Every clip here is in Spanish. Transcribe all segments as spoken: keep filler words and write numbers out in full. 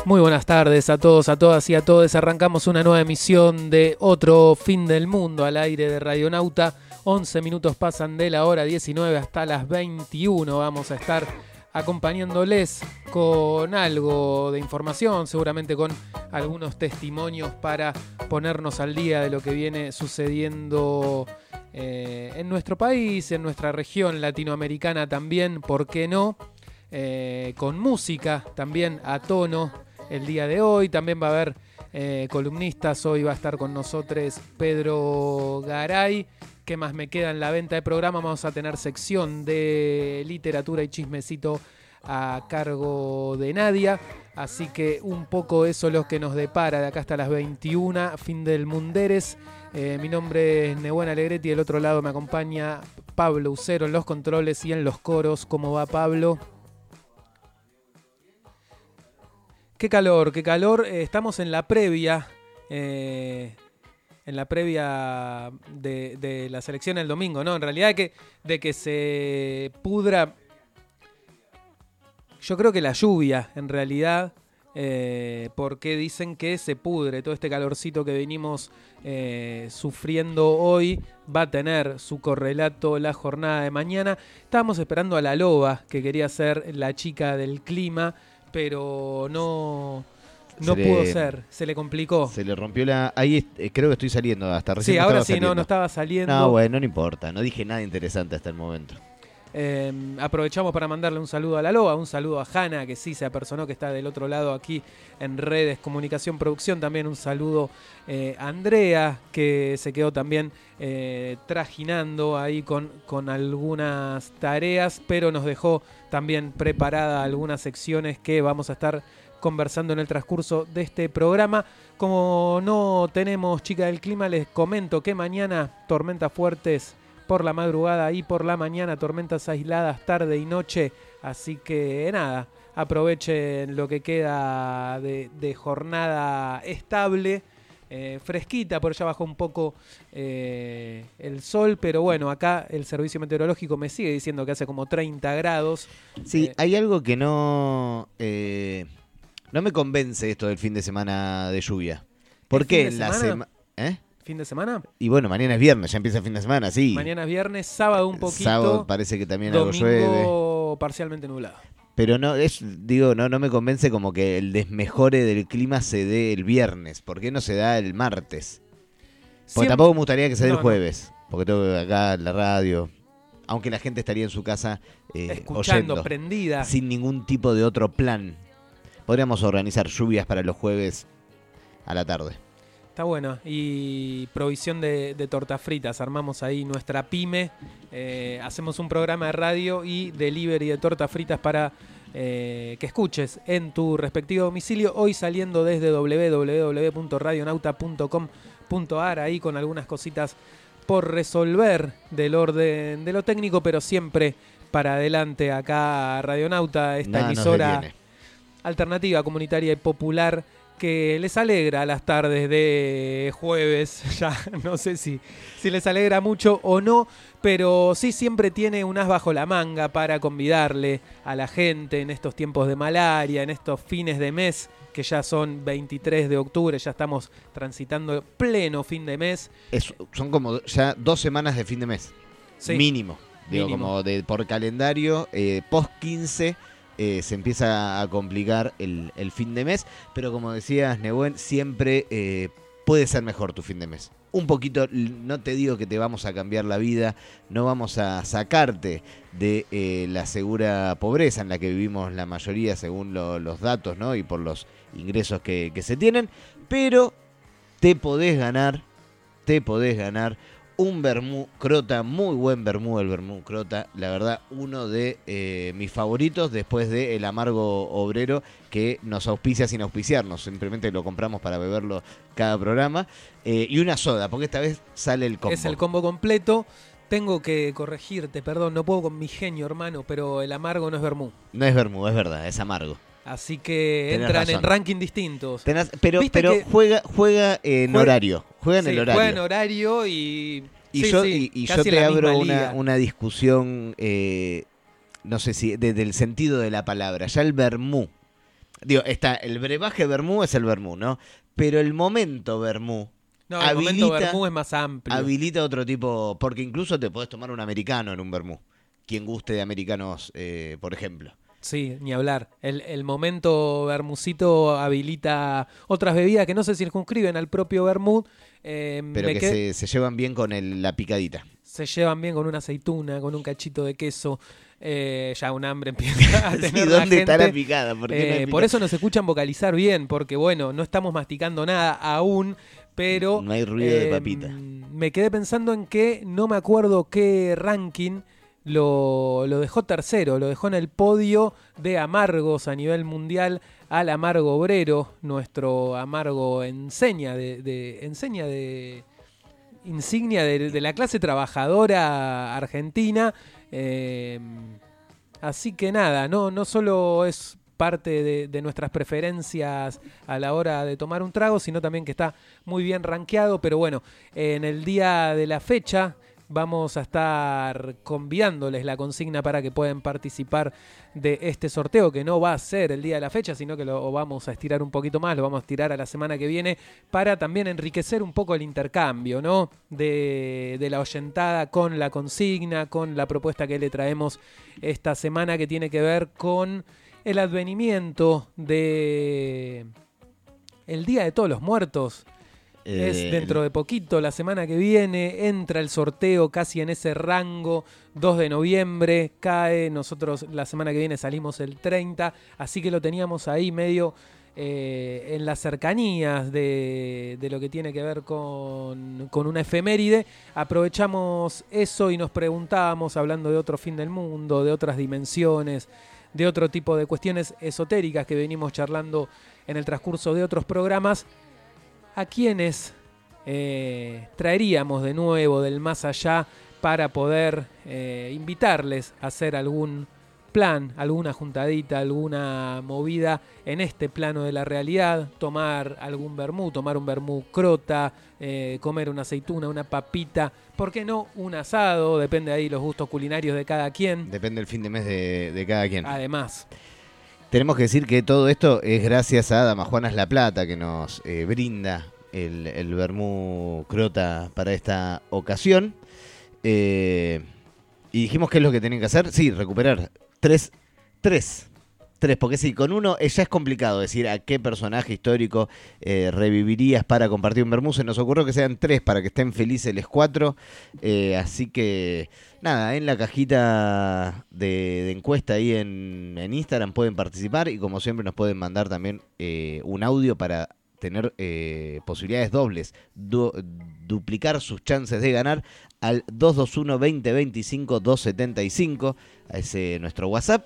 Muy buenas tardes a todos, a todas y a todos. Arrancamos una nueva emisión de Otro Fin del Mundo al aire de Radionauta. once minutos pasan de la hora diecinueve hasta las veintiuno. Vamos a estar acompañándoles con algo de información, seguramente con algunos testimonios para ponernos al día de lo que viene sucediendo eh, en nuestro país, en nuestra región latinoamericana también, ¿por qué no? Eh, con música también a tono el día de hoy. También va a haber eh, columnistas. Hoy va a estar con nosotros Pedro Garay. ¿Qué más me queda en la venta de programa? Vamos a tener sección de literatura y chismecito a cargo de Nadia. Así que un poco eso es lo que nos depara de acá hasta las veintiuna. Fin del Munderes. Eh, mi nombre es Nehuen Alegretti y del otro lado me acompaña Pablo Ucero en los controles y en los coros. ¿Cómo va, Pablo? Qué calor, qué calor. Eh, estamos en la previa, eh, en la previa de, de la selección el domingo, ¿no? En realidad de que, de que se pudra, yo creo que la lluvia, en realidad, eh, porque dicen que se pudre todo este calorcito que venimos eh, sufriendo hoy, va a tener su correlato la jornada de mañana. Estábamos esperando a la Loba, que quería ser la chica del clima, pero no, no se pudo le, ser, se le complicó. Se le rompió la... Ahí eh, creo que estoy saliendo, hasta recién Sí, no ahora estaba sí, saliendo. no, no estaba saliendo. No, bueno, no importa, no dije nada interesante hasta el momento. Eh, aprovechamos para mandarle un saludo a la Loba, un saludo a Hanna, que sí se apersonó, que está del otro lado aquí en redes, comunicación, producción. También un saludo eh, a Andrea, que se quedó también eh, trajinando ahí con, con algunas tareas, pero nos dejó también preparada algunas secciones que vamos a estar conversando en el transcurso de este programa. Como no tenemos chica del clima, les comento que mañana tormentas fuertes por la madrugada y por la mañana, tormentas aisladas tarde y noche, así que nada, aprovechen lo que queda de, de jornada estable, eh, fresquita, por allá bajó un poco eh, el sol, pero bueno, acá el servicio meteorológico me sigue diciendo que hace como treinta grados. Sí, eh, hay algo que no, eh, no me convence esto del fin de semana de lluvia. ¿Por qué en la semana? ¿Eh? ¿Fin de semana? Y bueno, mañana es viernes, ya empieza el fin de semana, sí. Mañana es viernes, sábado un poquito. Sábado parece que también domingo algo llueve. Parcialmente nublado. Pero no, es, digo, no, no me convence como que el desmejore del clima se dé el viernes. ¿Por qué no se da el martes? Porque Siempre... tampoco me gustaría que se dé no, el jueves. No. Porque tengo acá en la radio, aunque la gente estaría en su casa eh, escuchando, oyendo, prendida. sin ningún tipo de otro plan. Podríamos organizar lluvias para los jueves a la tarde. Está bueno. Y provisión de, de tortas fritas. Armamos ahí nuestra pyme. Eh, hacemos un programa de radio y delivery de tortas fritas para eh, que escuches en tu respectivo domicilio. Hoy saliendo desde doble u doble u doble u punto radionauta punto com punto a r, ahí con algunas cositas por resolver del orden de lo técnico, pero siempre para adelante acá a Radionauta, esta Nada emisora alternativa, comunitaria y popular, que les alegra las tardes de jueves. Ya no sé si, si les alegra mucho o no, pero sí siempre tiene un as bajo la manga para convidarle a la gente en estos tiempos de malaria, en estos fines de mes, que ya son veintitrés de octubre, ya estamos transitando pleno fin de mes. Es, son como ya dos semanas de fin de mes, sí. Mínimo. Digo, Mínimo. Como de, por calendario, eh, post quince... Eh, se empieza a complicar el, el fin de mes, pero como decías, Nehuen, siempre eh, puede ser mejor tu fin de mes. Un poquito, no te digo que te vamos a cambiar la vida, no vamos a sacarte de eh, la segura pobreza en la que vivimos la mayoría según lo, los datos, ¿no? Y por los ingresos que, que se tienen, pero te podés ganar, te podés ganar un vermú crota, muy buen vermú, el vermú crota, la verdad, uno de eh, mis favoritos después de el amargo obrero que nos auspicia sin auspiciarnos, simplemente lo compramos para beberlo cada programa, eh, y una soda, porque esta vez sale el combo. Es el combo completo. Tengo que corregirte, perdón, no puedo con mi genio, hermano, pero el amargo no es vermú. No es vermú, es verdad, es amargo. Así que Tenés entran razón. en ranking distintos. Tenés, pero pero que juega juega en juega, horario. Juega en sí, el horario. Juega en horario y... Y sí, yo, sí, y, y yo te abro una, una discusión, eh, no sé si, desde el sentido de la palabra. Ya el vermú digo, está el brebaje vermú es el vermú, ¿no? Pero el momento vermú No, el habilita, momento vermú es más amplio. habilita otro tipo, porque incluso te podés tomar un americano en un vermú. Quien guste de americanos, eh, por ejemplo. Sí, ni hablar. El, el momento vermucito habilita otras bebidas que no se circunscriben al propio vermut. Eh, Pero me que qued- se, se llevan bien con el- la picadita. se llevan bien con una aceituna, con un cachito de queso. Eh, ya un hambre empieza a Sí, tener la ¿dónde está la gente. picada? ¿Por qué Eh, no hay por picada? eso nos escuchan vocalizar bien, porque bueno, no estamos masticando nada aún, pero No hay ruido de eh, papita. me quedé pensando en que no me acuerdo qué ranking lo, lo dejó tercero, lo dejó en el podio de amargos a nivel mundial al amargo obrero, nuestro amargo enseña de, de enseña de insignia de, de la clase trabajadora argentina. Eh, así que nada, no, no solo es parte de, de nuestras preferencias a la hora de tomar un trago, sino también que está muy bien rankeado. Pero bueno, en el día de la fecha vamos a estar convidándoles la consigna para que puedan participar de este sorteo, que no va a ser el día de la fecha, sino que lo vamos a estirar un poquito más, lo vamos a estirar a la semana que viene, para también enriquecer un poco el intercambio, ¿no? De, de la oyentada con la consigna, con la propuesta que le traemos esta semana, que tiene que ver con el advenimiento de el Día de Todos los Muertos. Eh, Es dentro de poquito, la semana que viene, entra el sorteo casi en ese rango, dos de noviembre, cae, nosotros la semana que viene salimos el treinta, así que lo teníamos ahí medio eh, en las cercanías de, de lo que tiene que ver con, con una efeméride. Aprovechamos eso y nos preguntábamos, hablando de otro fin del mundo, de otras dimensiones, de otro tipo de cuestiones esotéricas que venimos charlando en el transcurso de otros programas, ¿a quiénes eh, traeríamos de nuevo del más allá para poder eh, invitarles a hacer algún plan, alguna juntadita, alguna movida en este plano de la realidad? Tomar algún vermú, tomar un vermú crota, eh, comer una aceituna, una papita, ¿por qué no un asado? Depende ahí los gustos culinarios de cada quien. Depende del fin de mes de, de cada quien. Además, Tenemos que decir que todo esto es gracias a Dama Juanas La Plata, que nos eh, brinda el, el vermú crota para esta ocasión. Eh, y dijimos qué es lo que tienen que hacer. Sí, recuperar tres, tres, tres, porque sí, con uno eh, ya es complicado decir a qué personaje histórico eh, revivirías para compartir un vermú. Se nos ocurrió que sean tres para que estén felices los cuatro. Eh, así que... Nada, en la cajita de, de encuesta ahí en, en Instagram pueden participar y como siempre nos pueden mandar también eh, un audio para tener eh, posibilidades dobles, du- duplicar sus chances de ganar al dos dos uno, veinte veinticinco, doscientos setenta y cinco, a ese nuestro WhatsApp,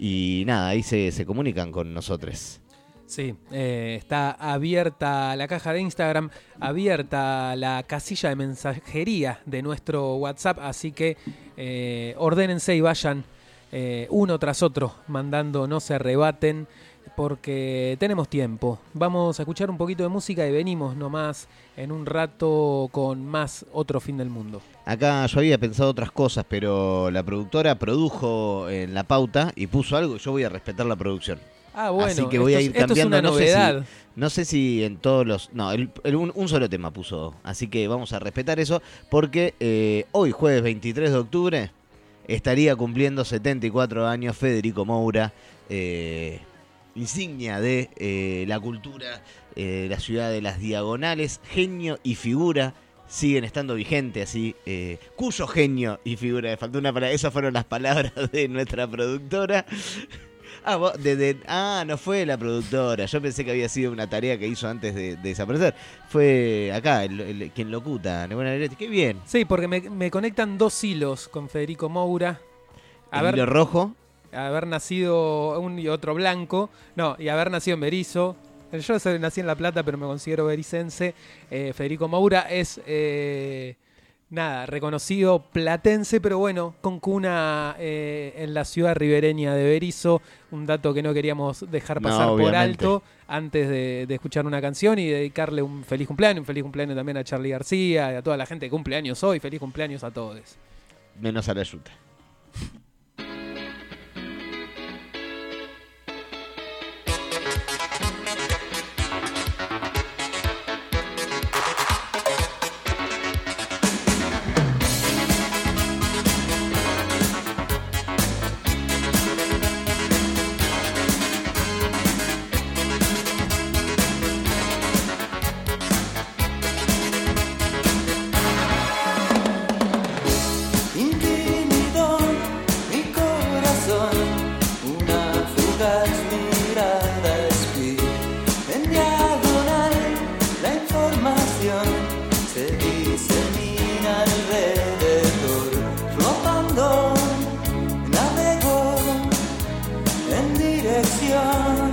y nada, ahí se, se comunican con nosotros. sí, eh, está abierta la caja de Instagram, abierta la casilla de mensajería de nuestro WhatsApp, así que eh, ordénense y vayan eh, uno tras otro mandando, no se arrebaten, porque tenemos tiempo. Vamos a escuchar un poquito de música y venimos nomás en un rato con más Otro Fin del Mundo. Acá yo había pensado otras cosas, pero la productora produjo en la pauta y puso algo y yo voy a respetar la producción. Ah, bueno, Así que voy esto, a es- ir esto es cambiando, una no sé novedad. si- No sé si en todos los... No, el, el un, un solo tema puso. Así que vamos a respetar eso porque eh, hoy, jueves veintitrés de octubre, estaría cumpliendo setenta y cuatro años Federico Moura, eh, insignia de eh, la cultura, eh, la ciudad de las diagonales, genio y figura. Siguen estando vigentes así, eh, cuyo genio y figura, me faltó una palabra, esas fueron las palabras de nuestra productora. Ah, vos, de, de- ah, no fue la productora. Yo pensé que había sido una tarea que hizo antes de, de desaparecer. Fue acá, el, el- quien locuta, Nebuena Negrete. Qué bien. Sí, porque me, me conectan dos hilos con Federico Moura. El Haber, hilo rojo. haber nacido un y otro blanco. No, y haber nacido en Berizo. Yo soy- nací en La Plata, pero me considero bericense. Eh, Federico Moura es... eh, Nada, reconocido platense, pero bueno, con cuna eh, en la ciudad ribereña de Berizo. Un dato que no queríamos dejar No, pasar por obviamente. alto antes de, de escuchar una canción y dedicarle un feliz cumpleaños. Un feliz cumpleaños también a Charly García y a toda la gente que cumple años hoy. Feliz cumpleaños a todos. Menos a la yuta. información se disemina alrededor, flotando, navego en dirección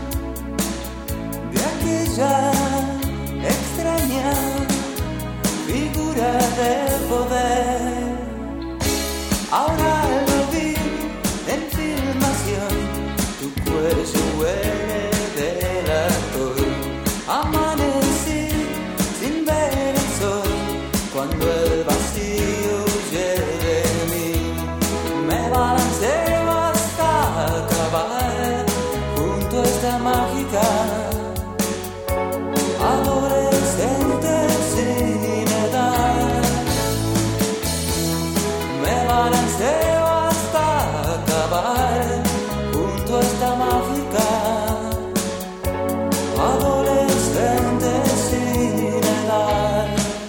de aquella extraña figura de poder. Ahora lo vi en filmación, tu cuello huele del actor. Amanecí sin ver el sol cuando el vacío huye de mí. Me balanceo hasta acabar junto a esta mágica adolescente sin edad. Me balanceo hasta acabar junto a esta mágica adolescente sin edad.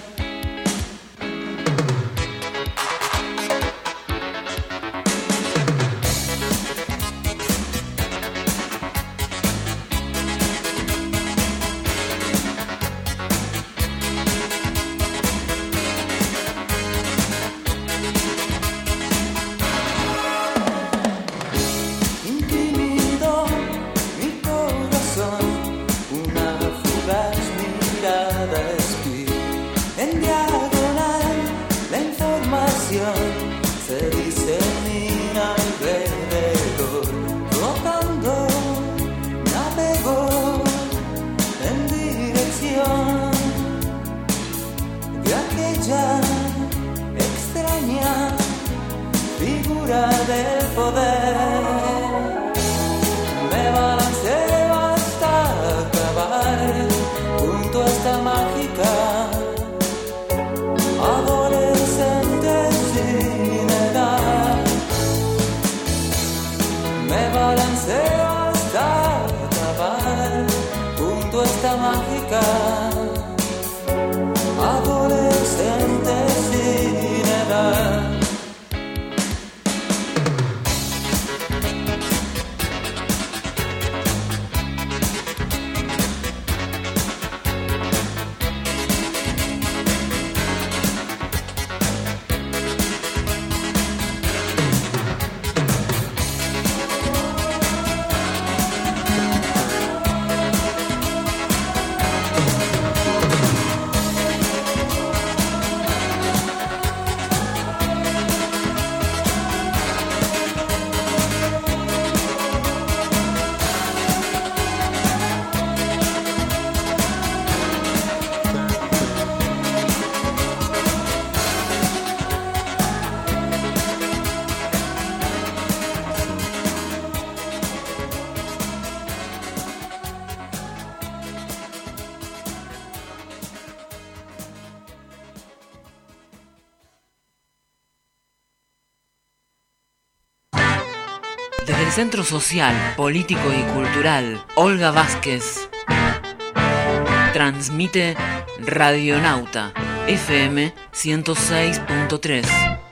Intimidó mi corazón una fugaz mirada espía. En diagonal la información se disemina alrededor, flotando, navegó en dirección de aquella extraña figura del poder. Me balanceo hasta acabar junto a esta mágica adolescente sin edad. Me balanceo hasta acabar junto a esta mágica adolescente sin edad. Desde el Centro Social, Político y Cultural Olga Vázquez transmite Radionauta F M ciento seis punto tres.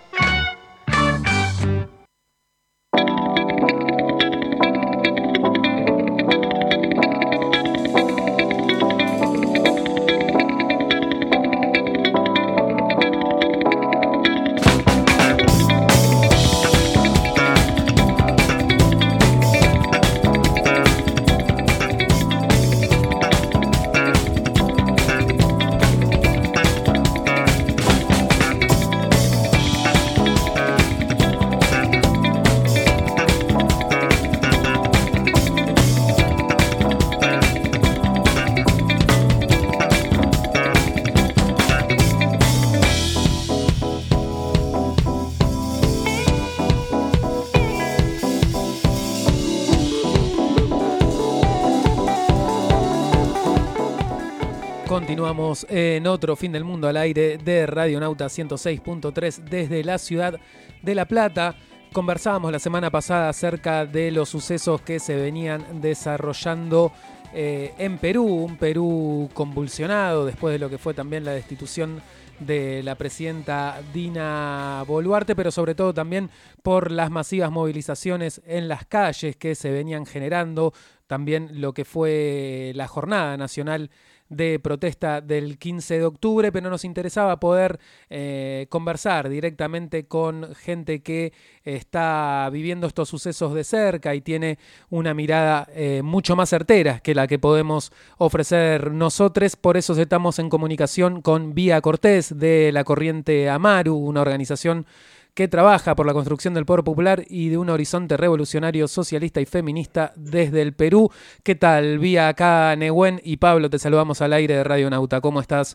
Continuamos en otro fin del mundo al aire de Radionauta ciento seis punto tres desde la ciudad de La Plata. Conversábamos la semana pasada acerca de los sucesos que se venían desarrollando eh, en Perú, un Perú convulsionado después de lo que fue también la destitución de la presidenta Dina Boluarte, pero sobre todo también por las masivas movilizaciones en las calles que se venían generando, también lo que fue la Jornada Nacional de protesta del quince de octubre, pero nos interesaba poder eh, conversar directamente con gente que está viviendo estos sucesos de cerca y tiene una mirada eh, mucho más certera que la que podemos ofrecer nosotros. Por eso estamos en comunicación con Vía Cortés de la Corriente Amaru, una organización que trabaja por la construcción del poder popular y de un horizonte revolucionario, socialista y feminista desde el Perú. ¿Qué tal? Vía, acá Nehuen y Pablo, te saludamos al aire de Radio Nauta. ¿Cómo estás?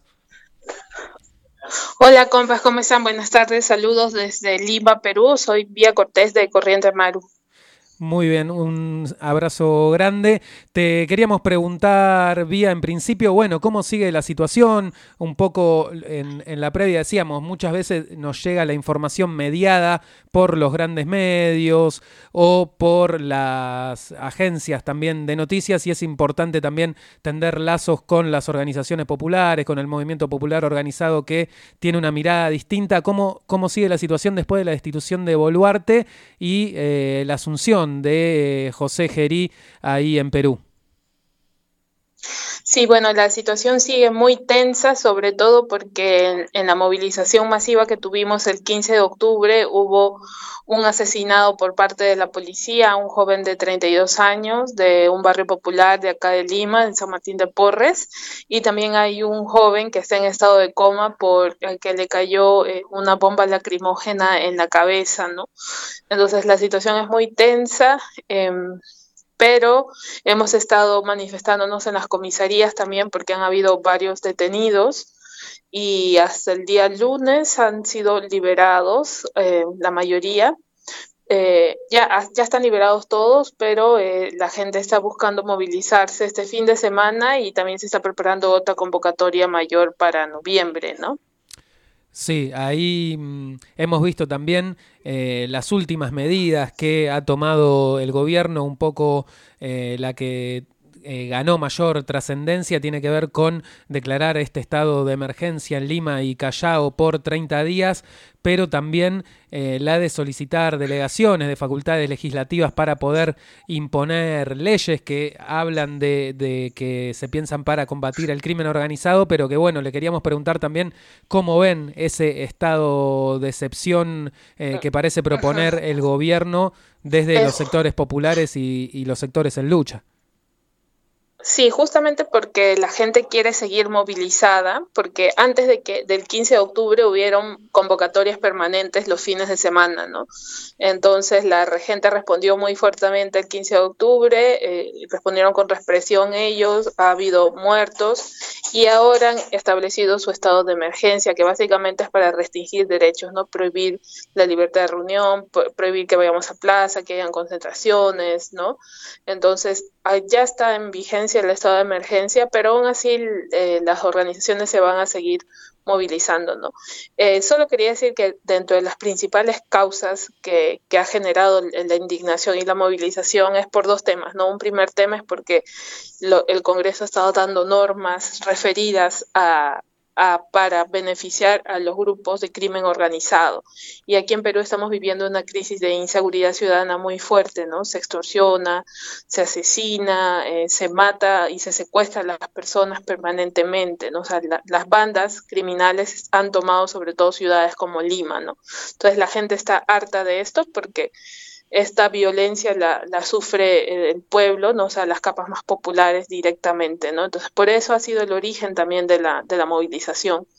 Hola compas, ¿cómo están? Buenas tardes, saludos desde Lima, Perú. Soy Vía Cortés de Corriente Amaru. Muy bien, un abrazo grande. Te queríamos preguntar, Vía, en principio, bueno, ¿cómo sigue la situación? Un poco en, en la previa decíamos, muchas veces nos llega la información mediada por los grandes medios o por las agencias también de noticias, y es importante también tender lazos con las organizaciones populares, con el movimiento popular organizado que tiene una mirada distinta. ¿Cómo, cómo sigue la situación después de la destitución de Boluarte y eh, la asunción de José Gerí ahí en Perú? Sí, bueno, la situación sigue muy tensa, sobre todo porque en, en la movilización masiva que tuvimos el quince de octubre hubo un asesinado por parte de la policía, un joven de treinta y dos años de un barrio popular de acá de Lima, en San Martín de Porres, y también hay un joven que está en estado de coma por el que le cayó eh, una bomba lacrimógena en la cabeza, ¿no? Entonces la situación es muy tensa. Eh, pero hemos estado manifestándonos en las comisarías también porque han habido varios detenidos y hasta el día lunes han sido liberados eh, la mayoría. Eh, ya, ya están liberados todos, pero eh, la gente está buscando movilizarse este fin de semana y también se está preparando otra convocatoria mayor para noviembre, ¿no? Sí, ahí mmm, hemos visto también eh, las últimas medidas que ha tomado el gobierno, un poco eh, la que eh, ganó mayor trascendencia tiene que ver con declarar este estado de emergencia en Lima y Callao por treinta días, pero también eh, la de solicitar delegaciones de facultades legislativas para poder imponer leyes que hablan de, de que se piensan para combatir el crimen organizado, pero que bueno, le queríamos preguntar también cómo ven ese estado de excepción eh, que parece proponer el gobierno desde los sectores populares y, y los sectores en lucha. Sí, justamente porque la gente quiere seguir movilizada, porque antes de que del quince de octubre hubieron convocatorias permanentes los fines de semana, ¿no? Entonces la gente respondió muy fuertemente el quince de octubre, eh, respondieron con represión ellos, ha habido muertos y ahora han establecido su estado de emergencia, que básicamente es para restringir derechos, ¿no? Prohibir la libertad de reunión, pro- prohibir que vayamos a plaza, que hayan concentraciones, ¿no? Entonces ya está en vigencia el estado de emergencia, pero aún así eh, las organizaciones se van a seguir movilizando, ¿no? Eh, solo quería decir que dentro de las principales causas que, que ha generado la indignación y la movilización es por dos temas, ¿no? Un primer tema es porque lo, el Congreso ha estado dando normas referidas a A, para beneficiar a los grupos de crimen organizado. Y aquí en Perú estamos viviendo una crisis de inseguridad ciudadana muy fuerte, ¿no? Se extorsiona, se asesina, eh, se mata y se secuestra a las personas permanentemente, ¿no? O sea, la, las bandas criminales han tomado sobre todo ciudades como Lima, ¿no? Entonces la gente está harta de esto porque esta violencia la, la sufre el pueblo, ¿no? O sea, las capas más populares directamente, ¿no? Entonces, por eso ha sido el origen también de la, de la movilización.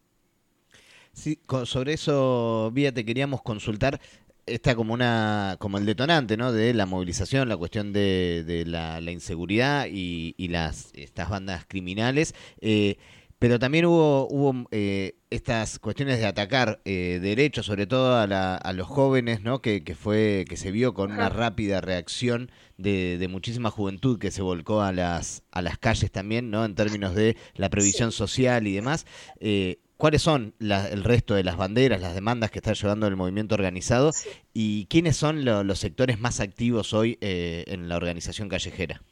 Sí, con, sobre eso, Vía, te queríamos consultar. Está como una como el detonante, ¿no? De la movilización, la cuestión de, de la, la inseguridad y, y las estas bandas criminales. Eh, Pero también hubo, hubo eh, estas cuestiones de atacar eh, derechos, sobre todo a, la, a los jóvenes, ¿no? Que, que fue que se vio con una rápida reacción de, de muchísima juventud que se volcó a las a las calles también, ¿no? En términos de la previsión social y demás. Eh, ¿Cuáles son la, el resto de las banderas, las demandas que está llevando el movimiento organizado? Sí. ¿Y quiénes son lo, los sectores más activos hoy eh, en la organización callejera?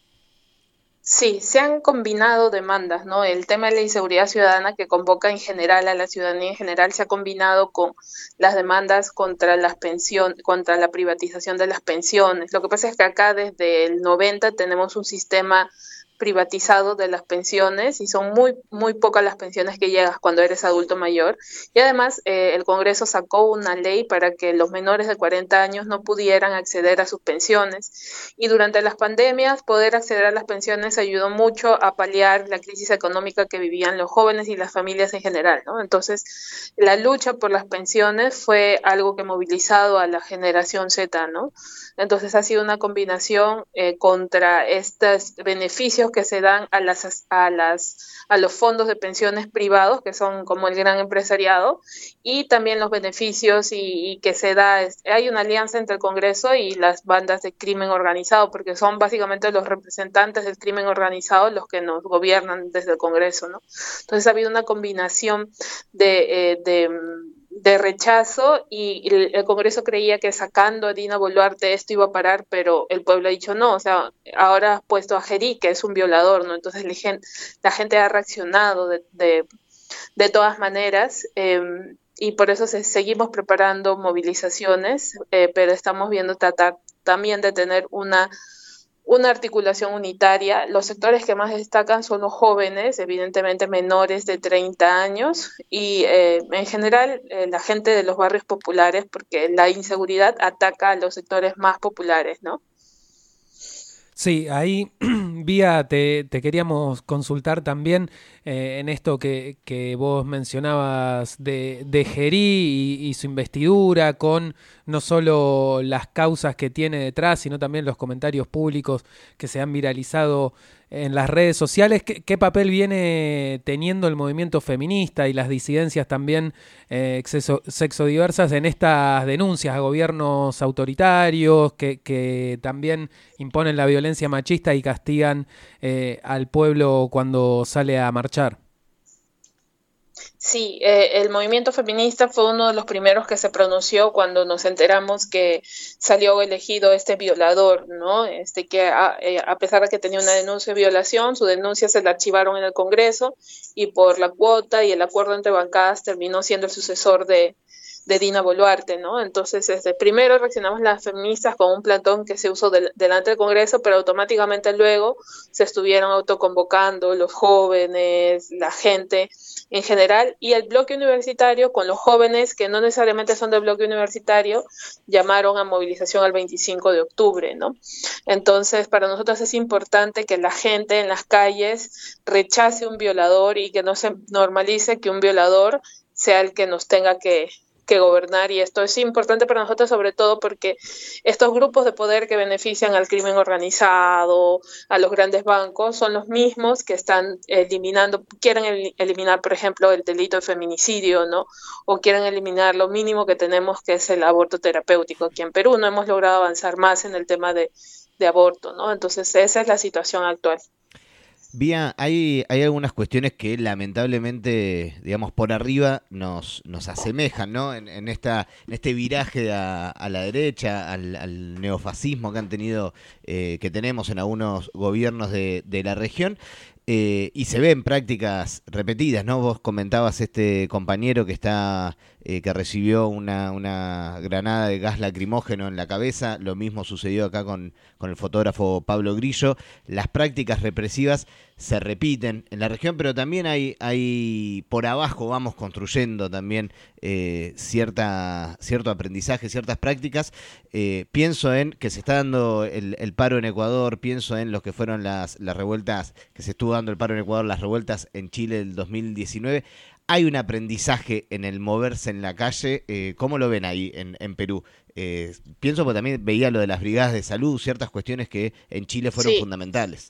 Sí, se han combinado demandas, ¿no? El tema de la inseguridad ciudadana que convoca en general a la ciudadanía en general se ha combinado con las demandas contra las pensiones, contra la privatización de las pensiones. Lo que pasa es que acá desde el noventa tenemos un sistema privatizado de las pensiones y son muy, muy pocas las pensiones que llegas cuando eres adulto mayor. Y además eh, el Congreso sacó una ley para que los menores de cuarenta años no pudieran acceder a sus pensiones. Y durante las pandemias poder acceder a las pensiones ayudó mucho a paliar la crisis económica que vivían los jóvenes y las familias en general, ¿no? Entonces la lucha por las pensiones fue algo que ha movilizado a la generación Z, ¿no? Entonces ha sido una combinación eh, contra estos beneficios que se dan a las a las a los fondos de pensiones privados, que son como el gran empresariado, y también los beneficios y, y que se da, es, hay una alianza entre el Congreso y las bandas de crimen organizado, porque son básicamente los representantes del crimen organizado los que nos gobiernan desde el Congreso, ¿no? Entonces ha habido una combinación de, eh, de de rechazo y el Congreso creía que sacando a Dina Boluarte esto iba a parar, pero el pueblo ha dicho no, o sea, ahora has puesto a Gerí, que es un violador, ¿no? Entonces la gente, la gente ha reaccionado de, de, de todas maneras eh, y por eso se, seguimos preparando movilizaciones, eh, pero estamos viendo tratar también de tener una una articulación unitaria. Los sectores que más destacan son los jóvenes, evidentemente menores de treinta años, y eh, en general eh, la gente de los barrios populares, porque la inseguridad ataca a los sectores más populares, ¿no? Sí, ahí, Vía, te, te queríamos consultar también eh, en esto que, que vos mencionabas de, de Gerí y, y su investidura, con no solo las causas que tiene detrás, sino también los comentarios públicos que se han viralizado en las redes sociales. ¿Qué, qué papel viene teniendo el movimiento feminista y las disidencias también eh, exceso, sexodiversas en estas denuncias a gobiernos autoritarios que, que también imponen la violencia machista y castigan eh, al pueblo cuando sale a marchar? Sí, eh, el movimiento feminista fue uno de los primeros que se pronunció cuando nos enteramos que salió elegido este violador, ¿no? Este que a, eh, a pesar de que tenía una denuncia de violación, su denuncia se la archivaron en el Congreso y por la cuota y el acuerdo entre bancadas terminó siendo el sucesor de, de Dina Boluarte, ¿no? Entonces, desde primero reaccionamos las feministas con un plantón que se usó del, delante del Congreso, pero automáticamente luego se estuvieron autoconvocando los jóvenes, la gente en general, y el bloque universitario con los jóvenes que no necesariamente son del bloque universitario llamaron a movilización al veinticinco de octubre, ¿no? Entonces, para nosotros es importante que la gente en las calles rechace un violador y que no se normalice que un violador sea el que nos tenga que que gobernar, y esto es importante para nosotros sobre todo porque estos grupos de poder que benefician al crimen organizado, a los grandes bancos, son los mismos que están eliminando, quieren el, eliminar, por ejemplo, el delito de feminicidio, ¿no? O quieren eliminar lo mínimo que tenemos, que es el aborto terapéutico. Aquí en Perú no hemos logrado avanzar más en el tema de, de aborto, ¿no? Entonces esa es la situación actual. Vía, hay, hay algunas cuestiones que lamentablemente, digamos, por arriba nos, nos asemejan, ¿no? En, en, esta, en este viraje a, a la derecha, al, al neofascismo que han tenido, eh, que tenemos en algunos gobiernos de, de la región. Eh, y se ven prácticas repetidas, ¿no? Vos comentabas este compañero que está eh, que recibió una, una granada de gas lacrimógeno en la cabeza. Lo mismo sucedió acá con, con el fotógrafo Pablo Grillo. Las prácticas represivas se repiten en la región, pero también hay, hay por abajo vamos construyendo también eh, cierta, cierto aprendizaje, ciertas prácticas. Eh, pienso en que se está dando el, el paro en Ecuador, pienso en los que fueron las, las revueltas, que se estuvo dando el paro en Ecuador, las revueltas en Chile del dos mil diecinueve. Hay un aprendizaje en el moverse en la calle. Eh, ¿Cómo lo ven ahí en, en Perú? Eh, pienso porque también veía lo de las brigadas de salud, ciertas cuestiones que en Chile fueron sí. fundamentales.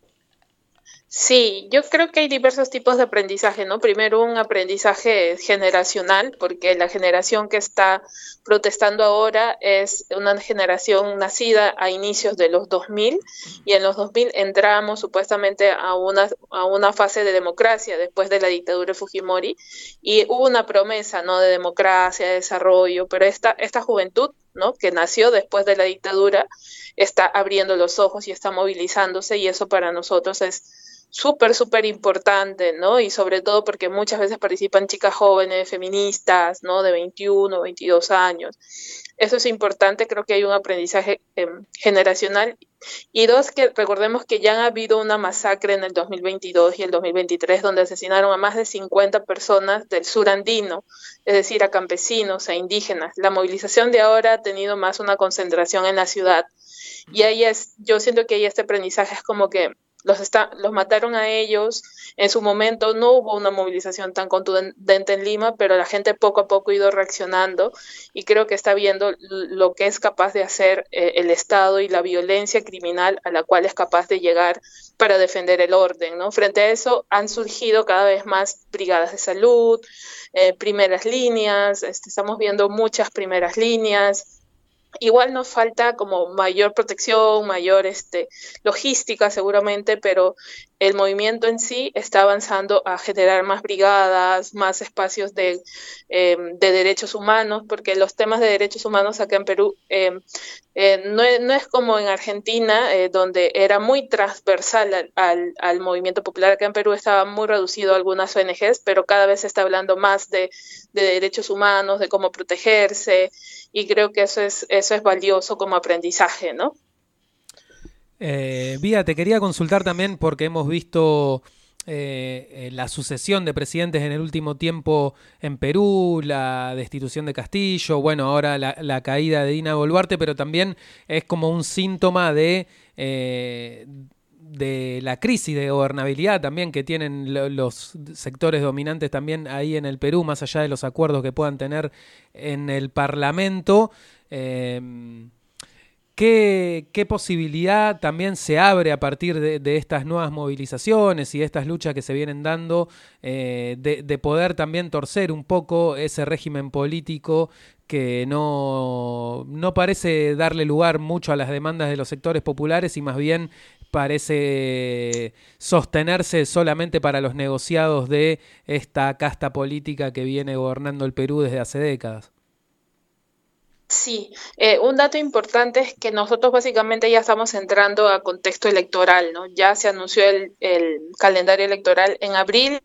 Sí, yo creo que hay diversos tipos de aprendizaje, ¿no? Primero, un aprendizaje generacional, porque la generación que está protestando ahora es una generación nacida a inicios de los dos mil, y en los dos mil entramos supuestamente a una, a una fase de democracia después de la dictadura de Fujimori, y hubo una promesa, ¿no?, de democracia, de desarrollo, pero esta, esta juventud, ¿no?, que nació después de la dictadura, está abriendo los ojos y está movilizándose, y eso para nosotros es súper, súper importante, ¿no? Y sobre todo porque muchas veces participan chicas jóvenes, feministas, ¿no?, de veintiuno, veintidós años. Eso es importante, creo que hay un aprendizaje eh, generacional, Y dos, que recordemos que ya ha habido una masacre en el dos mil veintidós y el dos mil veintitrés donde asesinaron a más de cincuenta personas del sur andino, es decir, a campesinos, a indígenas. La movilización de ahora ha tenido más una concentración en la ciudad. Y ahí es, yo siento que ahí este aprendizaje es como que los, está, los mataron a ellos. En su momento no hubo una movilización tan contundente en Lima, pero la gente poco a poco ha ido reaccionando y creo que está viendo lo que es capaz de hacer eh, el Estado y la violencia criminal a la cual es capaz de llegar para defender el orden, ¿no? Frente a eso han surgido cada vez más brigadas de salud, eh, primeras líneas, este, estamos viendo muchas primeras líneas. Igual nos falta como mayor protección, mayor este, logística seguramente, pero el movimiento en sí está avanzando a generar más brigadas, más espacios de, eh, de derechos humanos, porque los temas de derechos humanos acá en Perú eh, eh, no, es, no es como en Argentina, eh, donde era muy transversal al, al, al movimiento popular. Acá en Perú estaba muy reducido a algunas O N Ges, pero cada vez se está hablando más de, de derechos humanos, de cómo protegerse, y creo que eso es, eso es valioso como aprendizaje, ¿no? Eh, Vía, te quería consultar también porque hemos visto eh, la sucesión de presidentes en el último tiempo en Perú, la destitución de Castillo, bueno, ahora la, la caída de Dina Boluarte, pero también es como un síntoma de, eh, de la crisis de gobernabilidad también que tienen lo, los sectores dominantes también ahí en el Perú, más allá de los acuerdos que puedan tener en el Parlamento. Eh, ¿Qué, ¿Qué posibilidad también se abre a partir de, de estas nuevas movilizaciones y de estas luchas que se vienen dando eh, de, de poder también torcer un poco ese régimen político que no, no parece darle lugar mucho a las demandas de los sectores populares y más bien parece sostenerse solamente para los negociados de esta casta política que viene gobernando el Perú desde hace décadas? Sí, eh, un dato importante es que nosotros básicamente ya estamos entrando a contexto electoral, ¿no? Ya se anunció el, el calendario electoral en abril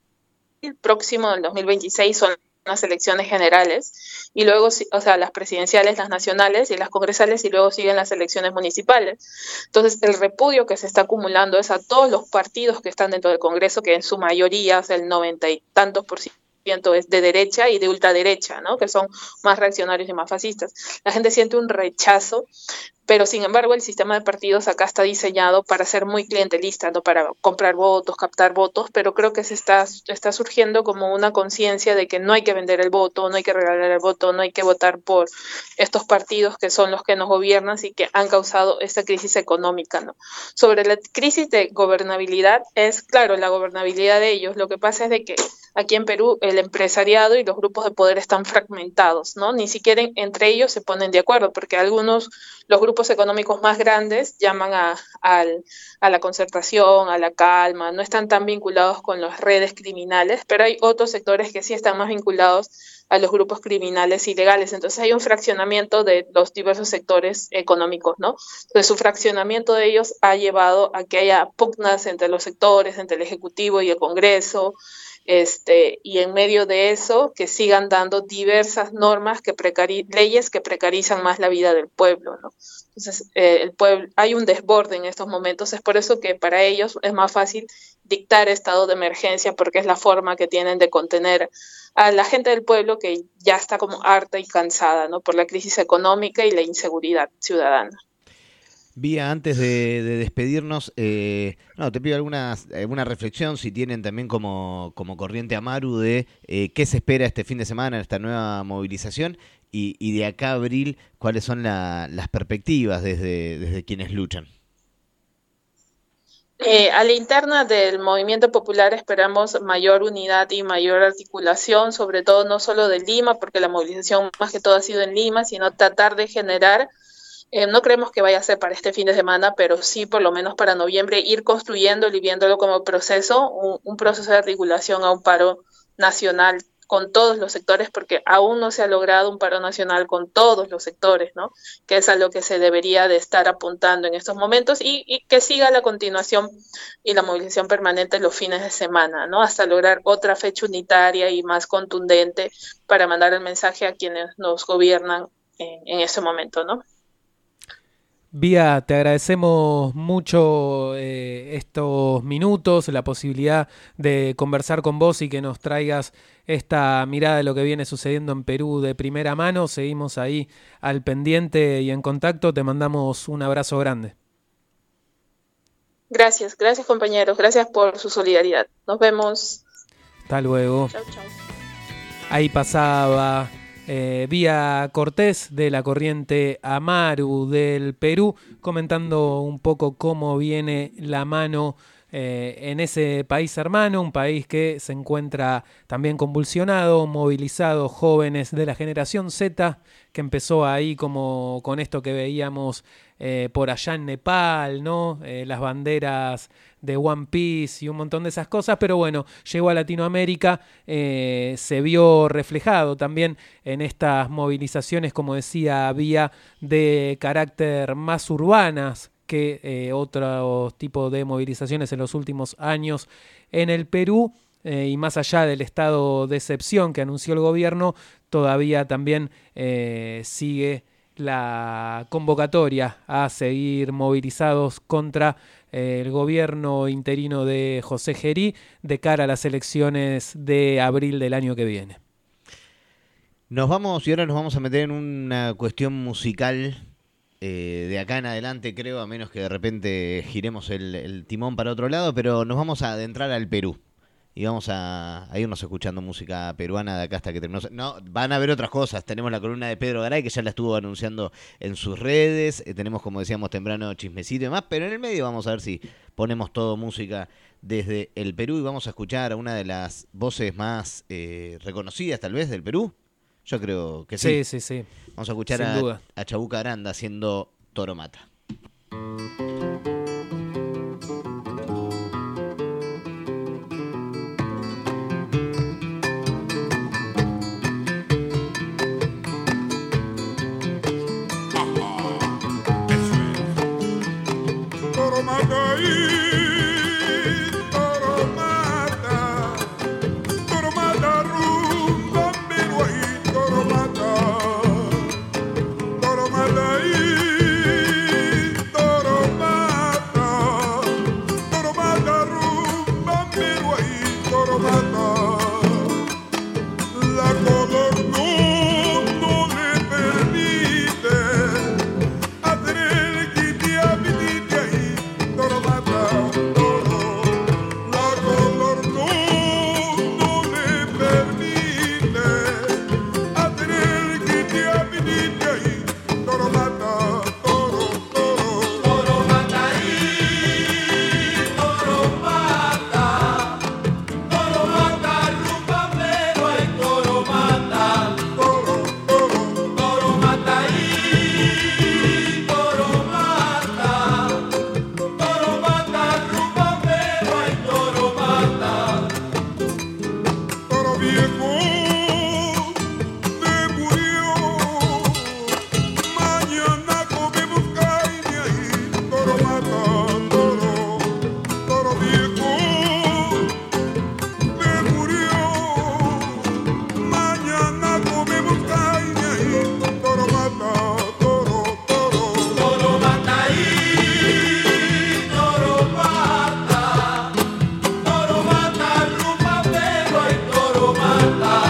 próximo del dos mil veintiséis, son las elecciones generales, y luego, o sea, las presidenciales, las nacionales y las congresales, y luego siguen las elecciones municipales. Entonces, el repudio que se está acumulando es a todos los partidos que están dentro del Congreso, que en su mayoría, o sea, el noventa y tantos por ciento, es de derecha y de ultraderecha, ¿no? Que son más reaccionarios y más fascistas. La gente siente un rechazo, pero sin embargo el sistema de partidos acá está diseñado para ser muy clientelista, ¿no? Para comprar votos, captar votos, pero creo que se está, está surgiendo como una conciencia de que no hay que vender el voto, no hay que regalar el voto, no hay que votar por estos partidos que son los que nos gobiernan y que han causado esta crisis económica, ¿no? Sobre la crisis de gobernabilidad, es claro, la gobernabilidad de ellos, lo que pasa es de que aquí en Perú el empresariado y los grupos de poder están fragmentados, ¿no? Ni siquiera entre ellos se ponen de acuerdo, porque algunos, los grupos económicos más grandes llaman a, a, a la concertación, a la calma, no están tan vinculados con las redes criminales, pero hay otros sectores que sí están más vinculados a los grupos criminales ilegales. Entonces hay un fraccionamiento de los diversos sectores económicos, ¿no? Entonces su fraccionamiento de ellos ha llevado a que haya pugnas entre los sectores, entre el Ejecutivo y el Congreso, Este, y en medio de eso que sigan dando diversas normas, que precari- leyes que precarizan más la vida del pueblo, ¿no? Entonces, eh, el pueblo, hay un desborde en estos momentos, es por eso que para ellos es más fácil dictar estado de emergencia, porque es la forma que tienen de contener a la gente del pueblo que ya está como harta y cansada, ¿no? Por la crisis económica y la inseguridad ciudadana. Vía, antes de, de despedirnos, eh, no, te pido alguna, alguna reflexión, si tienen también como, como corriente Amaru, de eh, qué se espera este fin de semana, esta nueva movilización, y, y de acá a abril, cuáles son la, las perspectivas desde, desde quienes luchan. Eh, a la interna del movimiento popular esperamos mayor unidad y mayor articulación, sobre todo no solo de Lima, porque la movilización más que todo ha sido en Lima, sino tratar de generar. Eh, no creemos que vaya a ser para este fin de semana, pero sí por lo menos para noviembre ir construyendo y viéndolo como proceso, un, un proceso de articulación a un paro nacional con todos los sectores, porque aún no se ha logrado un paro nacional con todos los sectores, ¿no? Que es a lo que se debería de estar apuntando en estos momentos y, y que siga la continuación y la movilización permanente los fines de semana, ¿no? Hasta lograr otra fecha unitaria y más contundente para mandar el mensaje a quienes nos gobiernan en, en ese momento, ¿no? Vía, te agradecemos mucho eh, estos minutos, la posibilidad de conversar con vos y que nos traigas esta mirada de lo que viene sucediendo en Perú de primera mano. Seguimos ahí al pendiente y en contacto. Te mandamos un abrazo grande. Gracias, gracias compañeros, gracias por su solidaridad. Nos vemos. Hasta luego. Chau, chau. Ahí pasaba eh, Vía Cortés de la corriente Amaru del Perú, comentando un poco cómo viene la mano eh, en ese país hermano, un país que se encuentra también convulsionado, movilizado, jóvenes de la generación Z, que empezó ahí como con esto que veíamos eh, por allá en Nepal, ¿no? Eh, las banderas de One Piece y un montón de esas cosas, pero bueno, llegó a Latinoamérica, eh, se vio reflejado también en estas movilizaciones, como decía, Vía, de carácter más urbanas que eh, otro tipo de movilizaciones en los últimos años en el Perú, eh, y más allá del estado de excepción que anunció el gobierno, todavía también eh, sigue la convocatoria a seguir movilizados contra el gobierno interino de José Gerí de cara a las elecciones de abril del año que viene. Nos vamos y ahora nos vamos a meter en una cuestión musical eh, de acá en adelante, creo, a menos que de repente giremos el, el timón para otro lado, pero nos vamos a adentrar al Perú. Y vamos a, a irnos escuchando música peruana de acá hasta que terminemos. No, van a haber otras cosas. Tenemos la columna de Pedro Garay, que ya la estuvo anunciando en sus redes. Eh, tenemos, como decíamos temprano, chismecito y demás. Pero en el medio vamos a ver si ponemos todo música desde el Perú. Y vamos a escuchar a una de las voces más eh, reconocidas, tal vez, del Perú. Yo creo que sí. Sí, sí, sí. Vamos a escuchar a, a Chabuca Aranda haciendo Toro Mata. Toro mata.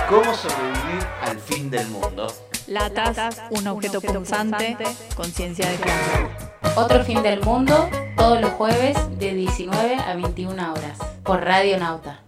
¿Cómo sobrevivir al fin del mundo? Latas, un objeto punzante, conciencia de clase. Otro fin del mundo, todos los jueves de diecinueve a veintiuna horas, por Radio Nauta.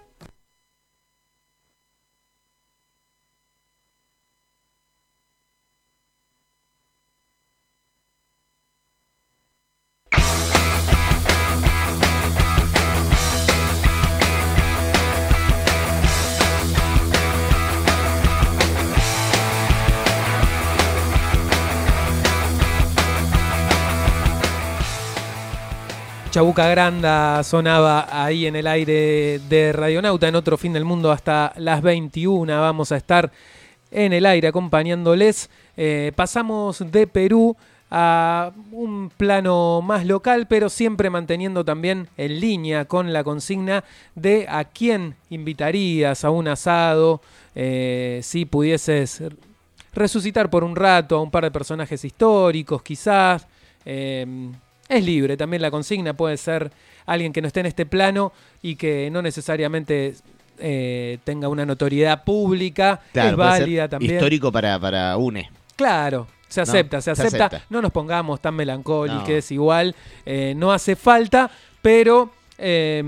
Chabuca Granda sonaba ahí en el aire de Radionauta. En Otro Fin del Mundo hasta las veintiuna vamos a estar en el aire acompañándoles. Eh, pasamos de Perú a un plano más local, pero siempre manteniendo también en línea con la consigna de a quién invitarías a un asado, eh, si pudieses resucitar por un rato a un par de personajes históricos quizás. Eh, Es libre también la consigna, puede ser alguien que no esté en este plano y que no necesariamente eh, tenga una notoriedad pública, claro, es válida también. Histórico para, para UNE. Claro, se acepta, no, se, se acepta. acepta. No nos pongamos tan melancólicos, No. es igual, eh, no hace falta, pero eh,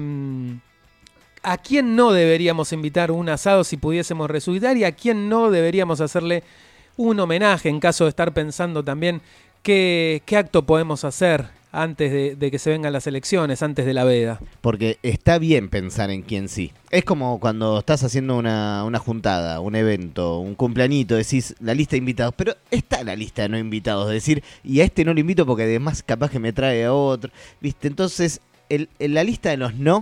¿a quién no deberíamos invitar un asado si pudiésemos resucitar y a quién no deberíamos hacerle un homenaje en caso de estar pensando también qué, qué acto podemos hacer antes de, de que se vengan las elecciones, antes de la veda? Porque está bien pensar en quién sí. Es como cuando estás haciendo una, una juntada, un evento, un cumpleañito, decís la lista de invitados, pero está la lista de no invitados, es decir, y a este no lo invito porque además capaz que me trae a otro, ¿viste? Entonces, el, en la lista de los no,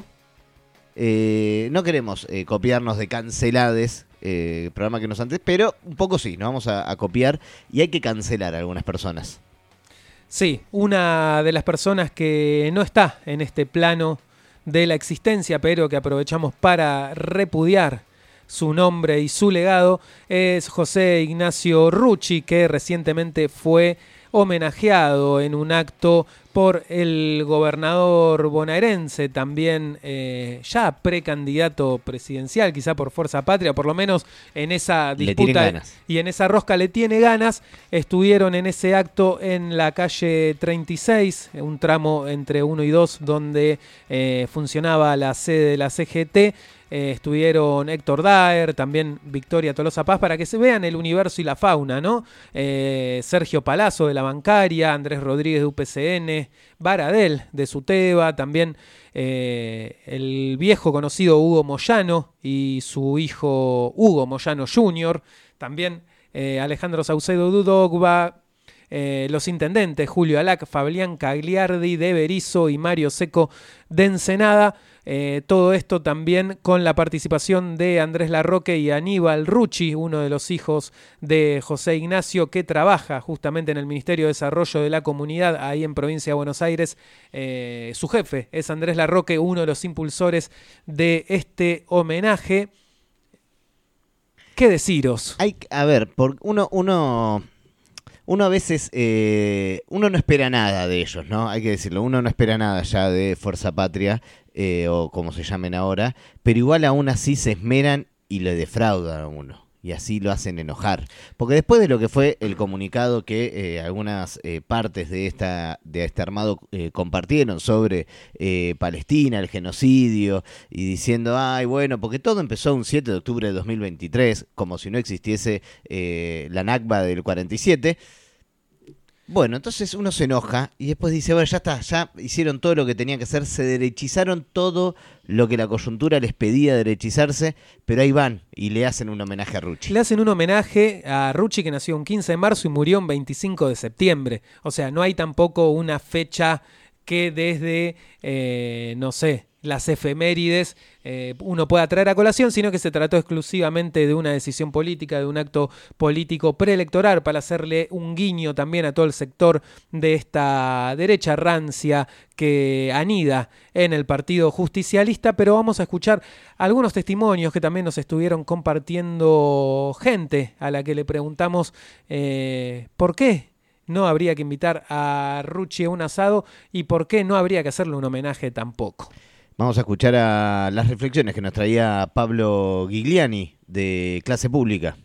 eh, no queremos eh, copiarnos de cancelades, eh, programa que nos antes, pero un poco sí, nos vamos a, a copiar y hay que cancelar a algunas personas. Sí, una de las personas que no está en este plano de la existencia, pero que aprovechamos para repudiar su nombre y su legado, es José Ignacio Rucci, que recientemente fue homenajeado en un acto por el gobernador bonaerense, también eh, ya precandidato presidencial, quizá por Fuerza Patria, por lo menos en esa disputa y en esa rosca le tiene ganas. Estuvieron en ese acto en la calle treinta y seis, un tramo entre uno y dos, donde eh, funcionaba la sede de la C G T. Eh, estuvieron Héctor Daer, también Victoria Tolosa Paz, para que se vean el universo y la fauna, ¿no? Eh, Sergio Palazzo de la Bancaria, Andrés Rodríguez de U P C N, Baradel de Suteba, también eh, el viejo conocido Hugo Moyano y su hijo Hugo Moyano junior, también eh, Alejandro Saucedo Dudogba, Eh, los intendentes Julio Alac, Fabián Cagliardi de Berizo y Mario Seco de Ensenada. Eh, todo esto también con la participación de Andrés Larroque y Aníbal Rucci, uno de los hijos de José Ignacio, que trabaja justamente en el Ministerio de Desarrollo de la Comunidad, ahí en Provincia de Buenos Aires. Eh, su jefe es Andrés Larroque, uno de los impulsores de este homenaje. ¿Qué deciros? Hay, a ver, por uno... uno... Uno a veces, eh, uno no espera nada de ellos, ¿no? Hay que decirlo, uno no espera nada ya de Fuerza Patria, eh, o como se llamen ahora, pero igual aún así se esmeran y le defraudan a uno. Y así lo hacen enojar. Porque después de lo que fue el comunicado que eh, algunas eh, partes de esta de este armado eh, compartieron sobre eh, Palestina, el genocidio, y diciendo, ay, bueno, porque todo empezó un siete de octubre de dos mil veintitrés, como si no existiese eh, la Nakba del cuarenta y siete. Bueno, entonces uno se enoja y después dice, bueno, ya está, ya hicieron todo lo que tenían que hacer, se derechizaron todo lo que la coyuntura les pedía derechizarse, pero ahí van y le hacen un homenaje a Rucci. Le hacen un homenaje a Rucci, que nació un quince de marzo y murió un veinticinco de septiembre. O sea, no hay tampoco una fecha que desde, eh, no sé, las efemérides eh, uno pueda traer a colación, sino que se trató exclusivamente de una decisión política, de un acto político preelectoral para hacerle un guiño también a todo el sector de esta derecha rancia que anida en el Partido Justicialista. Pero vamos a escuchar algunos testimonios que también nos estuvieron compartiendo gente a la que le preguntamos eh, por qué no habría que invitar a Rucci a un asado y por qué no habría que hacerle un homenaje tampoco. Vamos a escuchar a las reflexiones que nos traía Pablo Gigliani de Clase Pública.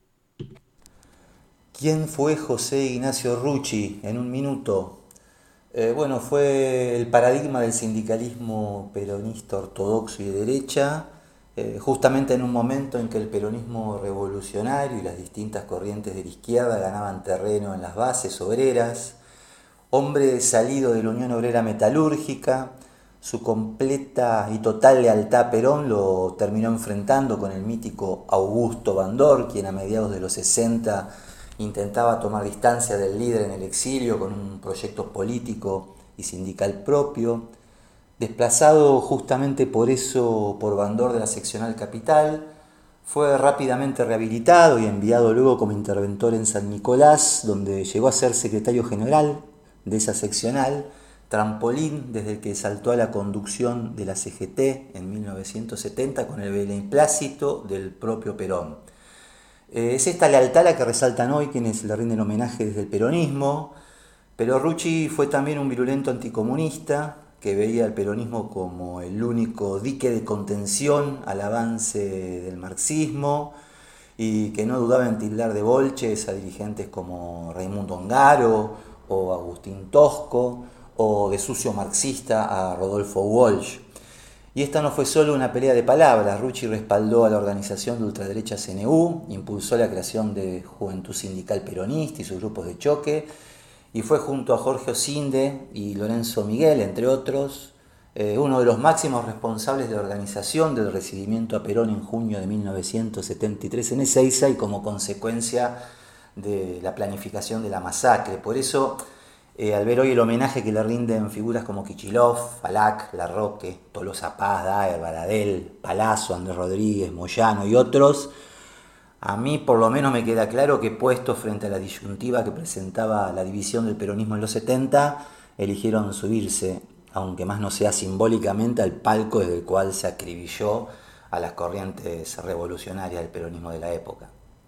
¿Quién fue José Ignacio Rucci? En un minuto. Eh, bueno, fue el paradigma del sindicalismo peronista ortodoxo y de derecha, eh, justamente en un momento en que el peronismo revolucionario y las distintas corrientes de la izquierda ganaban terreno en las bases obreras. Hombre salido de la Unión Obrera Metalúrgica, su completa y total lealtad a Perón lo terminó enfrentando con el mítico Augusto Bandor, quien a mediados de los sesenta intentaba tomar distancia del líder en el exilio con un proyecto político y sindical propio. Desplazado justamente por eso por Bandor de la seccional Capital, fue rápidamente rehabilitado y enviado luego como interventor en San Nicolás, donde llegó a ser secretario general de esa seccional, trampolín desde el que saltó a la conducción de la C G T en mil novecientos setenta con el beneplácito del propio Perón. Eh, es esta lealtad la que resaltan hoy quienes le rinden homenaje desde el peronismo, pero Rucci fue también un virulento anticomunista que veía al peronismo como el único dique de contención al avance del marxismo y que no dudaba en tildar de bolches a dirigentes como Raimundo Ongaro o Agustín Tosco, o de sucio marxista a Rodolfo Walsh. Y esta no fue solo una pelea de palabras. Rucci respaldó a la organización de ultraderecha C N U, impulsó la creación de Juventud Sindical Peronista y sus grupos de choque, y fue junto a Jorge Osinde y Lorenzo Miguel, entre otros, eh, uno de los máximos responsables de la organización del recibimiento a Perón en junio de mil novecientos setenta y tres en Ezeiza y como consecuencia de la planificación de la masacre. Por eso, Eh, al ver hoy el homenaje que le rinden figuras como Kichilov, Falac, Larroque, Tolosa Paz, Daer, Baradel, Palazzo, Andrés Rodríguez, Moyano y otros, a mí por lo menos me queda claro que puestos frente a la disyuntiva que presentaba la división del peronismo en los setenta, eligieron subirse, aunque más no sea simbólicamente, al palco desde el cual se acribilló a las corrientes revolucionarias del peronismo de la época.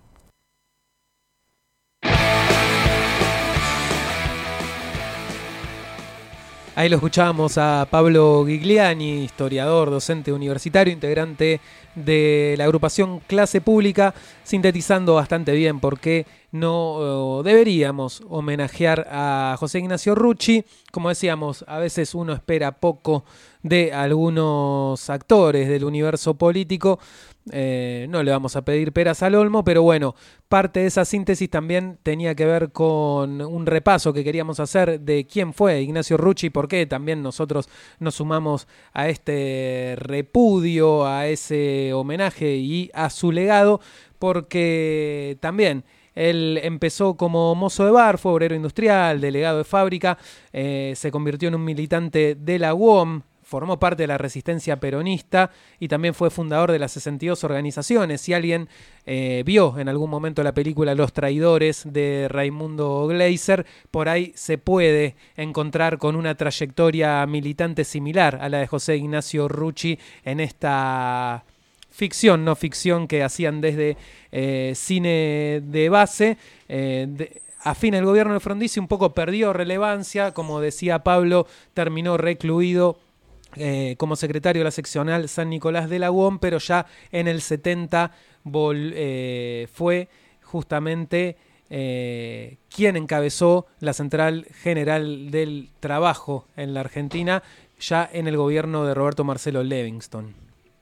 Ahí lo escuchábamos a Pablo Gigliani, historiador, docente universitario, integrante de la agrupación Clase Pública, sintetizando bastante bien por qué no uh, deberíamos homenajear a José Ignacio Rucci. Como decíamos, a veces uno espera poco de algunos actores del universo político. Eh, no le vamos a pedir peras al olmo, pero bueno, parte de esa síntesis también tenía que ver con un repaso que queríamos hacer de quién fue Ignacio Rucci y por qué también nosotros nos sumamos a este repudio, a ese homenaje y a su legado, porque también él empezó como mozo de bar, fue obrero industrial, delegado de fábrica, eh, se convirtió en un militante de la U O M, formó parte de la resistencia peronista y también fue fundador de las sesenta y dos organizaciones. Si alguien eh, vio en algún momento la película Los Traidores de Raimundo Gleiser, por ahí se puede encontrar con una trayectoria militante similar a la de José Ignacio Rucci en esta ficción, no ficción que hacían desde eh, cine de base. Eh, de, afín el gobierno de Frondizi un poco perdió relevancia, como decía Pablo, terminó recluido Eh, como secretario de la seccional San Nicolás de la U O M, pero ya en el setenta vol, eh, fue justamente eh, quien encabezó la Central General del Trabajo en la Argentina, ya en el gobierno de Roberto Marcelo Levingston.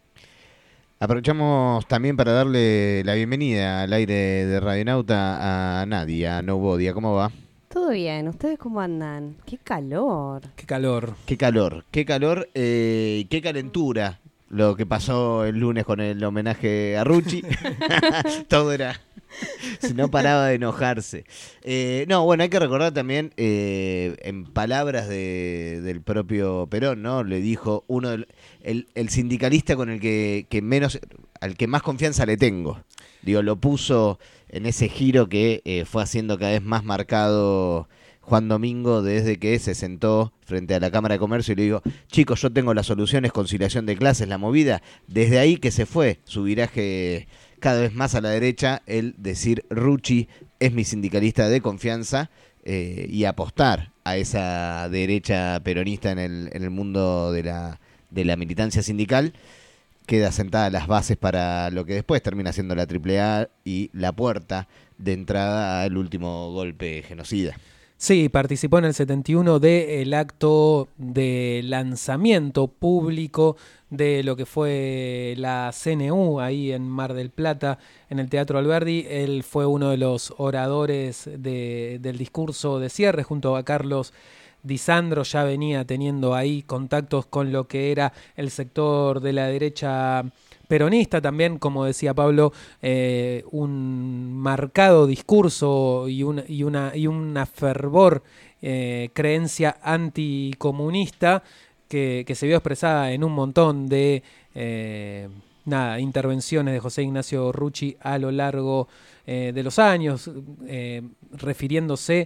Aprovechamos también para darle la bienvenida al aire de Radionauta a Nadia Novodia. ¿Cómo va? Todo bien, ¿ustedes cómo andan? ¡Qué calor! ¡Qué calor! ¡Qué calor! ¡Qué calor! Eh, ¡Qué calentura! Lo que pasó el lunes con el homenaje a Rucci. Todo era... Si no paraba de enojarse. Eh, no, bueno, hay que recordar también, eh, en palabras de, del propio Perón, ¿no? Le dijo uno del, el, el sindicalista con el que, que menos, al que más confianza le tengo. Digo, lo puso en ese giro que eh, fue haciendo cada vez más marcado Juan Domingo desde que se sentó frente a la Cámara de Comercio y le digo, chicos, yo tengo las soluciones, conciliación de clases, la movida. Desde ahí que se fue su viraje cada vez más a la derecha, el decir Rucci es mi sindicalista de confianza eh, y apostar a esa derecha peronista en el, en el mundo de la, de la militancia sindical, queda sentadas las bases para lo que después termina siendo la triple A y la puerta de entrada al último golpe genocida. Sí, participó en el setenta y uno del acto de lanzamiento público de lo que fue la C N U ahí en Mar del Plata, en el Teatro Alberdi. Él fue uno de los oradores de, del discurso de cierre junto a Carlos Di Sandro. Ya venía teniendo ahí contactos con lo que era el sector de la derecha peronista, también, como decía Pablo, eh, un marcado discurso y, un, y, una, y una fervor eh, creencia anticomunista que, que se vio expresada en un montón de eh, nada, intervenciones de José Ignacio Rucci a lo largo eh, de los años, eh, refiriéndose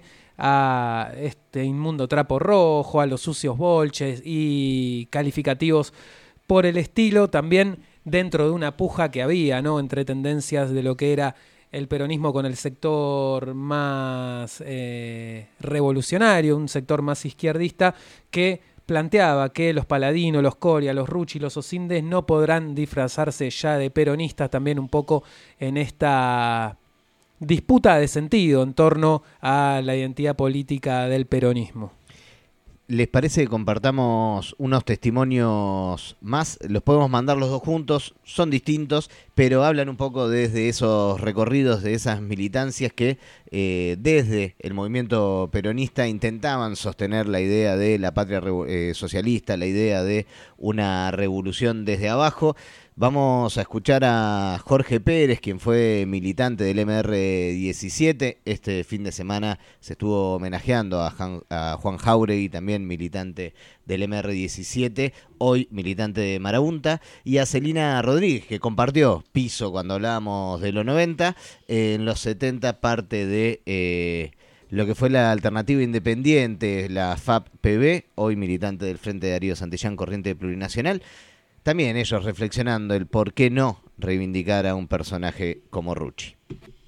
a este inmundo trapo rojo, a los sucios bolches y calificativos por el estilo, también dentro de una puja que había, ¿no?, entre tendencias de lo que era el peronismo con el sector más eh, revolucionario, un sector más izquierdista, que planteaba que los Paladinos, los Coria, los Rucci, los Osindes no podrán disfrazarse ya de peronistas, también un poco en esta disputa de sentido en torno a la identidad política del peronismo. ¿Les parece que compartamos unos testimonios más? Los podemos mandar los dos juntos, son distintos, pero hablan un poco desde esos recorridos, de esas militancias que eh, desde el movimiento peronista intentaban sostener la idea de la patria eh, socialista, la idea de una revolución desde abajo. Vamos a escuchar a Jorge Pérez, quien fue militante del eme erre diecisiete. Este fin de semana se estuvo homenajeando a, Han, a Juan Jáuregui, también militante del eme erre diecisiete, hoy militante de Marabunta, y a Celina Rodríguez, que compartió piso cuando hablábamos de los noventa, eh, en los setenta parte de eh, lo que fue la Alternativa Independiente, la F A P P B, hoy militante del Frente de Darío Santillán, Corriente Plurinacional. También ellos reflexionando el por qué no reivindicar a un personaje como Rucci.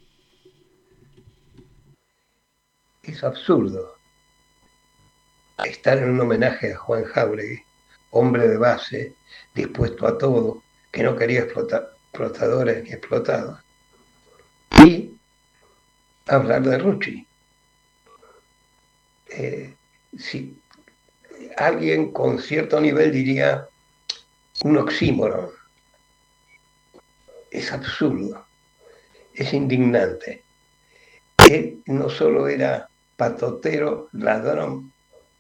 Es absurdo estar en un homenaje a Juan Jáuregui, hombre de base, dispuesto a todo, que no quería explotar, explotadores ni explotados, y hablar de Rucci. Eh, si alguien con cierto nivel diría un oxímoron. Es absurdo, es indignante. Él no solo era patotero, ladrón,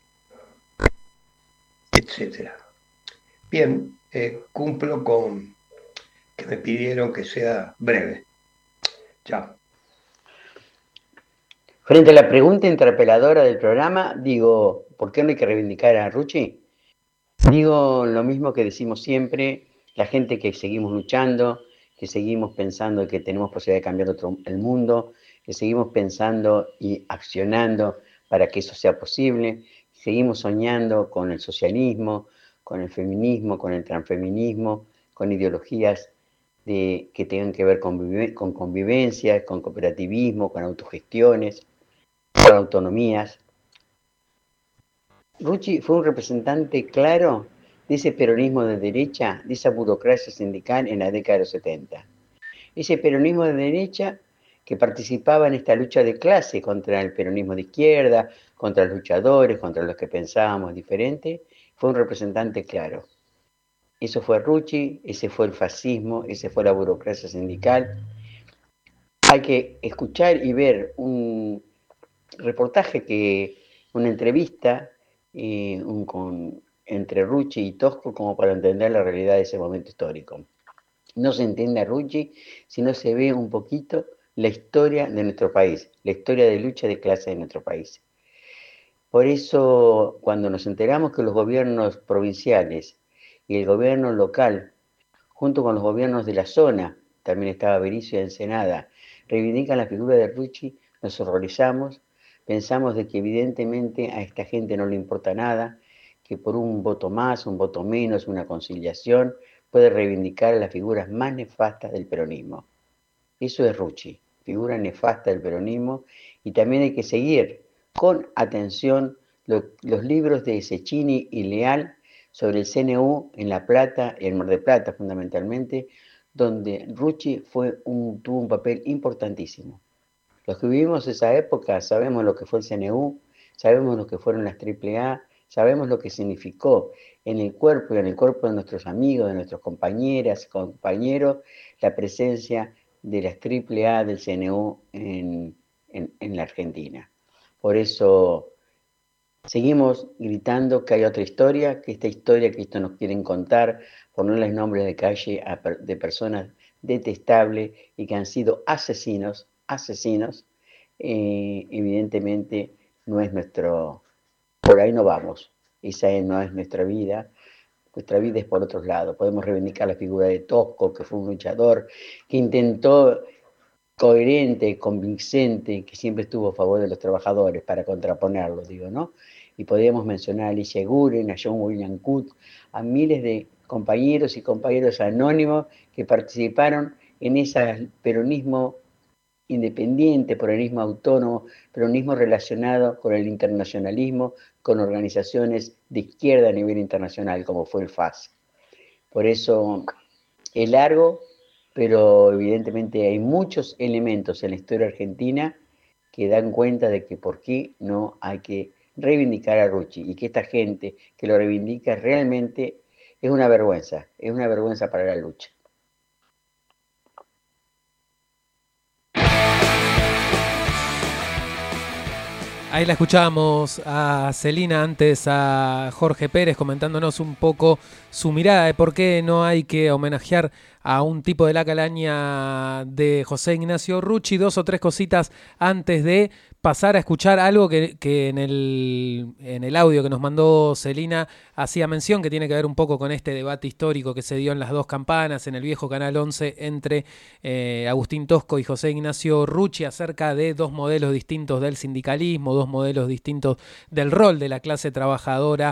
etcétera. Bien, eh, cumplo con que me pidieron que sea breve. Chao. Frente a la pregunta interpeladora del programa, digo, ¿por qué no hay que reivindicar a Rucci? Digo lo mismo que decimos siempre, la gente que seguimos luchando, que seguimos pensando que tenemos posibilidad de cambiar otro, el mundo, que seguimos pensando y accionando para que eso sea posible, seguimos soñando con el socialismo, con el feminismo, con el transfeminismo, con ideologías de, que tengan que ver con, conviv- con convivencia, con cooperativismo, con autogestiones, con autonomías. Rucci fue un representante claro de ese peronismo de derecha, de esa burocracia sindical en la década de los setenta. Ese peronismo de derecha que participaba en esta lucha de clase contra el peronismo de izquierda, contra los luchadores, contra los que pensábamos diferente, fue un representante claro. Eso fue Rucci, ese fue el fascismo, ese fue la burocracia sindical. Hay que escuchar y ver un reportaje, que una entrevista eh, un, con, entre Rucci y Tosco, como para entender la realidad de ese momento histórico. No se entiende a Rucci si no se ve un poquito la historia de nuestro país, la historia de lucha de clase de nuestro país. Por eso, cuando nos enteramos que los gobiernos provinciales y el gobierno local, junto con los gobiernos de la zona, también estaba Berisso y Ensenada, reivindican la figura de Rucci, nos horrorizamos, pensamos de que evidentemente a esta gente no le importa nada, que por un voto más, un voto menos, una conciliación, puede reivindicar a las figuras más nefastas del peronismo. Eso es Rucci, figura nefasta del peronismo, y también hay que seguir con atención lo, los libros de Cecchini y Leal sobre el C N U en La Plata y en Mar del Plata fundamentalmente, donde Rucci fue un, tuvo un papel importantísimo. Los que vivimos esa época sabemos lo que fue el C N U, sabemos lo que fueron las triple A, sabemos lo que significó en el cuerpo y en el cuerpo de nuestros amigos, de nuestras compañeras, compañeros, la presencia de las triple A del C N U en, en, en la Argentina. Por eso seguimos gritando que hay otra historia, que esta historia que esto nos quieren contar, ponerles nombres de calle a, de personas detestables y que han sido asesinos, asesinos, eh, evidentemente no es nuestro, por ahí no vamos, esa es, no es nuestra vida, nuestra vida es por otros lados. Podemos reivindicar la figura de Tosco, que fue un luchador, que intentó coherente, convincente, que siempre estuvo a favor de los trabajadores, para contraponerlo, digo, ¿no? Y podríamos mencionar a Alicia Guren, a John William Coote, a miles de compañeros y compañeros anónimos que participaron en ese peronismo independiente, peronismo autónomo, peronismo relacionado con el internacionalismo, con organizaciones de izquierda a nivel internacional, como fue el F A S. Por eso es largo, pero evidentemente hay muchos elementos en la historia argentina que dan cuenta de que por qué no hay que reivindicar a Rucci, y que esta gente que lo reivindica realmente es una vergüenza, es una vergüenza para la lucha. Ahí la escuchábamos a Celina, antes a Jorge Pérez comentándonos un poco su mirada de por qué no hay que homenajear a un tipo de la calaña de José Ignacio Rucci. Dos o tres cositas antes de pasar a escuchar algo que, que en, el, en el audio que nos mandó Celina hacía mención, que tiene que ver un poco con este debate histórico que se dio en Las Dos Campanas, en el viejo Canal once, entre eh, Agustín Tosco y José Ignacio Rucci, acerca de dos modelos distintos del sindicalismo, dos modelos distintos del rol de la clase trabajadora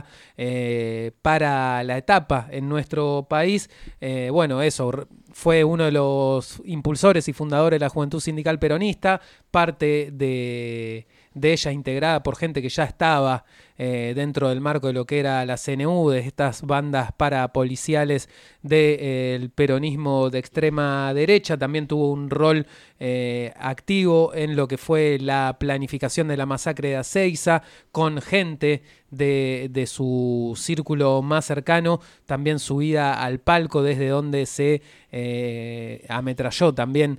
eh, para la etapa en nuestro país. Eh, bueno, eso fue uno de los impulsores y fundadores de la Juventud Sindical Peronista, parte de, de ella integrada por gente que ya estaba eh, dentro del marco de lo que era la C N U, de estas bandas parapoliciales del eh, peronismo de extrema derecha. También tuvo un rol eh, activo en lo que fue la planificación de la masacre de Ezeiza, con gente de, de su círculo más cercano, también subida al palco desde donde se eh, ametralló también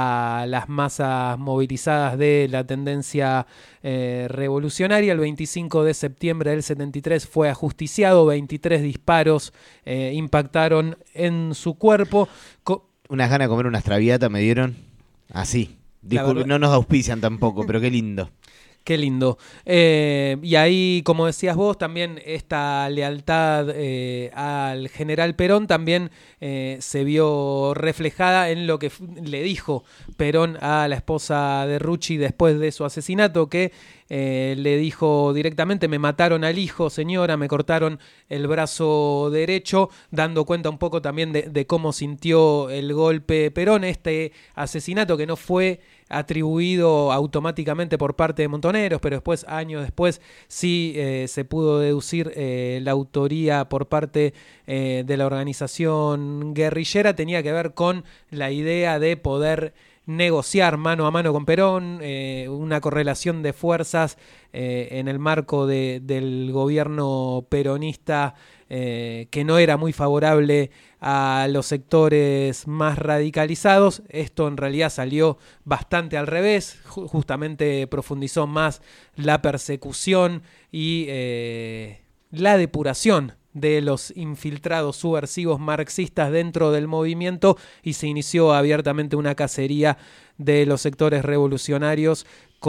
a las masas movilizadas de la tendencia eh, revolucionaria. El veinticinco de septiembre del setenta y tres fue ajusticiado, veintitrés disparos eh, impactaron en su cuerpo. Co- Unas ganas de comer unas traviatas me dieron así. Disculpe, no nos auspician tampoco, pero qué lindo. Qué lindo. Eh, y ahí, como decías vos, también esta lealtad eh, al general Perón también eh, se vio reflejada en lo que f- le dijo Perón a la esposa de Rucci después de su asesinato, que eh, le dijo directamente: me mataron al hijo, señora, me cortaron el brazo derecho, dando cuenta un poco también de, de cómo sintió el golpe Perón, este asesinato que no fue atribuido automáticamente por parte de Montoneros, pero después, años después, sí eh, se pudo deducir eh, la autoría por parte eh, de la organización guerrillera. Tenía que ver con la idea de poder negociar mano a mano con Perón, eh, una correlación de fuerzas eh, en el marco de, del gobierno peronista eh, que no era muy favorable a los sectores más radicalizados. Esto en realidad salió bastante al revés, Ju- justamente profundizó más la persecución y eh, la depuración de los infiltrados subversivos marxistas dentro del movimiento, y se inició abiertamente una cacería de los sectores revolucionarios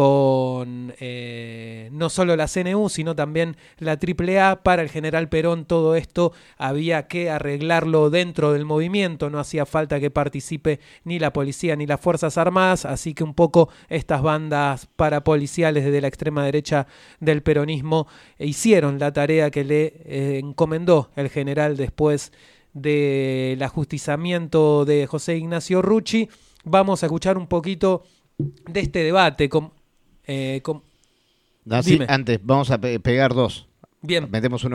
con eh, no solo la C N U, sino también la triple A. Para el general Perón todo esto había que arreglarlo dentro del movimiento, no hacía falta que participe ni la policía ni las Fuerzas Armadas, así que un poco estas bandas parapoliciales de la extrema derecha del peronismo hicieron la tarea que le eh, encomendó el general después del ajusticiamiento de José Ignacio Rucci. Vamos a escuchar un poquito de este debate con Eh, com- no, sí, antes, vamos a pe- pegar dos. Bien. Metemos uno más.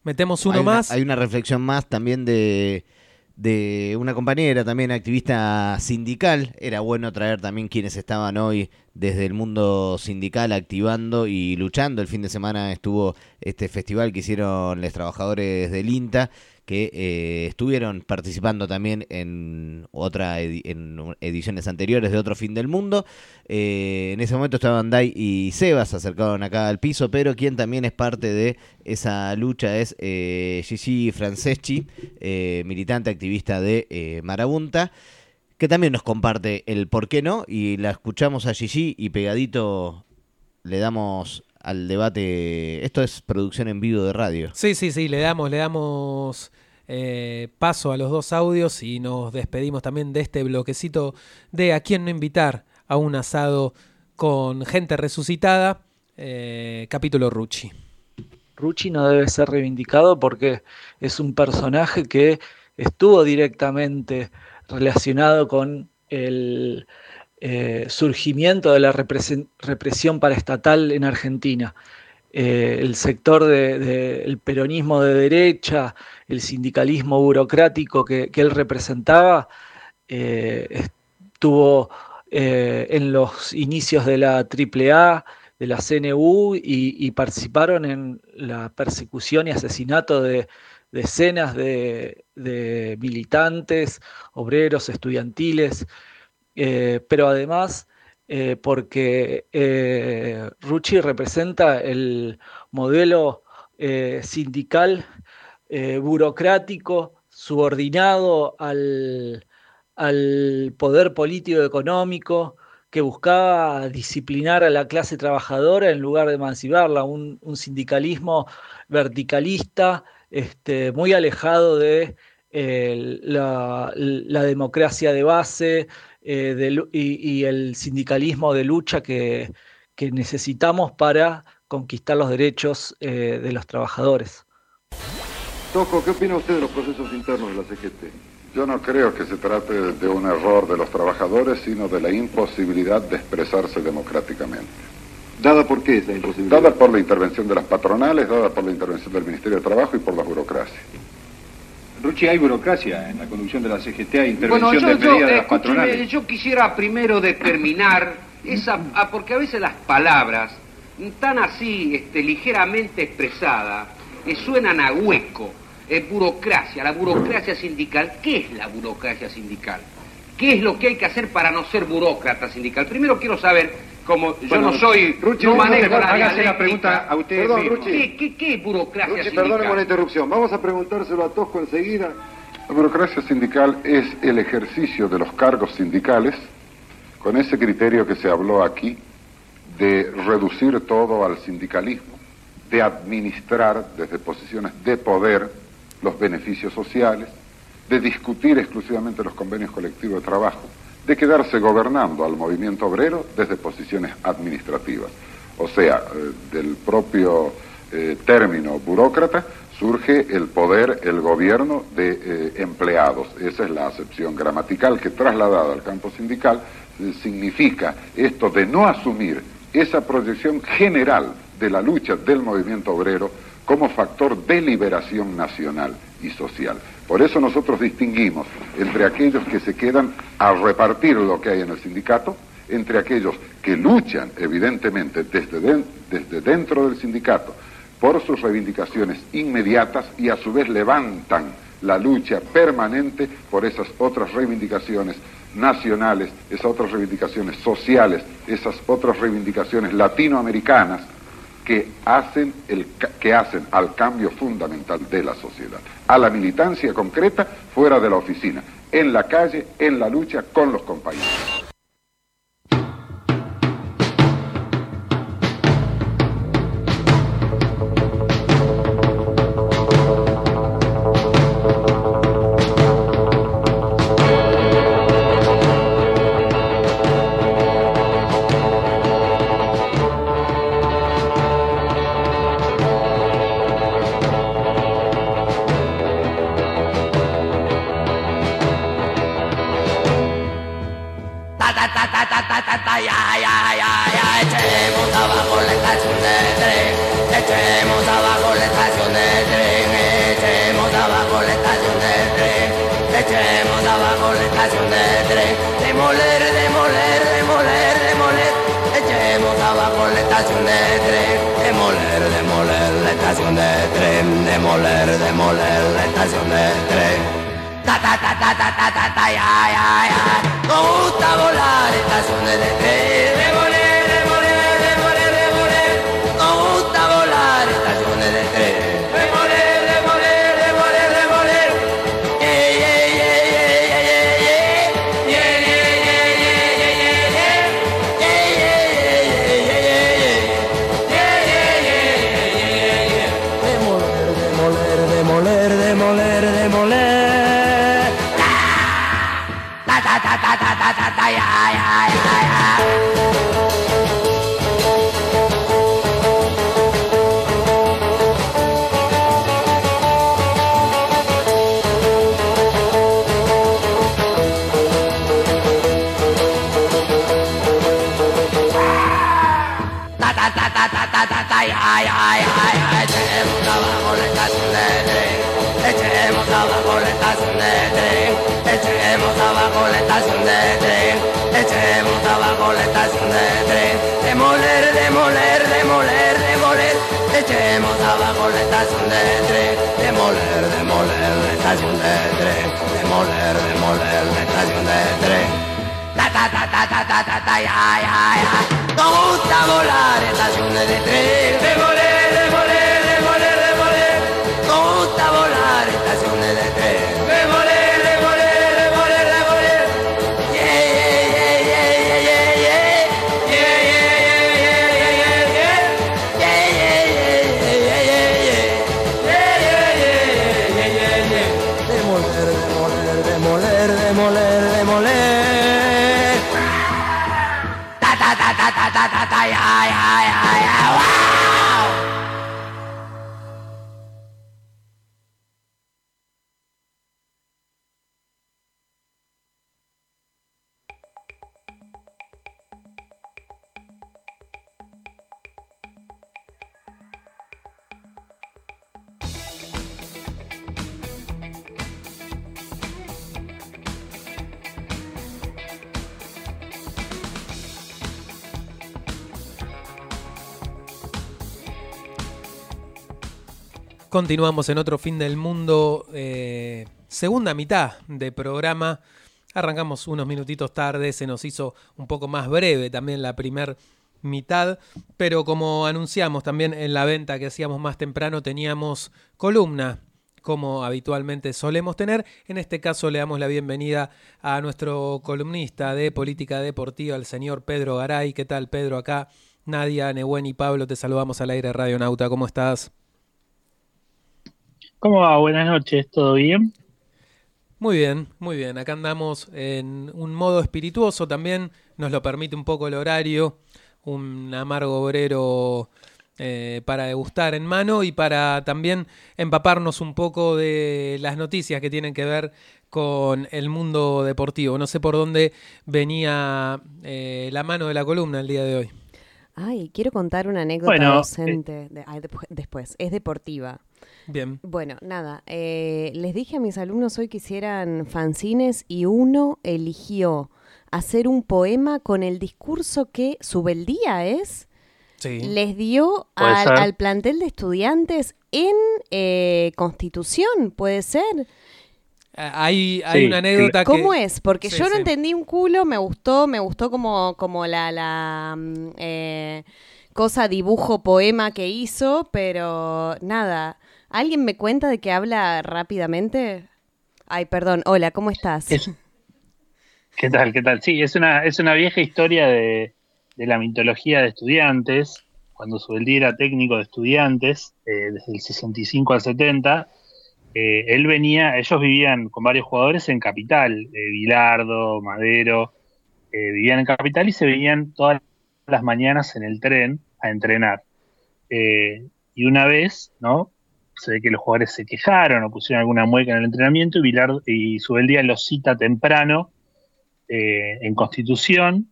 Metemos uno hay una, más. Hay una reflexión más también de, de una compañera, también activista sindical. Era bueno traer también quienes estaban hoy desde el mundo sindical activando y luchando. El fin de semana estuvo este festival que hicieron los trabajadores del INTA, que eh, estuvieron participando también en otra edi- en ediciones anteriores de Otro Fin del Mundo. Eh, en ese momento estaban Dai y Seba, se acercaron acá al piso, pero quien también es parte de esa lucha es eh, Gigi Franceschi, eh, militante activista de eh, Marabunta, que también nos comparte el por qué no, y la escuchamos a Gigi y pegadito le damos al debate. Esto es producción en vivo de radio. Sí, sí, sí, le damos, le damos eh, paso a los dos audios y nos despedimos también de este bloquecito de A quién no invitar a un asado con gente resucitada, eh, capítulo Rucci. Rucci no debe ser reivindicado porque es un personaje que estuvo directamente relacionado con el eh, surgimiento de la represen- represión paraestatal en Argentina. Eh, el sector del de, de peronismo de derecha, el sindicalismo burocrático que, que él representaba, eh, estuvo eh, en los inicios de la triple A, de la C N U, y, y participaron en la persecución y asesinato de decenas de, de militantes, obreros, estudiantiles, eh, pero además eh, porque eh, Rucci representa el modelo eh, sindical eh, burocrático subordinado al, al poder político económico, que buscaba disciplinar a la clase trabajadora en lugar de emanciparla, un, un sindicalismo verticalista, Este, muy alejado de eh, la, la democracia de base eh, de, y, y el sindicalismo de lucha que, que necesitamos para conquistar los derechos eh, de los trabajadores. Toco, ¿qué opina usted de los procesos internos de la C G T? Yo no creo que se trate de un error de los trabajadores, sino de la imposibilidad de expresarse democráticamente. ¿Dada por qué esa imposibilidad? Dada por la intervención de las patronales, dada por la intervención del Ministerio de Trabajo y por la burocracia. Rucci, hay burocracia en la conducción de la C G T, hay intervención bueno, yo, de medida yo, de las patronales. Yo quisiera primero determinar, esa, ah, porque a veces las palabras, tan así este, ligeramente expresadas, eh, suenan a hueco. Eh, burocracia, la burocracia sindical. ¿Qué es la burocracia sindical? ¿Qué es lo que hay que hacer para no ser burócrata sindical? Primero quiero saber... Como yo bueno, no soy, Rucci, no manejo la hágase la pregunta a usted Perdón, mismo. Rucci. ¿Qué, qué, qué burocracia Rucci, sindical? perdóneme una interrupción. Vamos a preguntárselo a Tosco enseguida. La burocracia sindical es el ejercicio de los cargos sindicales con ese criterio que se habló aquí de reducir todo al sindicalismo, de administrar desde posiciones de poder los beneficios sociales, de discutir exclusivamente los convenios colectivos de trabajo, de quedarse gobernando al movimiento obrero desde posiciones administrativas. O sea, eh, del propio eh, término burócrata surge el poder, el gobierno de eh, empleados. Esa es la acepción gramatical que, trasladada al campo sindical, eh, significa esto de no asumir esa proyección general de la lucha del movimiento obrero como factor de liberación nacional y social. Por eso nosotros distinguimos entre aquellos que se quedan a repartir lo que hay en el sindicato, entre aquellos que luchan evidentemente desde, de, desde dentro del sindicato por sus reivindicaciones inmediatas y a su vez levantan la lucha permanente por esas otras reivindicaciones nacionales, esas otras reivindicaciones sociales, esas otras reivindicaciones latinoamericanas que hacen, el, que hacen al cambio fundamental de la sociedad, a la militancia concreta fuera de la oficina, en la calle, en la lucha con los compañeros. ay, ay, ay, ay, ay, echemos abajo la estación de tren, echemos abajo la estación de tren, echemos abajo la estación de tren, echemos abajo la estación de tren, demoler, demoler, demoler, demoler, echemos abajo la estación de tren, demoler, demoler la estación de tren, demoler, demoler la estación de tren. Ta ta ta ta ta ta ta ta ya ya ya. Nos gusta volar estaciones de tren. Demoler, demoler, demoler, demoler. Nos gusta volar estaciones de tren. Demoler, demoler, demoler, demoler. Yeah, yeah, yeah, yeah, yeah, yeah, yeah. Yeah, yeah, yeah, yeah, yeah, yeah, yeah. Yeah, yeah, yeah, yeah, yeah, yeah. Yeah, yeah, yeah, yeah, yeah, yeah. Demoler, demoler, demoler, demoler, demoler. Ta ta ta ta ta ta ta ya ya ya ya. Ta ta ta ta ta ta ta ta ya ya ya ya. Echemos abajo la estación de tren. Echemos abajo la estación de tren. Echemos abajo la estación de tren. Echemos abajo la estación de tren. Demoler, demoler, demoler, demoler. Echemos abajo la estación de tren. Demoler, demoler la estación de tren. Demoler, demoler la estación de tren. Ta ta ta ta ta ta ta ta ya ya ya. Nos gusta volar estaciones de tren. Demoler, demoler, demoler, demoler. Nos gusta volar estaciones de tren. Demoler, demoler, demoler, demoler. Yeah, yeah, yeah, yeah, yeah, yeah. Yeah, yeah, yeah, yeah, yeah, yeah. Yeah, yeah, yeah, yeah, yeah, yeah. Yeah, yeah, yeah, yeah, yeah, yeah. Demoler, demoler, demoler, demoler, demoler. Ta ta ta ta ta ta ta ta ya ya ya ya. Wow. Continuamos en otro fin del mundo, eh, segunda mitad de programa. Arrancamos unos minutitos tarde, se nos hizo un poco más breve también la primer mitad, pero como anunciamos también en la venta que hacíamos más temprano, teníamos columna, como habitualmente solemos tener. En este caso le damos la bienvenida a nuestro columnista de política deportiva, el señor Pedro Garay. ¿Qué tal, Pedro? Acá Nadia, Nehuen y Pablo, te saludamos al aire de Radio Nauta. ¿Cómo estás? ¿Cómo va? Buenas noches, ¿todo bien? Muy bien, muy bien. Acá andamos en un modo espirituoso también, nos lo permite un poco el horario, un amargo obrero eh, para degustar en mano y para también empaparnos un poco de las noticias que tienen que ver con el mundo deportivo. No sé por dónde venía eh, la mano de la columna el día de hoy. Ay, quiero contar una anécdota bueno, docente. De, ay, después, después, es deportiva. Bien. Bueno, nada, eh, les dije a mis alumnos hoy que hicieran fanzines y uno eligió hacer un poema con el discurso que Subeldía es, sí, les dio al, al plantel de estudiantes en eh, Constitución, ¿puede ser? Hay, hay sí, una anécdota que... ¿Cómo es? Porque sí, yo no sí. entendí un culo, me gustó, me gustó como, como la, la eh, cosa, dibujo, poema que hizo, pero nada. ¿Alguien me cuenta de que habla rápidamente? Ay, perdón. Hola, ¿cómo estás? Es, ¿Qué tal? ¿Qué tal? Sí, es una, es una vieja historia de, de la mitología de estudiantes. Cuando Subeldía era técnico de estudiantes, eh, desde el sesenta y cinco al setenta, eh, él venía, ellos vivían con varios jugadores en Capital, eh, Bilardo, Madero, eh, vivían en Capital y se venían todas las mañanas en el tren a entrenar. Eh, y una vez, ¿no? Se ve que los jugadores se quejaron o pusieron alguna mueca en el entrenamiento y Bilardo y Subeldía los cita temprano eh, en Constitución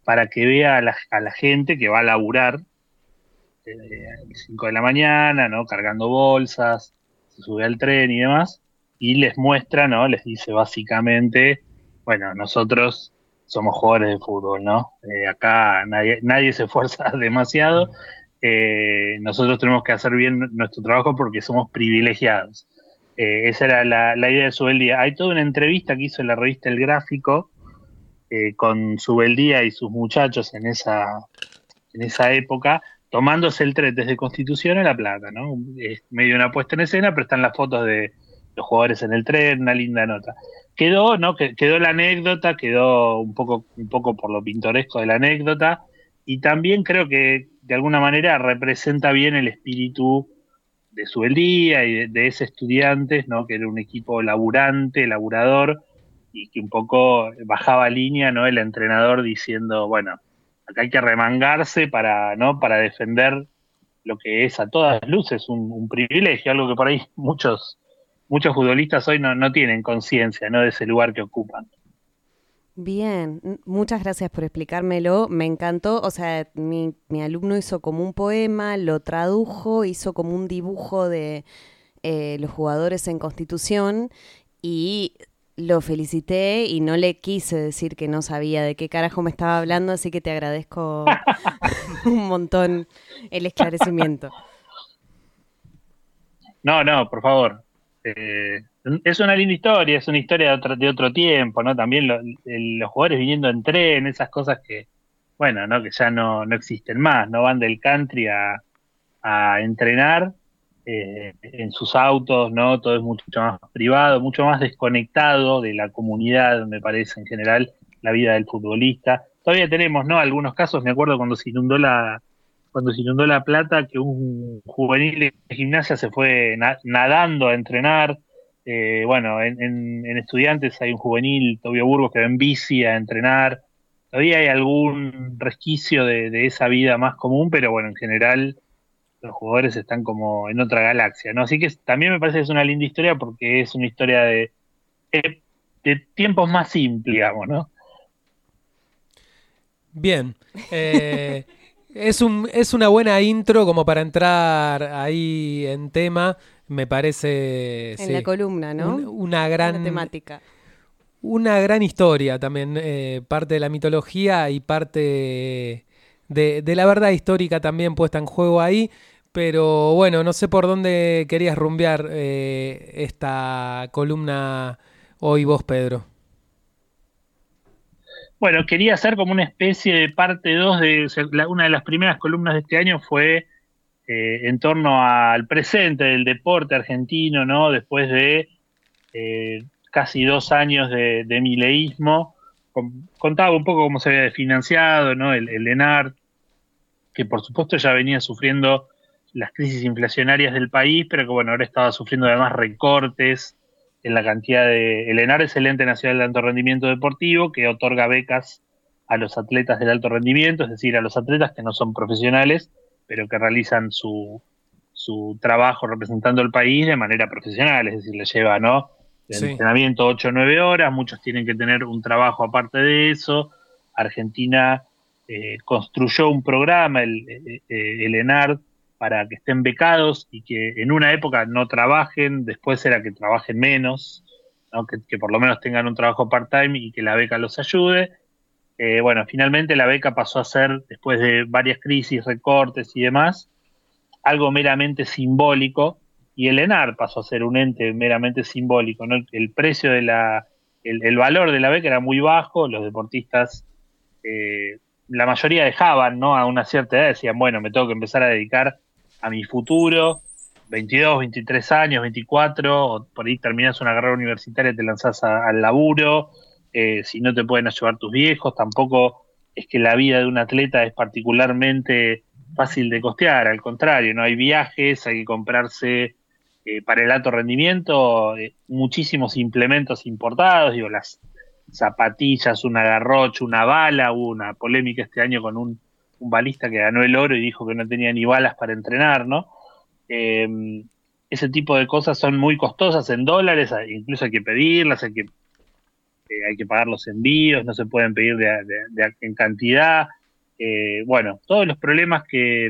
para que vea a la, a la gente que va a laburar eh, a las cinco de la mañana, ¿no? Cargando bolsas, se sube al tren y demás, y les muestra, ¿no? Les dice básicamente, bueno, nosotros somos jugadores de fútbol, ¿no? Eh, acá nadie, nadie se esfuerza demasiado, eh, nosotros tenemos que hacer bien nuestro trabajo porque somos privilegiados. Eh, esa era la, la idea de Subeldía. Hay toda una entrevista que hizo en la revista El Gráfico eh, con Subeldía y sus muchachos en esa, en esa época, tomándose el tren desde Constitución a La Plata, ¿no? Es medio una puesta en escena, pero están las fotos de los jugadores en el tren, una linda nota. Quedó, ¿no? Quedó la anécdota, quedó un poco, un poco por lo pintoresco de la anécdota, y también creo que de alguna manera representa bien el espíritu de Subeldía y de, de ese estudiantes, ¿no? Que era un equipo laburante, laburador, y que un poco bajaba línea, ¿no? El entrenador diciendo, bueno, acá hay que remangarse para, ¿no? Para defender lo que es a todas luces un, un privilegio, algo que por ahí muchos muchos futbolistas hoy no, no tienen conciencia, ¿no? De ese lugar que ocupan. Bien, muchas gracias por explicármelo, me encantó, o sea, mi, mi alumno hizo como un poema, lo tradujo, hizo como un dibujo de eh, los jugadores en Constitución y lo felicité y no le quise decir que no sabía de qué carajo me estaba hablando, así que te agradezco un montón el esclarecimiento. No, no, por favor. Eh, es una linda historia, es una historia de otro, de otro tiempo, ¿no? También lo, el, los jugadores viniendo en tren, esas cosas que, bueno, ¿no? Que ya no, no existen más, ¿no? Van del country a, a entrenar eh, en sus autos, ¿no? Todo es mucho más privado, mucho más desconectado de la comunidad, me parece, en general, la vida del futbolista. Todavía tenemos, ¿no? Algunos casos, me acuerdo cuando se inundó la cuando se inundó La Plata, que un juvenil de gimnasia se fue na- nadando a entrenar. Eh, bueno, en, en, en Estudiantes hay un juvenil, Tobio Burgos, que va en bici a entrenar. Todavía hay algún resquicio de, de esa vida más común, pero bueno, en general los jugadores están como en otra galaxia, ¿no? Así que también me parece que es una linda historia porque es una historia de, de, de tiempos más simples, digamos, ¿no? Bien. Eh... Es un es una buena intro como para entrar ahí en tema, me parece. En sí, la columna, ¿no? Un, una gran una temática. Una gran historia también, eh, parte de la mitología y parte de, de la verdad histórica también puesta en juego ahí. Pero bueno, no sé por dónde querías rumbear eh, esta columna hoy vos, Pedro. Bueno, quería hacer como una especie de parte dos de, o sea, la, una de las primeras columnas de este año fue eh, en torno al presente del deporte argentino, ¿no? Después de eh, casi dos años de, de mileísmo, con, contaba un poco cómo se había financiado, ¿no? El, el ENAR, que por supuesto ya venía sufriendo las crisis inflacionarias del país, pero que bueno, ahora estaba sufriendo además recortes en la cantidad de... El ENAR es el Ente Nacional de Alto Rendimiento Deportivo, que otorga becas a los atletas del alto rendimiento, es decir, a los atletas que no son profesionales, pero que realizan su, su trabajo representando al país de manera profesional, es decir, les lleva, ¿no? El sí. entrenamiento ocho o nueve horas, muchos tienen que tener un trabajo aparte de eso. Argentina eh, construyó un programa, el, eh, el ENAR, para que estén becados y que en una época no trabajen, después era que trabajen menos, ¿no? que, que por lo menos tengan un trabajo part-time y que la beca los ayude. Eh, bueno, finalmente la beca pasó a ser, después de varias crisis, recortes y demás, algo meramente simbólico, y el ENAR pasó a ser un ente meramente simbólico, ¿no? El, el precio de la, el, el valor de la beca era muy bajo, los deportistas, eh, la mayoría dejaban, ¿no? A una cierta edad, decían, bueno, me tengo que empezar a dedicar a mi futuro, veintidós, veintitrés años, veinticuatro, o por ahí terminás una carrera universitaria y te lanzás a, al laburo, eh, si no te pueden ayudar tus viejos, tampoco es que la vida de un atleta es particularmente fácil de costear, al contrario, no hay viajes, hay que comprarse eh, para el alto rendimiento eh, muchísimos implementos importados, digo, las zapatillas, una garrocha, una bala, hubo una polémica este año con un un balista que ganó el oro y dijo que no tenía ni balas para entrenar, ¿no? Eh, ese tipo de cosas son muy costosas en dólares, incluso hay que pedirlas, hay que eh, hay que pagar los envíos, no se pueden pedir de, de, de, en cantidad, eh, bueno, todos los problemas que,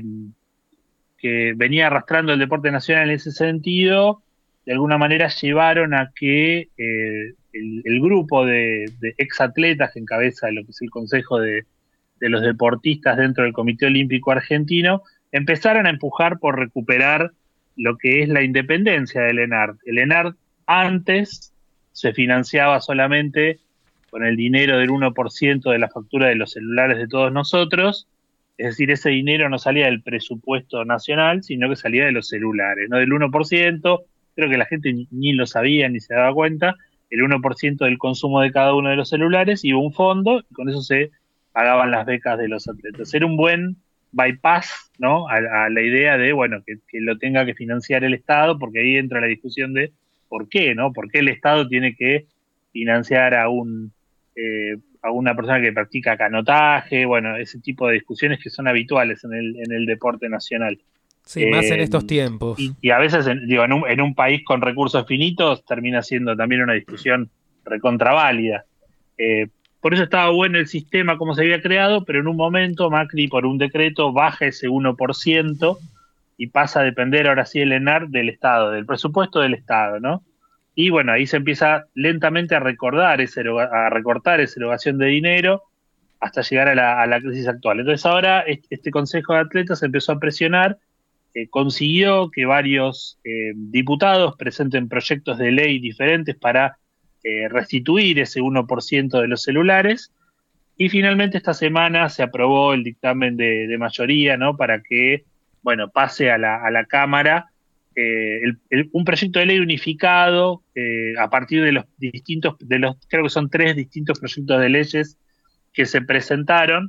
que venía arrastrando el deporte nacional en ese sentido, de alguna manera llevaron a que eh, el, el grupo de, de exatletas que encabeza lo que es el Consejo de, de los Deportistas dentro del Comité Olímpico Argentino, empezaron a empujar por recuperar lo que es la independencia del ENART. El ENART antes se financiaba solamente con el dinero del uno por ciento de la factura de los celulares de todos nosotros, es decir, ese dinero no salía del presupuesto nacional, sino que salía de los celulares, no del uno por ciento, creo que la gente ni, ni lo sabía ni se daba cuenta, el uno por ciento del consumo de cada uno de los celulares iba a un fondo y con eso se pagaban las becas de los atletas. Era un buen bypass, ¿no? A, a la idea de, bueno, que, que lo tenga que financiar el Estado, porque ahí entra la discusión de por qué, ¿no? ¿Por qué el Estado tiene que financiar a un eh, a una persona que practica canotaje? Bueno, ese tipo de discusiones que son habituales en el, en el deporte nacional. Sí, eh, más en estos tiempos. Y, y a veces, en, digo, en un, en un país con recursos finitos termina siendo también una discusión recontraválida. Eh, por eso estaba bueno el sistema como se había creado, pero en un momento Macri, por un decreto, baja ese uno por ciento y pasa a depender ahora sí el ENART del Estado, del presupuesto del Estado, ¿no? Y bueno, ahí se empieza lentamente a recordar esa eroga, a recortar esa erogación de dinero hasta llegar a la, a la crisis actual. Entonces ahora este, este Consejo de Atletas empezó a presionar, eh, consiguió que varios eh, diputados presenten proyectos de ley diferentes para eh, restituir ese uno por ciento de los celulares, y finalmente esta semana se aprobó el dictamen de, de mayoría, ¿no? Para que, bueno, pase a la, a la Cámara Eh, el, el, un proyecto de ley unificado eh, a partir de los distintos, de los creo que son tres distintos proyectos de leyes que se presentaron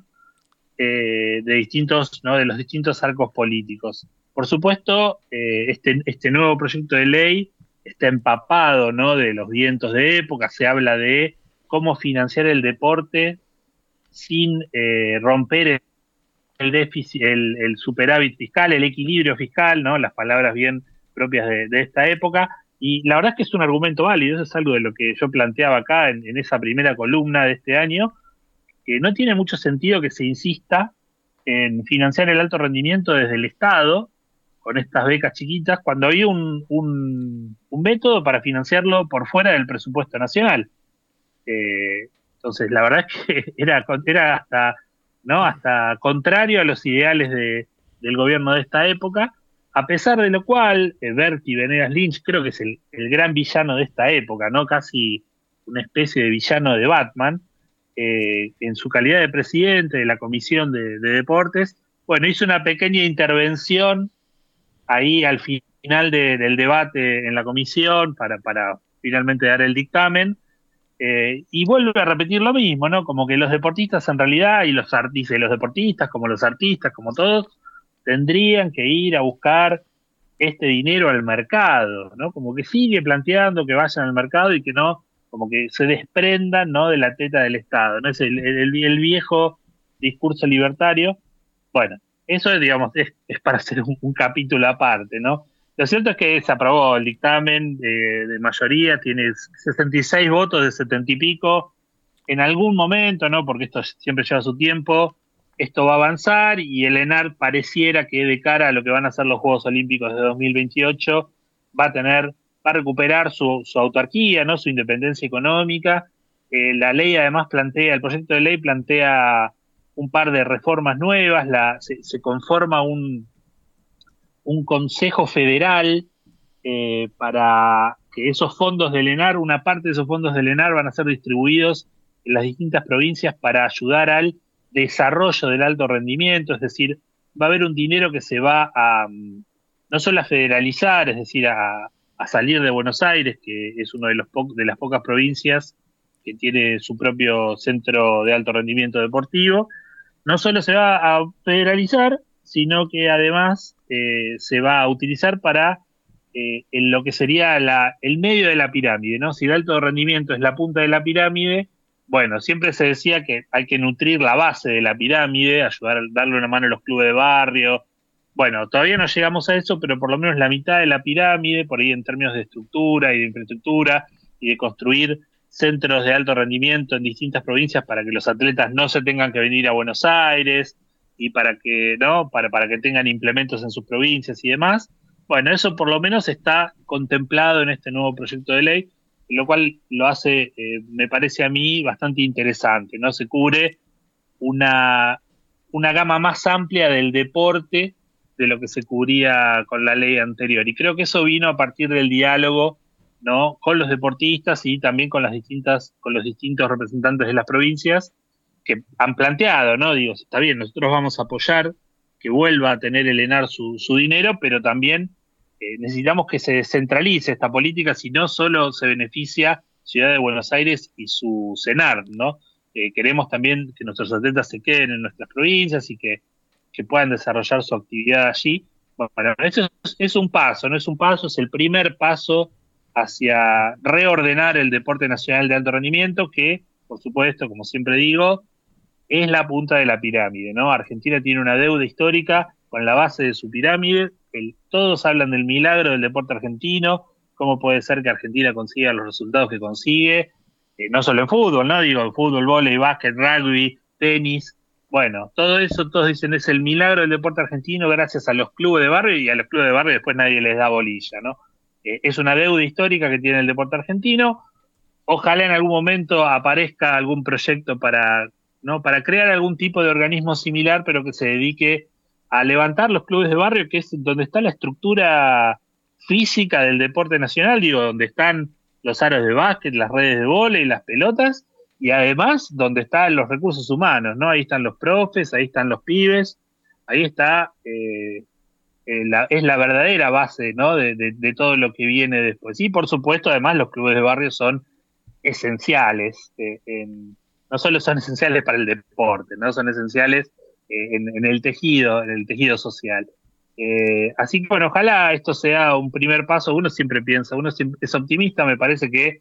eh, de distintos, ¿no? De los distintos arcos políticos. Por supuesto, eh, este, este nuevo proyecto de ley está empapado, ¿no? De los vientos de época. Se habla de cómo financiar el deporte sin eh, romper el, el déficit, el, el superávit fiscal, el equilibrio fiscal, ¿no? Las palabras bien propias de, de esta época, y la verdad es que es un argumento válido. Eso es algo de lo que yo planteaba acá en, en esa primera columna de este año, que no tiene mucho sentido que se insista en financiar el alto rendimiento desde el Estado, con estas becas chiquitas, cuando había un, un, un método para financiarlo por fuera del presupuesto nacional. Eh, entonces, la verdad es que era, era hasta, ¿no? hasta contrario a los ideales de, del gobierno de esta época, a pesar de lo cual, eh, Berti Venegas Lynch creo que es el, el gran villano de esta época, ¿no? Casi una especie de villano de Batman, eh, en su calidad de presidente de la Comisión de, de Deportes, bueno, hizo una pequeña intervención ahí al final de, del debate en la comisión para, para finalmente dar el dictamen, eh, y vuelve a repetir lo mismo, ¿no? Como que los deportistas en realidad, y los artistas, y los deportistas, como los artistas, como todos, tendrían que ir a buscar este dinero al mercado, ¿no? Como que sigue planteando que vayan al mercado y que no, como que se desprendan, ¿no? De la teta del Estado, ¿no? Es el, el, el viejo discurso libertario. Bueno, eso es, digamos, es, es para hacer un, un capítulo aparte, ¿no? Lo cierto es que se aprobó el dictamen de, de mayoría, tiene sesenta y seis votos de setenta y pico. En algún momento, ¿no? Porque esto siempre lleva su tiempo, esto va a avanzar y el ENART pareciera que de cara a lo que van a ser los Juegos Olímpicos de dos mil veintiocho va a tener, va a recuperar su, su autarquía, ¿no? Su independencia económica. Eh, la ley además plantea, el proyecto de ley plantea un par de reformas nuevas, la, se, se conforma un, un consejo federal eh, para que esos fondos del ENART, una parte de esos fondos del ENART van a ser distribuidos en las distintas provincias para ayudar al desarrollo del alto rendimiento, es decir, va a haber un dinero que se va a, no solo a federalizar, es decir, a, a salir de Buenos Aires, que es uno de, los po- de las pocas provincias que tiene su propio centro de alto rendimiento deportivo, no solo se va a federalizar, sino que además eh, se va a utilizar para eh, en lo que sería la, el medio de la pirámide, ¿no? Si el alto rendimiento es la punta de la pirámide, bueno, siempre se decía que hay que nutrir la base de la pirámide, ayudar a darle una mano a los clubes de barrio. Bueno, todavía no llegamos a eso, pero por lo menos la mitad de la pirámide, por ahí en términos de estructura y de infraestructura y de construir centros de alto rendimiento en distintas provincias para que los atletas no se tengan que venir a Buenos Aires y para que, ¿no? Para, para que tengan implementos en sus provincias y demás. Bueno, eso por lo menos está contemplado en este nuevo proyecto de ley, lo cual lo hace, eh, me parece a mí, bastante interesante, ¿no? Se cubre una, una gama más amplia del deporte de lo que se cubría con la ley anterior. Y creo que eso vino a partir del diálogo, ¿no? Con los deportistas y también con las distintas, con los distintos representantes de las provincias que han planteado, ¿no? Digo, está bien, nosotros vamos a apoyar que vuelva a tener el ENAR su, su dinero, pero también eh, necesitamos que se descentralice esta política, si no solo se beneficia Ciudad de Buenos Aires y su CENAR, ¿no? Eh, queremos también que nuestros atletas se queden en nuestras provincias y que, que puedan desarrollar su actividad allí. Bueno, eso es, es un paso, no es un paso, es el primer paso hacia reordenar el deporte nacional de alto rendimiento, que, por supuesto, como siempre digo, es la punta de la pirámide, ¿no? Argentina tiene una deuda histórica con la base de su pirámide. El, todos hablan del milagro del deporte argentino, cómo puede ser que Argentina consiga los resultados que consigue, eh, no solo en fútbol, ¿no? Digo, fútbol, vóley, básquet, rugby, tenis. Bueno, todo eso, todos dicen, es el milagro del deporte argentino gracias a los clubes de barrio, y a los clubes de barrio después nadie les da bolilla, ¿no? Eh, es una deuda histórica que tiene el deporte argentino. Ojalá en algún momento aparezca algún proyecto para, ¿no? para crear algún tipo de organismo similar, pero que se dedique a levantar los clubes de barrio, que es donde está la estructura física del deporte nacional, digo, donde están los aros de básquet, las redes de vóley, las pelotas, y además donde están los recursos humanos, ¿no? Ahí están los profes, ahí están los pibes, ahí está, eh, eh, la, es la verdadera base, ¿no? De, de, de todo lo que viene después. Y por supuesto, además, los clubes de barrio son esenciales, eh, en, no solo son esenciales para el deporte, ¿no? Son esenciales eh, en, en el tejido, en el tejido social. Eh, así que bueno, ojalá esto sea un primer paso. Uno siempre piensa, uno siempre es optimista, me parece que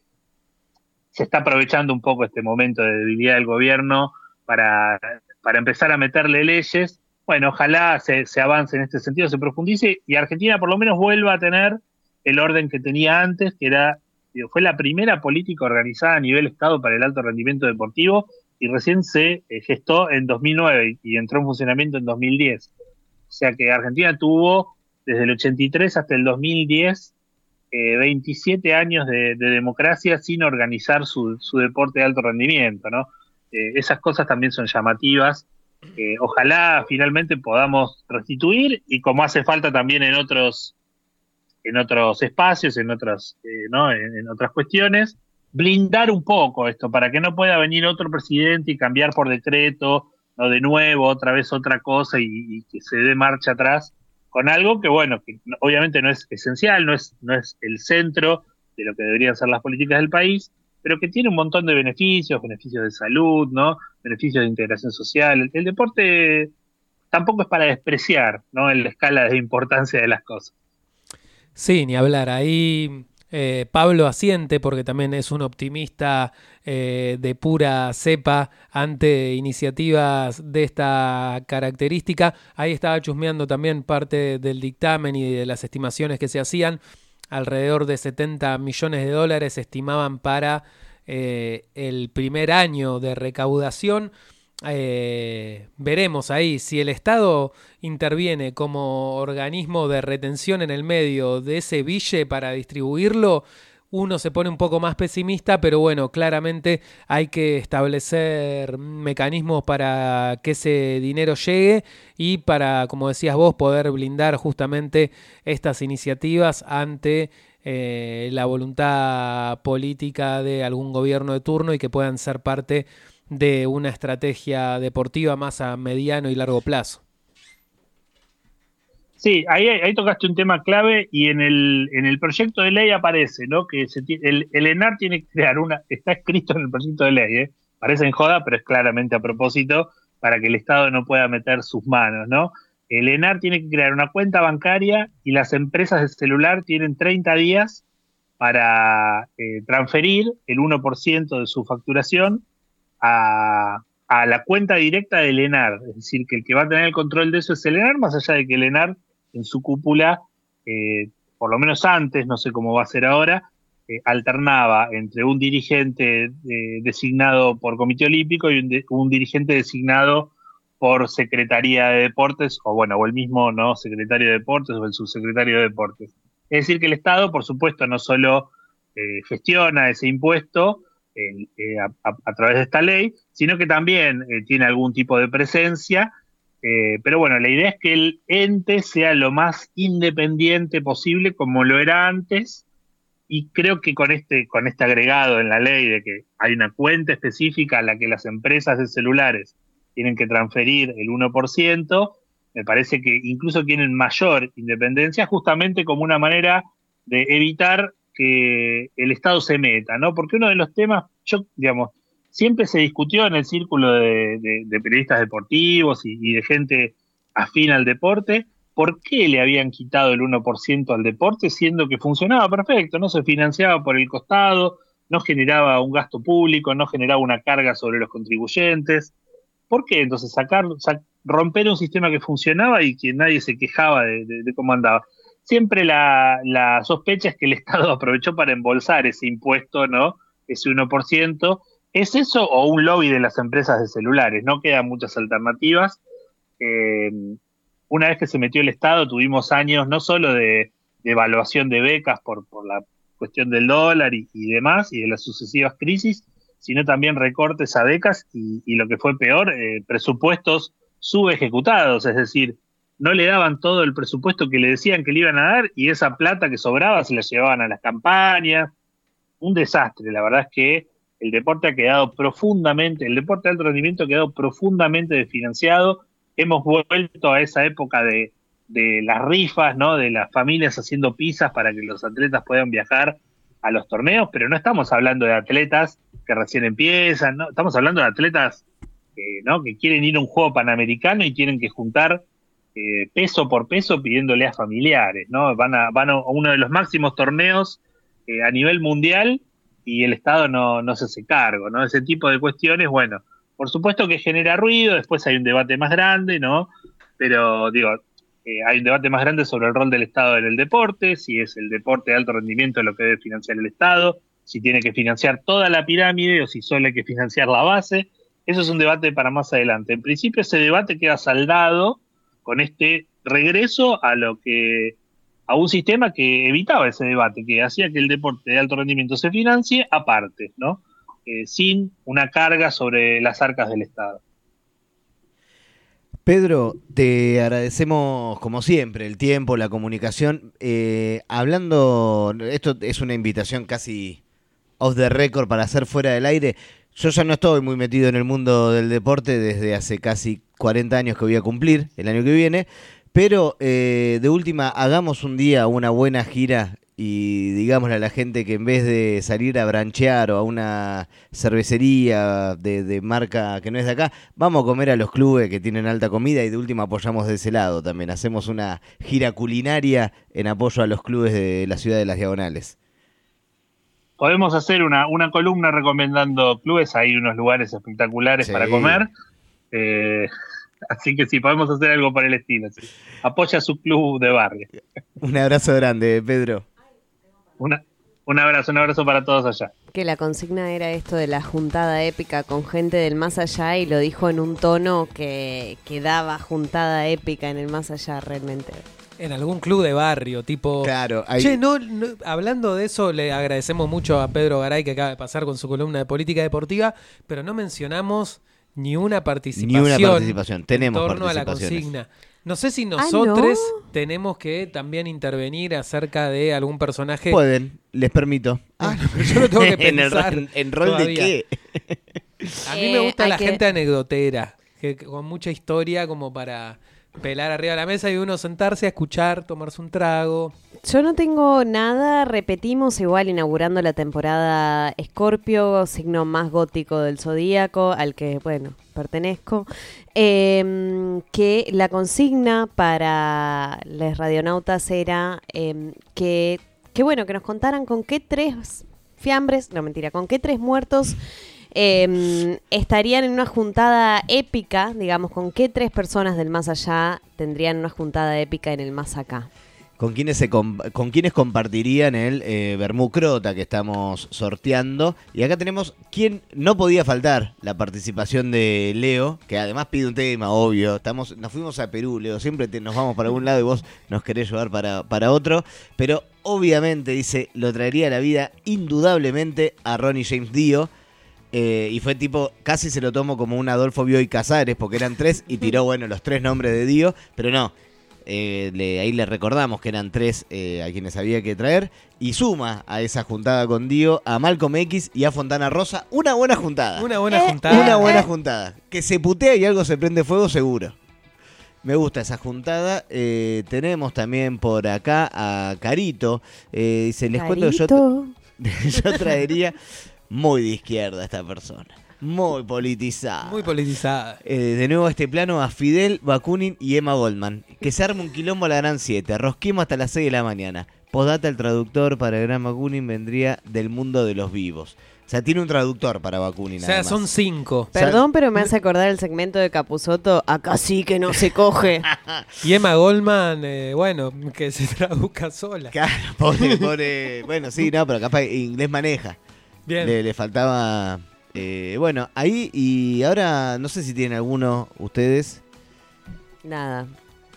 se está aprovechando un poco este momento de debilidad del gobierno para, para empezar a meterle leyes. Bueno, ojalá se, se avance en este sentido, se profundice y Argentina por lo menos vuelva a tener el orden que tenía antes, que era, fue la primera política organizada a nivel Estado para el alto rendimiento deportivo y recién se gestó en dos mil nueve y entró en funcionamiento en dos mil diez. O sea que Argentina tuvo desde el ochenta y tres hasta el dos mil diez eh, veintisiete años de, de democracia sin organizar su, su deporte de alto rendimiento, ¿no? Eh, esas cosas también son llamativas. Eh, ojalá finalmente podamos restituir y como hace falta también en otros en otros espacios, en otras, eh, ¿no? en, en otras cuestiones, blindar un poco esto para que no pueda venir otro presidente y cambiar por decreto, no de nuevo, otra vez otra cosa y, y que se dé marcha atrás con algo que, bueno, que obviamente no es esencial, no es, no es el centro de lo que deberían ser las políticas del país, pero que tiene un montón de beneficios, beneficios de salud, ¿no? Beneficios de integración social. El, el deporte tampoco es para despreciar, ¿no? En la escala de importancia de las cosas. Sí, ni hablar. Ahí eh, Pablo asiente porque también es un optimista eh, de pura cepa ante iniciativas de esta característica. Ahí estaba chusmeando también parte del dictamen y de las estimaciones que se hacían. Alrededor de setenta millones de dólares se estimaban para eh, el primer año de recaudación. Eh, veremos ahí si el Estado interviene como organismo de retención en el medio de ese bille para distribuirlo. Uno se pone un poco más pesimista, pero bueno, claramente hay que establecer mecanismos para que ese dinero llegue y para, como decías vos, poder blindar justamente estas iniciativas ante eh, la voluntad política de algún gobierno de turno y que puedan ser parte de una estrategia deportiva más a mediano y largo plazo. Sí, ahí, ahí tocaste un tema clave y en el en el proyecto de ley aparece, ¿no? Que se, el, el ENAR tiene que crear una, está escrito en el proyecto de ley, ¿eh? Parece en joda, pero es claramente a propósito para que el Estado no pueda meter sus manos, ¿no? El ENAR tiene que crear una cuenta bancaria y las empresas de celular tienen treinta días para eh, transferir el uno por ciento de su facturación a, a la cuenta directa del ENAR, es decir, que el que va a tener el control de eso es el ENAR, más allá de que el ENAR en su cúpula, eh, por lo menos antes, no sé cómo va a ser ahora, eh, alternaba entre un dirigente eh, designado por Comité Olímpico y un, de, un dirigente designado por Secretaría de Deportes, o bueno, o el mismo no secretario de Deportes o el subsecretario de Deportes. Es decir, que el Estado, por supuesto, no solo eh, gestiona ese impuesto eh, eh, a, a, a través de esta ley, sino que también eh, tiene algún tipo de presencia. Eh, pero bueno, la idea es que el ente sea lo más independiente posible, como lo era antes, y creo que con este, con este agregado en la ley de que hay una cuenta específica a la que las empresas de celulares tienen que transferir el uno por ciento, me parece que incluso tienen mayor independencia, justamente como una manera de evitar que el Estado se meta, ¿no? Porque uno de los temas, yo, digamos, siempre se discutió en el círculo de, de, de periodistas deportivos y, y de gente afín al deporte, ¿por qué le habían quitado el uno por ciento al deporte, siendo que funcionaba perfecto, no se financiaba por el costado, no generaba un gasto público, no generaba una carga sobre los contribuyentes? ¿Por qué entonces sacar, sac, romper un sistema que funcionaba y que nadie se quejaba de, de, de cómo andaba? Siempre la, la sospecha es que el Estado aprovechó para embolsar ese impuesto, ¿no? Ese uno por ciento. ¿Es eso o un lobby de las empresas de celulares? No quedan muchas alternativas. Eh, una vez que se metió el Estado, tuvimos años no solo de, de evaluación de becas por, por la cuestión del dólar y, y demás, y de las sucesivas crisis, sino también recortes a becas y, y lo que fue peor, eh, presupuestos subejecutados, es decir, no le daban todo el presupuesto que le decían que le iban a dar y esa plata que sobraba se la llevaban a las campañas. Un desastre, la verdad es que el deporte ha quedado profundamente, el deporte de alto rendimiento ha quedado profundamente desfinanciado. Hemos vuelto a esa época de, de las rifas, ¿no? De las familias haciendo pizzas para que los atletas puedan viajar a los torneos, pero no estamos hablando de atletas que recién empiezan, ¿no? Estamos hablando de atletas eh, ¿no? que quieren ir a un juego panamericano y tienen que juntar eh, peso por peso pidiéndole a familiares, ¿no? Van a, van a uno de los máximos torneos eh, a nivel mundial y el Estado no, no se hace cargo, ¿no? Ese tipo de cuestiones, bueno, por supuesto que genera ruido, después hay un debate más grande, ¿no? Pero, digo, eh, hay un debate más grande sobre el rol del Estado en el deporte, si es el deporte de alto rendimiento lo que debe financiar el Estado, si tiene que financiar toda la pirámide o si solo hay que financiar la base. Eso es un debate para más adelante. En principio ese debate queda saldado con este regreso a lo que a un sistema que evitaba ese debate, que hacía que el deporte de alto rendimiento se financie aparte, ¿no? Eh, sin una carga sobre las arcas del Estado. Pedro, te agradecemos como siempre el tiempo, la comunicación. Eh, hablando, esto es una invitación casi off the record para hacer fuera del aire. Yo ya no estoy muy metido en el mundo del deporte desde hace casi cuarenta años que voy a cumplir el año que viene, pero eh, de última hagamos un día una buena gira y digámosle a la gente que en vez de salir a branchear o a una cervecería de, de marca que no es de acá, vamos a comer a los clubes que tienen alta comida y de última apoyamos de ese lado también. Hacemos una gira culinaria en apoyo a los clubes de la ciudad de Las Diagonales. Podemos hacer una, una columna recomendando clubes, hay unos lugares espectaculares sí. para comer, eh, así que sí, podemos hacer algo para el estilo. Sí. Apoya a su club de barrio. Un abrazo grande, Pedro. Una, un abrazo, un abrazo para todos allá. Que la consigna era esto de la juntada épica con gente del más allá y lo dijo en un tono que, que daba juntada épica en el más allá realmente. En algún club de barrio, tipo... Claro. Hay... Che, no, no, hablando de eso, le agradecemos mucho a Pedro Garay que acaba de pasar con su columna de política deportiva, pero no mencionamos ni una participación, ni una participación. Tenemos en torno a la consigna. No sé si nosotros ah, ¿no? tenemos que también intervenir acerca de algún personaje. Pueden, les permito. Ah, no, pero yo no tengo que pensar. ¿En, en, en rol todavía. de qué? A mí me gusta eh, la que... gente anecdotera, que, con mucha historia como para pelar arriba de la mesa y uno sentarse a escuchar, tomarse un trago. Yo no tengo nada, repetimos igual inaugurando la temporada Escorpio, signo más gótico del zodíaco, al que, bueno, pertenezco, eh, que la consigna para los radionautas era eh, que, que, bueno, que nos contaran con qué tres fiambres, no mentira, con qué tres muertos eh, estarían en una juntada épica, digamos, con qué tres personas del más allá tendrían una juntada épica en el más acá. con quienes se com- con quienes compartirían el eh, Vermú Crota que estamos sorteando. Y acá tenemos quien no podía faltar, la participación de Leo, que además pide un tema, obvio. Estamos, nos fuimos a Perú, Leo, siempre te, nos vamos para algún lado y vos nos querés llevar para, para otro. Pero obviamente, dice, lo traería a la vida indudablemente a Ronnie James Dio. Eh, y fue tipo, casi se lo tomo como un Adolfo Bioy Casares, porque eran tres y tiró, bueno, los tres nombres de Dio, pero no. Eh, le, ahí le recordamos que eran tres eh, a quienes había que traer. Y suma a esa juntada con Dio a Malcolm X y a Fontana Rosa. Una buena juntada. Una buena juntada. Una buena juntada. Que se putea y algo se prende fuego seguro. Me gusta esa juntada. Eh, tenemos también por acá a Carito. Eh, dice, les cuento que yo, yo traería muy de izquierda a esta persona. Muy politizada. Muy politizada. Eh, de nuevo a este plano a Fidel, Bakunin y Emma Goldman. Que se arme un quilombo a la gran siete. Rosquemos hasta las seis de la mañana. Postdata, el traductor para el gran Bakunin vendría del mundo de los vivos. O sea, tiene un traductor para Bakunin. O sea, además. son cinco. Perdón, pero me hace acordar el segmento de Capusotto. Acá sí que no se coge. Y Emma Goldman, eh, bueno, que se traduzca sola. Claro, pobre, pobre. Bueno, sí, no, pero capaz inglés maneja. Bien. Le, le faltaba... Eh, bueno, ahí y ahora no sé si tienen alguno ustedes. Nada.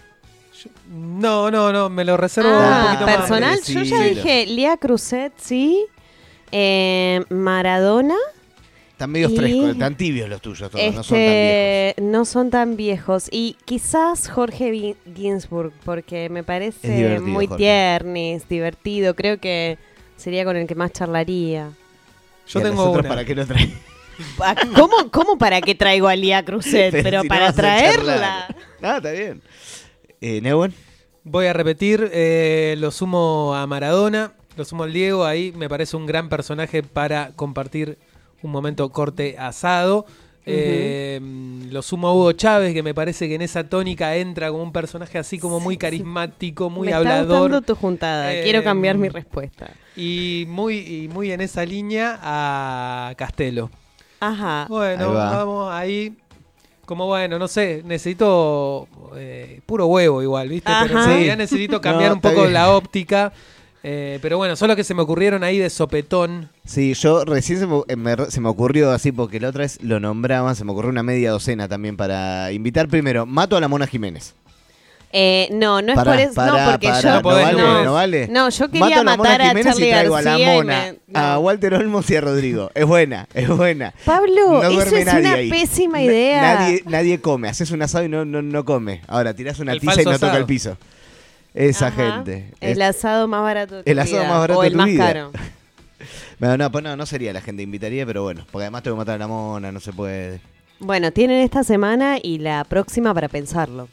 No, no, no, me lo reservo Ah, un poquito personal, más. yo ya dije Lía Cruzet, sí. Eh, Maradona. Están medio y frescos, están tibios los tuyos todos, no son tan viejos. Este, no son tan viejos. Y quizás Jorge Vi- Ginsburg, porque me Es parece divertido, muy Jorge. tiernis, divertido. Creo que sería con el que más charlaría. Yo ¿Y a tengo nosotros una. para qué lo traen? Ah, ¿Cómo, ¿Cómo para qué traigo a Lía Cruzet? Pero Pero si no para vas a traerla. charlar. Ah, está bien. Eh, Neuwen. Voy a repetir, eh, lo sumo a Maradona, lo sumo al Diego, ahí me parece un gran personaje para compartir un momento corte asado. Eh, lo sumo a Hugo Chávez, que me parece que en esa tónica entra como un personaje así como muy carismático, muy me hablador. está gustando tu juntada. Eh, Quiero cambiar mi respuesta. Y muy, y muy en esa línea a Castelo. Ajá. Bueno, Ahí va. vamos ahí. Como bueno, no sé, necesito eh, puro huevo igual, ¿viste? Pero Ajá. en realidad necesito cambiar No, un está poco bien. la óptica. Eh, pero bueno, solo que se me ocurrieron ahí de sopetón. Sí, yo recién se me, eh, me- se me ocurrió así, porque la otra vez lo nombraban, se me ocurrió una media docena también para invitar primero. Mato a la Mona Jiménez. Eh, no, no es Pará, por eso. pará, no, porque pará, yo. no vale, no, no vale. No, yo Mato quería a la Mona matar a Jiménez Charlie y traigo García. a la y Mona, me- no. a Walter Olmos y a Rodrigo. Es buena, es buena. Pablo, No eso duerme es nadie una ahí. pésima Na- idea. Nadie, nadie come. Haces un asado y no, no, no come. Ahora tirás una El tiza y falso no toca asado. el piso. Esa Ajá. gente. El Es- asado más barato de tu el asado vida, más barato o de el tu más vida. caro. Bueno, no, pues no, no sería la gente invitaría, pero bueno, porque además tengo que matar a la Mona, no se puede. Bueno, tienen esta semana y la próxima para pensarlo.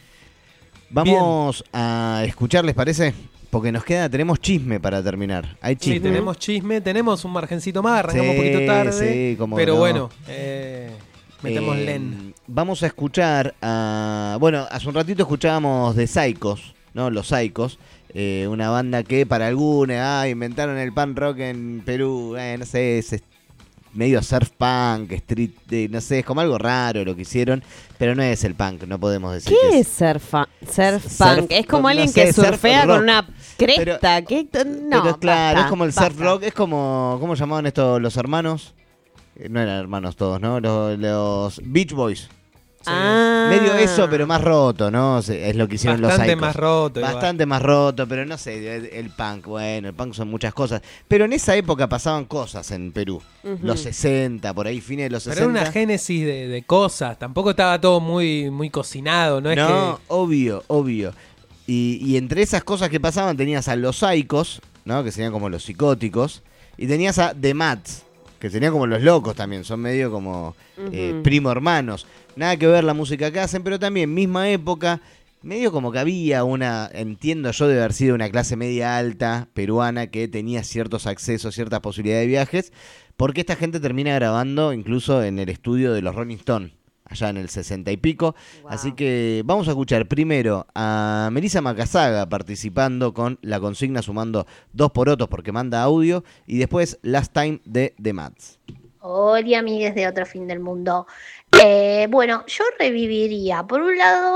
Vamos a escuchar, ¿les parece? Porque nos queda, tenemos chisme para terminar. Hay chisme. Sí, tenemos chisme, tenemos un margencito más, arrancamos Sí, un poquito tarde. sí, cómo pero no. bueno, eh, metemos Eh, len. Vamos a escuchar a... Bueno, hace un ratito escuchábamos de Psychos, ¿no? Los Psychos. eh, una banda que para algunos ah, inventaron el punk rock en Perú. Eh, no sé, es est- medio surf punk, street... eh, no sé, es como algo raro lo que hicieron. Pero no es el punk, no podemos decir que ¿Qué es surf, surf Surf- punk? Es como no alguien sé, que surf surfea rock. con una cresta. ¿Qué? No, Pero claro, basta, es como el basta. surf rock, es como... ¿Cómo llamaban estos los hermanos? Eh, No eran hermanos todos, ¿no? Los, los Beach Boys. Ah. Medio eso, pero más roto, ¿no? O sea, es lo que hicieron Bastante los más Psychos. roto. igual. Bastante más roto, pero no sé, el, el punk, bueno, el punk son muchas cosas. Pero en esa época pasaban cosas en Perú. Ujú. Los sesenta, por ahí, fines de los Pero era sesenta. una génesis de, de cosas. Tampoco estaba todo muy, muy cocinado. No es No, que. obvio, obvio. Y, y entre esas cosas que pasaban tenías a los Psychos, ¿no? Que serían como los psicóticos. Y tenías a The Mats, que serían como los locos también. Son medio como eh, Ujú. primo hermanos. Nada que ver la música que hacen, pero también misma época. Medio como que había una, entiendo yo, de haber sido una clase media alta peruana que tenía ciertos accesos, ciertas posibilidades de viajes. Porque esta gente termina grabando incluso en el estudio de los Rolling Stones, allá en el sesenta y pico. Así que vamos a escuchar primero a Melissa Macasaga participando con la consigna, sumando dos porotos porque manda audio. Y después Last Time de The Mats. Hola, amigues de Otro Fin del Mundo. Eh, bueno, yo reviviría, por un lado,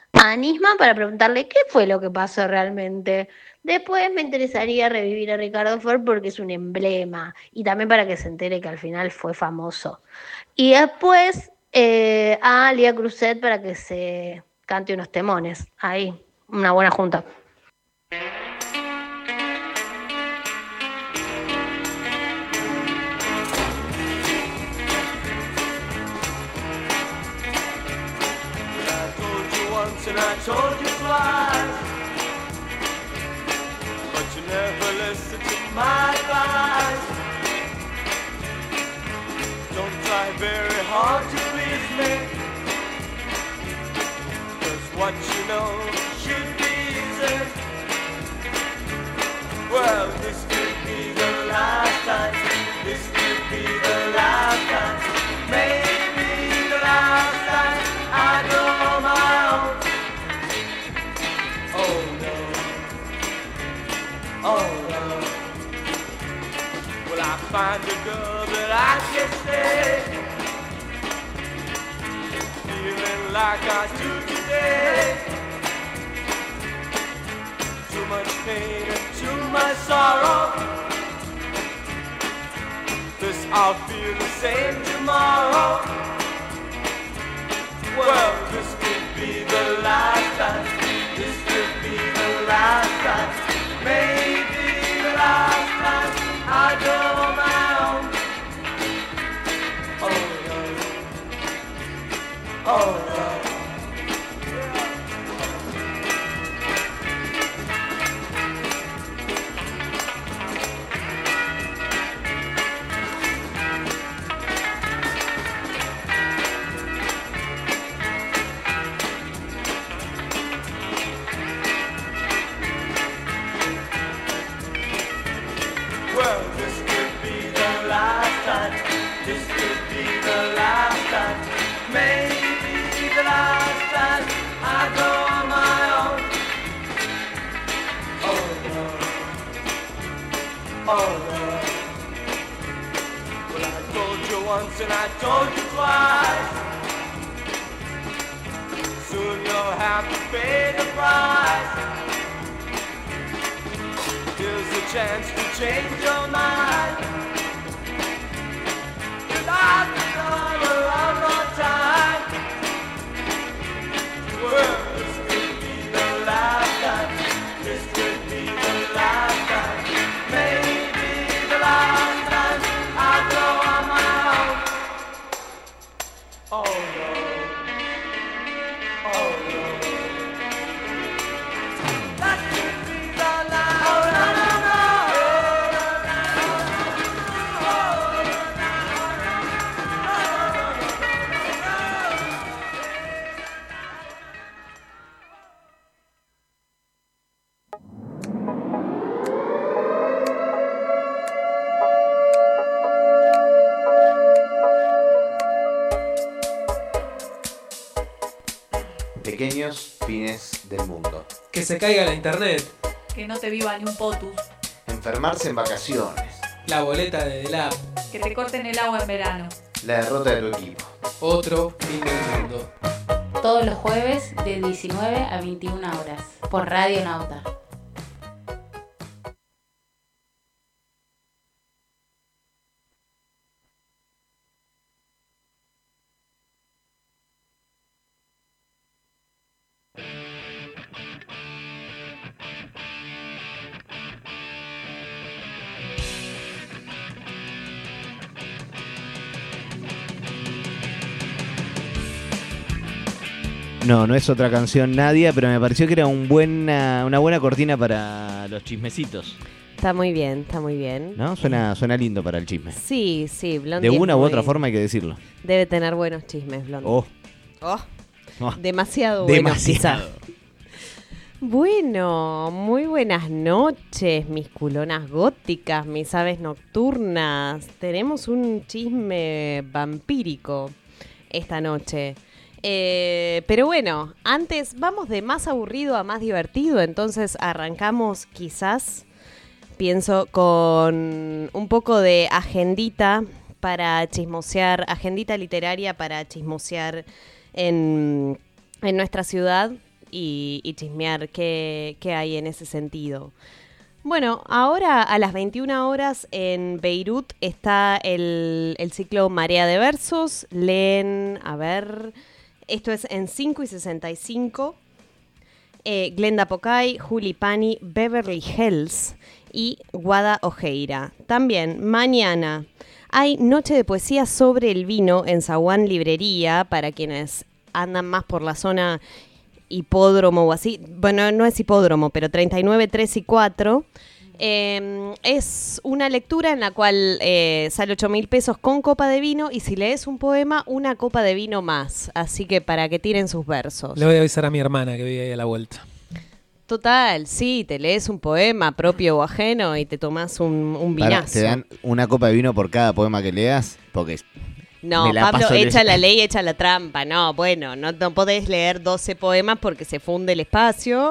a Nisman para preguntarle qué fue lo que pasó realmente. Después me interesaría revivir a Ricardo Ford porque es un emblema y también para que se entere que al final fue famoso. Y después eh, a Lía Cruzet para que se cante unos temones. Ahí, una buena junta. And I told you twice, but you never listened to my advice. Don't try very hard to please me, 'cause what you know should be easy. Well, this could be the last time, this could be the last time, maybe the last time I go on my own. Oh no, oh no. Will I find a girl that I can stay, feeling like I do today? Too much pain and too much sorrow. This I'll feel the same tomorrow. Well, this could be the last time. This could be the last time, maybe the last time I go on my own. Oh no, oh no. Well, this could be the last time, this could be the last time, maybe the last time I go on my own. Oh no, oh no. Well, I told you once and I told you twice, soon you'll have to pay the price. Here's a chance to change your mind. Without another one more time. Well, this could be the last time. This could be the last time. Maybe the last time I go on my own. Oh no. Oh no. That could be the last. Oh no no no. Pequeños fines del mundo. Que se caiga la internet. Que no te viva ni un potus. Enfermarse en vacaciones. La boleta de Delap. Que te corten el agua en verano. La derrota de tu equipo. Otro fin del mundo. Todos los jueves de diecinueve a veintiuna horas. Por Radio Nauta. No, no es otra canción Nadia, pero me pareció que era un buena, una buena cortina para los chismecitos. Está muy bien, está muy bien. ¿No? Suena, suena lindo para el chisme. Sí, sí, Blondie. De una es u muy... otra forma hay que decirlo. Debe tener buenos chismes, Blondie. Oh. Oh. Oh. Demasiado buenos, Demasiado. quizá. Bueno, muy buenas noches, mis culonas góticas, mis aves nocturnas. Tenemos un chisme vampírico esta noche. Eh, pero bueno, antes vamos de más aburrido a más divertido, entonces arrancamos quizás, pienso, con un poco de agendita para chismosear, agendita literaria para chismosear en, en nuestra ciudad. y, y chismear qué, qué hay en ese sentido. Bueno, ahora a las veintiuna horas en Beirut está el, el ciclo Marea de Versos. Leen, a ver, esto es en cinco y sesenta y cinco. Eh, Glenda Pocay, Juli Pani, Beverly Hills y Guada Ojeira. También mañana hay Noche de Poesía sobre el Vino en Zaguán Librería para quienes andan más por la zona hipódromo o así. Bueno, no es hipódromo, pero treinta y nueve, tres y cuatro. Eh, es una lectura en la cual eh, sale ocho mil pesos con copa de vino y si lees un poema, una copa de vino más. Así que para que tiren sus versos. Le voy a avisar a mi hermana que vive ahí a la vuelta. Total, sí, te lees un poema propio o ajeno y te tomás un, un vinazo. Pará, ¿te dan una copa de vino por cada poema que leas? Porque no, Pablo, echa la ley, echa la trampa. No, bueno, no, no podés leer doce poemas porque se funde el espacio.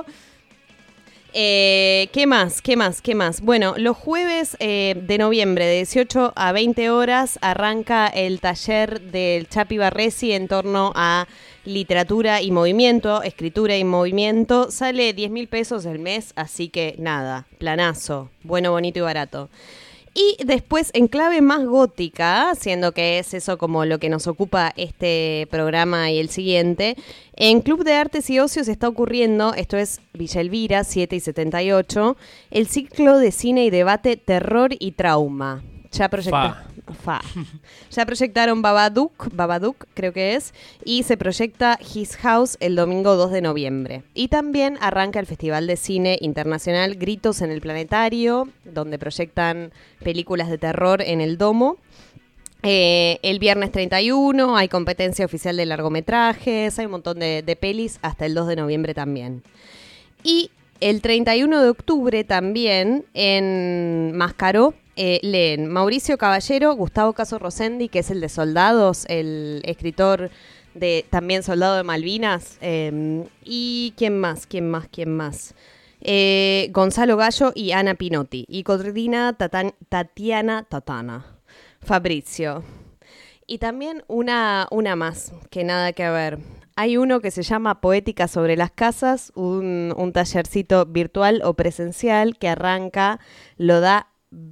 Eh, ¿Qué más? ¿Qué más? ¿Qué más? Bueno, los jueves eh, de noviembre de dieciocho a veinte horas arranca el taller del Chapi Barresi en torno a literatura y movimiento, escritura y movimiento. Sale diez mil pesos el mes, así que nada, planazo, bueno, bonito y barato. Y después, en clave más gótica, siendo que es eso como lo que nos ocupa este programa y el siguiente, en Club de Artes y Ocios está ocurriendo, esto es Villa Elvira, siete y setenta y ocho, el ciclo de cine y debate Terror y Trauma. Ya proyecta... Fa. Ya proyectaron Babadook, Babadook creo que es, y se proyecta His House el domingo dos de noviembre. Y también arranca el Festival de Cine Internacional Gritos en el Planetario, donde proyectan películas de terror en el Domo. Eh, el viernes treinta y uno hay competencia oficial de largometrajes, hay un montón de, de pelis hasta el dos de noviembre también. Y el treinta y uno de octubre también en Mascaró eh, leen Mauricio Caballero, Gustavo Caso Rosendi, que es el de Soldados, el escritor de también Soldado de Malvinas, eh, y ¿quién más? ¿Quién más? ¿Quién más? Eh, Gonzalo Gallo y Ana Pinotti, y coordina Tatan- Tatiana Tatana Fabrizio. Y también una, una más, que nada que ver. Hay uno que se llama Poética sobre las Casas, un, un tallercito virtual o presencial que arranca, lo da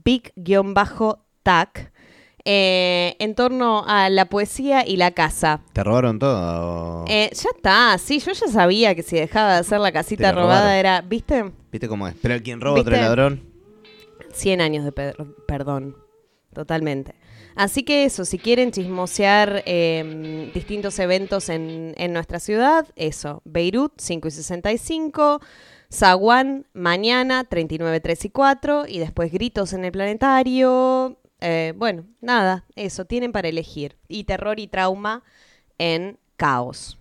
Big-Tac, eh, en torno a la poesía y la casa. ¿Te robaron todo? Eh, ya está, sí, yo ya sabía que si dejaba de hacer la casita robada era, ¿viste? ¿Viste cómo es? Pero el quien roba otro ladrón. cien años de pe- perdón, totalmente. Así que eso, si quieren chismosear eh, distintos eventos en, en nuestra ciudad, eso, Beirut, cinco y sesenta y cinco, Zaguán, mañana, treinta y nueve, tres y cuatro, y después Gritos en el Planetario. Eh, bueno, nada, eso, tienen para elegir. Y Terror y Trauma en Caos.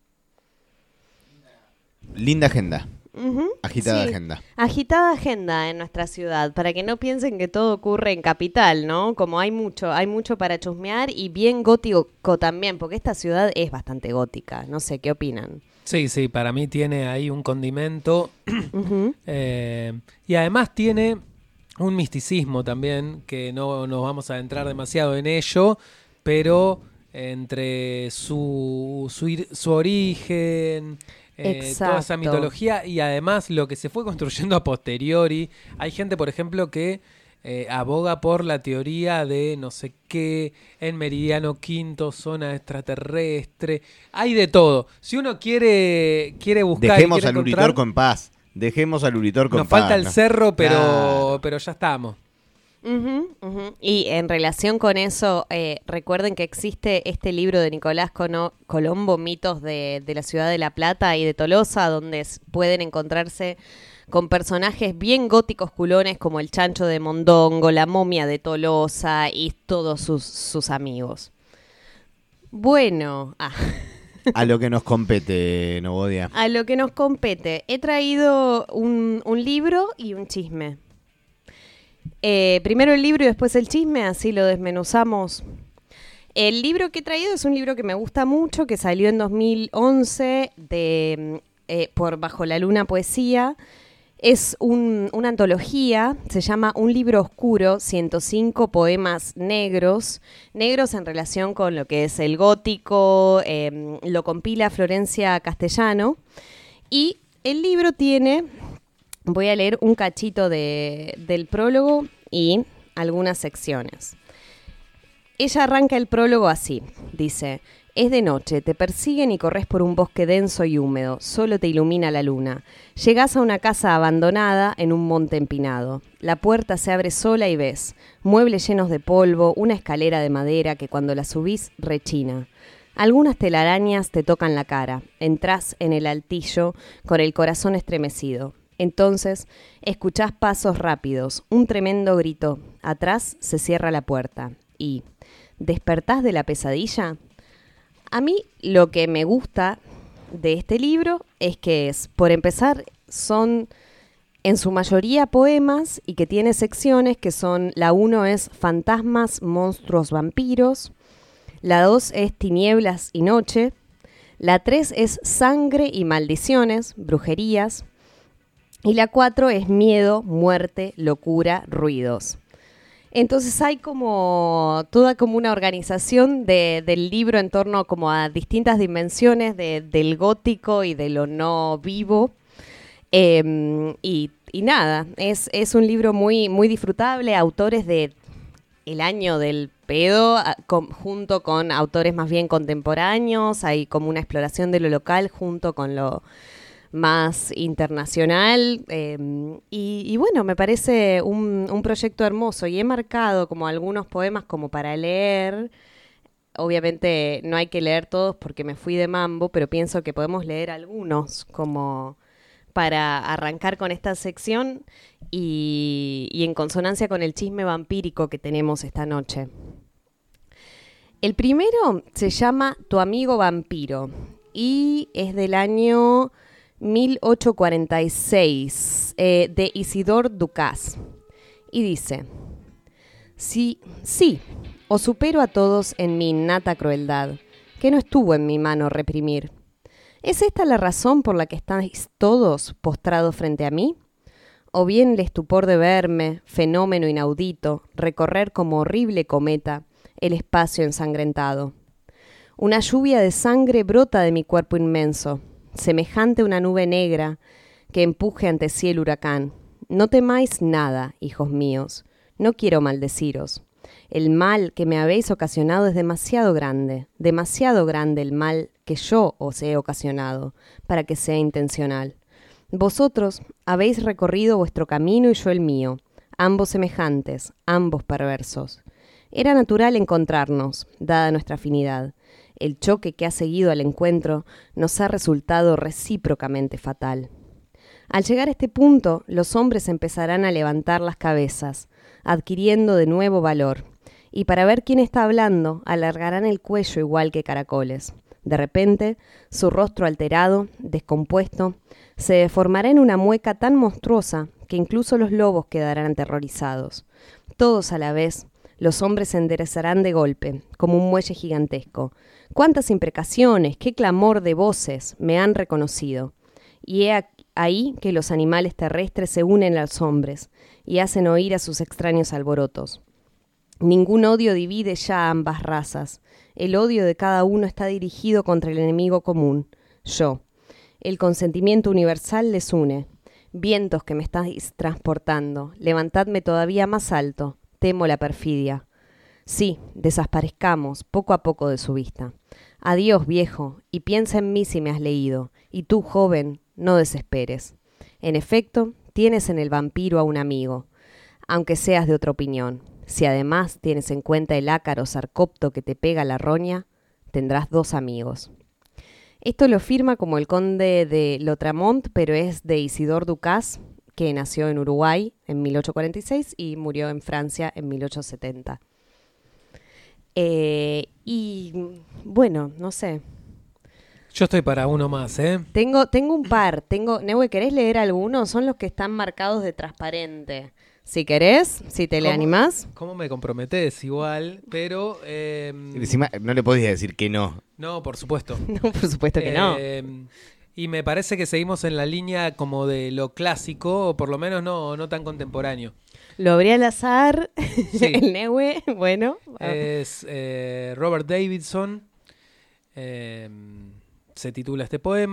Linda agenda. Uh-huh, Agitada sí. agenda. Agitada agenda en nuestra ciudad, para que no piensen que todo ocurre en capital, ¿no? Como hay mucho, hay mucho para chusmear y bien gótico también, porque esta ciudad es bastante gótica. No sé, ¿qué opinan? Sí, sí, para mí tiene ahí un condimento. Uh-huh. eh, y además tiene un misticismo también, que no nos vamos a adentrar demasiado en ello, pero entre su, su, ir- su origen... Eh, toda esa mitología y además lo que se fue construyendo a posteriori. Hay gente, por ejemplo, que eh, aboga por la teoría de no sé qué, en Meridiano Quinto, zona extraterrestre. Hay de todo. Si uno quiere quiere buscar Dejemos y quiere al encontrar, Uritorco en paz. Dejemos al Uritorco en nos paz. falta el ¿no? cerro, pero, Claro. pero ya estamos. Uh-huh, uh-huh. Y en relación con eso, eh, recuerden que existe este libro de Nicolás Cono- Colombo, Mitos de, de la Ciudad de La Plata y de Tolosa, donde s- pueden encontrarse con personajes bien góticos culones como el Chancho de Mondongo, la momia de Tolosa y todos sus, sus amigos. Bueno, ah. A lo que nos compete, Novodia. a lo que nos compete, he traído un, un libro y un chisme. Eh, primero el libro y después el chisme, así lo desmenuzamos. El libro que he traído es un libro que me gusta mucho, que salió en dos mil once de, eh, por Bajo la Luna Poesía. Es un, una antología, se llama Un libro oscuro, ciento cinco poemas negros, negros en relación con lo que es el gótico, eh, lo compila Florencia Castellano. Y el libro tiene, voy a leer un cachito de, del prólogo y algunas secciones. Ella arranca el prólogo así, dice: es de noche, te persiguen y corres por un bosque denso y húmedo, solo te ilumina la luna. Llegás a una casa abandonada en un monte empinado. La puerta se abre sola y ves muebles llenos de polvo, una escalera de madera que cuando la subís rechina. Algunas telarañas te tocan la cara. Entrás en el altillo con el corazón estremecido. Entonces escuchás pasos rápidos, un tremendo grito. Atrás se cierra la puerta y ¿despertás de la pesadilla? A mí lo que me gusta de este libro es que es, por empezar, son en su mayoría poemas y que tiene secciones que son, la uno es fantasmas, monstruos, vampiros, la dos es tinieblas y noche, la tres es sangre y maldiciones, brujerías, y la cuatro es miedo, muerte, locura, ruidos. Entonces hay como toda como una organización de, del libro en torno como a distintas dimensiones de, del gótico y de lo no vivo. Eh, y, y nada, es, es un libro muy, muy disfrutable, autores de el año del pedo, a, con, junto con autores más bien contemporáneos, hay como una exploración de lo local junto con lo más internacional, eh, y, y bueno, me parece un, un proyecto hermoso y he marcado como algunos poemas como para leer. Obviamente no hay que leer todos porque me fui de mambo, pero pienso que podemos leer algunos como para arrancar con esta sección y, y en consonancia con el chisme vampírico que tenemos esta noche. El primero se llama Tu amigo vampiro y es del año mil ochocientos cuarenta y seis, eh, de Isidore Ducas. Y dice: Sí, sí, os supero a todos en mi innata crueldad, que no estuvo en mi mano reprimir. ¿Es esta la razón por la que estáis todos postrados frente a mí? ¿O bien el estupor de verme, fenómeno inaudito, recorrer como horrible cometa el espacio ensangrentado? Una lluvia de sangre brota de mi cuerpo inmenso, semejante a una nube negra que empuje ante sí el huracán. No temáis nada, hijos míos, no quiero maldeciros. El mal que me habéis ocasionado es demasiado grande, demasiado grande el mal que yo os he ocasionado, para que sea intencional. Vosotros habéis recorrido vuestro camino y yo el mío, ambos semejantes, ambos perversos. Era natural encontrarnos, dada nuestra afinidad. El choque que ha seguido al encuentro nos ha resultado recíprocamente fatal. Al llegar a este punto, los hombres empezarán a levantar las cabezas, adquiriendo de nuevo valor, y para ver quién está hablando, alargarán el cuello igual que caracoles. De repente, su rostro alterado, descompuesto, se deformará en una mueca tan monstruosa que incluso los lobos quedarán aterrorizados. Todos a la vez, los hombres se enderezarán de golpe, como un muelle gigantesco. ¡Cuántas imprecaciones, qué clamor de voces me han reconocido! Y he ahí que los animales terrestres se unen a los hombres y hacen oír a sus extraños alborotos. Ningún odio divide ya a ambas razas. El odio de cada uno está dirigido contra el enemigo común, yo. El consentimiento universal les une. Vientos que me estáis transportando, levantadme todavía más alto. Temo la perfidia. Sí, desaparezcamos poco a poco de su vista. Adiós, viejo, y piensa en mí si me has leído. Y tú, joven, no desesperes. En efecto, tienes en el vampiro a un amigo, aunque seas de otra opinión. Si además tienes en cuenta el ácaro sarcopto que te pega la roña, tendrás dos amigos. Esto lo firma como el conde de Lautréamont, pero es de Isidore Ducas, que nació en Uruguay en mil ochocientos cuarenta y seis y murió en Francia en mil ochocientos setenta. Eh, y bueno, no sé. Yo estoy para uno más, ¿eh? Tengo, tengo un par. Tengo, Neue, ¿querés leer algunos? Son los que están marcados de transparente. Si querés, si te le animás. ¿Cómo me comprometés? Igual, pero... Eh, Encima, no le podías decir que no. No, por supuesto. No, por supuesto que eh, no. Y me parece que seguimos en la línea como de lo clásico, o por lo menos no, no tan contemporáneo. Lo abrí al azar, Sí. el Neue, bueno. Es eh, Robert Davidson. Eh, se titula este poema,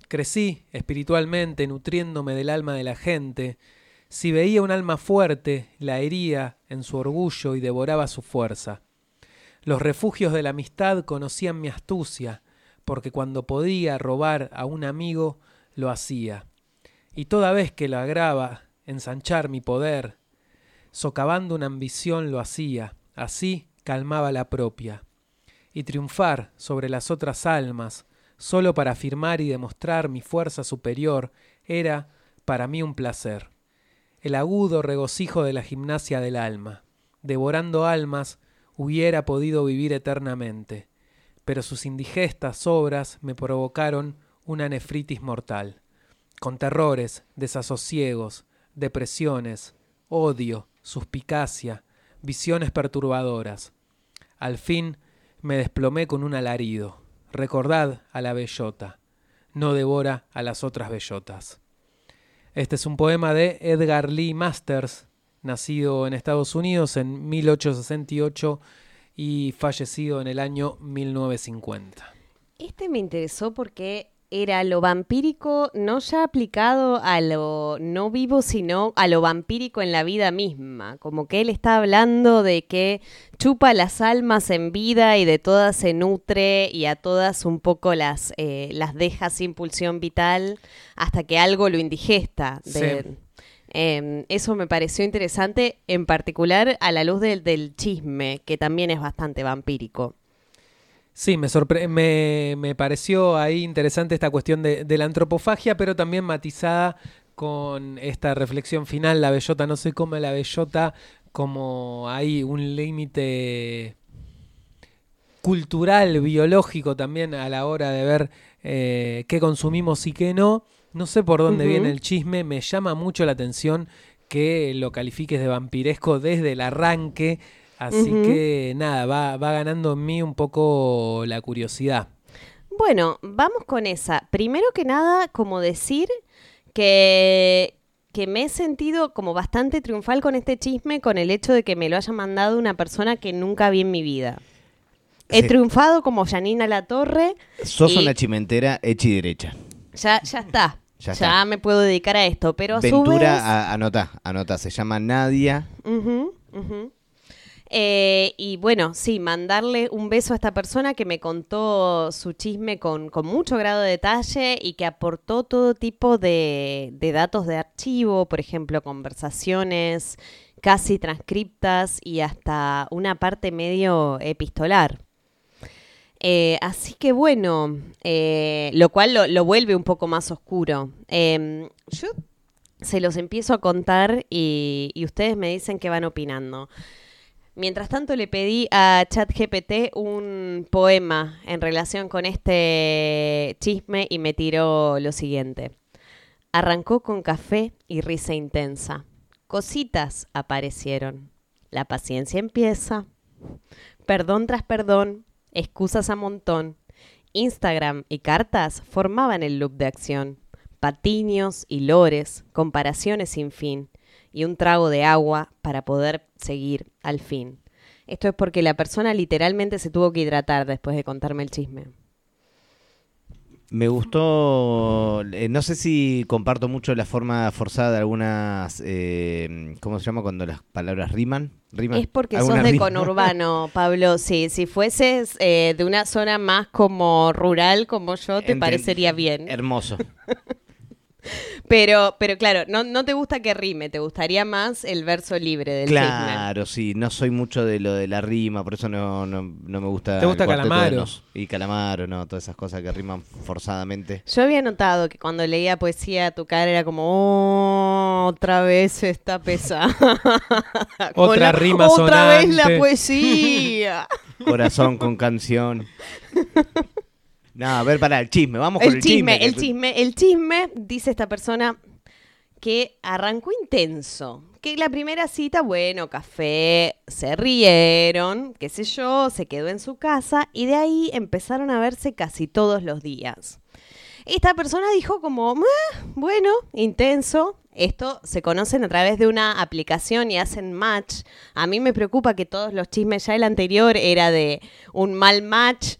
Crecí espiritualmente, nutriéndome del alma de la gente. Si veía un alma fuerte, la hería en su orgullo y devoraba su fuerza. Los refugios de la amistad conocían mi astucia, porque cuando podía robar a un amigo, lo hacía. Y toda vez que lograba ensanchar mi poder, socavando una ambición lo hacía, así calmaba la propia. Y triunfar sobre las otras almas, solo para afirmar y demostrar mi fuerza superior, era para mí un placer. El agudo regocijo de la gimnasia del alma. Devorando almas, hubiera podido vivir eternamente, pero sus indigestas obras me provocaron una nefritis mortal, con terrores, desasosiegos, depresiones, odio, suspicacia, visiones perturbadoras. Al fin me desplomé con un alarido. Recordad a la bellota, no devora a las otras bellotas. Este es un poema de Edgar Lee Masters, nacido en Estados Unidos en mil ochocientos sesenta y ocho y fallecido en el año mil novecientos cincuenta. Este me interesó porque era lo vampírico no ya aplicado a lo no vivo, sino a lo vampírico en la vida misma. Como que él está hablando de que chupa las almas en vida y de todas se nutre y a todas un poco las, eh, las deja sin pulsión vital hasta que algo lo indigesta. De, Sí. eh, eso me pareció interesante, en particular a la luz del, del chisme, que también es bastante vampírico. Sí, me, sorpre- me, me pareció ahí interesante esta cuestión de, de la antropofagia, pero también matizada con esta reflexión final, la bellota no se come, la bellota como hay un límite cultural, biológico también a la hora de ver eh, qué consumimos y qué no. No sé por dónde Ujú. viene el chisme, me llama mucho la atención que lo califiques de vampiresco desde el arranque. Así Ujú. que nada, va, va ganando en mí un poco la curiosidad. Bueno, vamos con esa. Primero que nada, como decir que, que me he sentido como bastante triunfal con este chisme, con el hecho de que me lo haya mandado una persona que nunca vi en mi vida. He Sí. triunfado como Janina Latorre. Sos y una chimentera hecha y derecha. Ya, ya está. Ya Ya, está. me puedo dedicar a esto. Pero a su vez... Ventura, a- anotá, anotá, se llama Nadia. Ujú, ujú. Eh, y bueno, sí, mandarle un beso a esta persona que me contó su chisme con, con mucho grado de detalle y que aportó todo tipo de, de datos de archivo, por ejemplo, conversaciones casi transcriptas y hasta una parte medio epistolar. Eh, así que bueno, eh, lo cual lo, lo vuelve un poco más oscuro. Eh, yo se los empiezo a contar y, y ustedes me dicen qué van opinando. Mientras tanto le pedí a ChatGPT un poema en relación con este chisme y me tiró lo siguiente. Arrancó con café y risa intensa. Cositas aparecieron. La paciencia empieza. Perdón tras perdón, excusas a montón. Instagram y cartas formaban el loop de acción. Patiños y lores, comparaciones sin fin. Y un trago de agua para poder seguir al fin. Esto es porque la persona literalmente se tuvo que hidratar después de contarme el chisme. Me gustó, eh, no sé si comparto mucho la forma forzada de algunas, eh, ¿cómo se llama cuando las palabras riman? ¿Riman? Es porque sos ¿Algunas de riman? conurbano, Pablo. Sí, si fueses eh, de una zona más como rural como yo, te Enten- parecería bien. Hermoso. Pero, pero claro, no, no te gusta que rime, te gustaría más el verso libre del chisme. Claro, sí, no soy mucho de lo de la rima, por eso no, no, no me gusta. ¿Te gusta el Cuarteto de Calamaro? Nos. Y Calamaro, no, todas esas cosas que riman forzadamente. Yo había notado que cuando leía poesía tu cara era como, oh, otra vez está pesada. Con Otra la- rima Otra vez la sonante. poesía. Corazón con canción. No, a ver, para el chisme, vamos con El el chisme, chisme. el chisme, el chisme, dice esta persona que arrancó intenso. Que la primera cita, bueno, café, se rieron, qué sé yo, se quedó en su casa y de ahí empezaron a verse casi todos los días. Esta persona dijo como, "Ah, bueno, intenso. Esto se conocen a través de una aplicación y hacen match. A mí me preocupa que todos los chismes, ya el anterior era de un mal match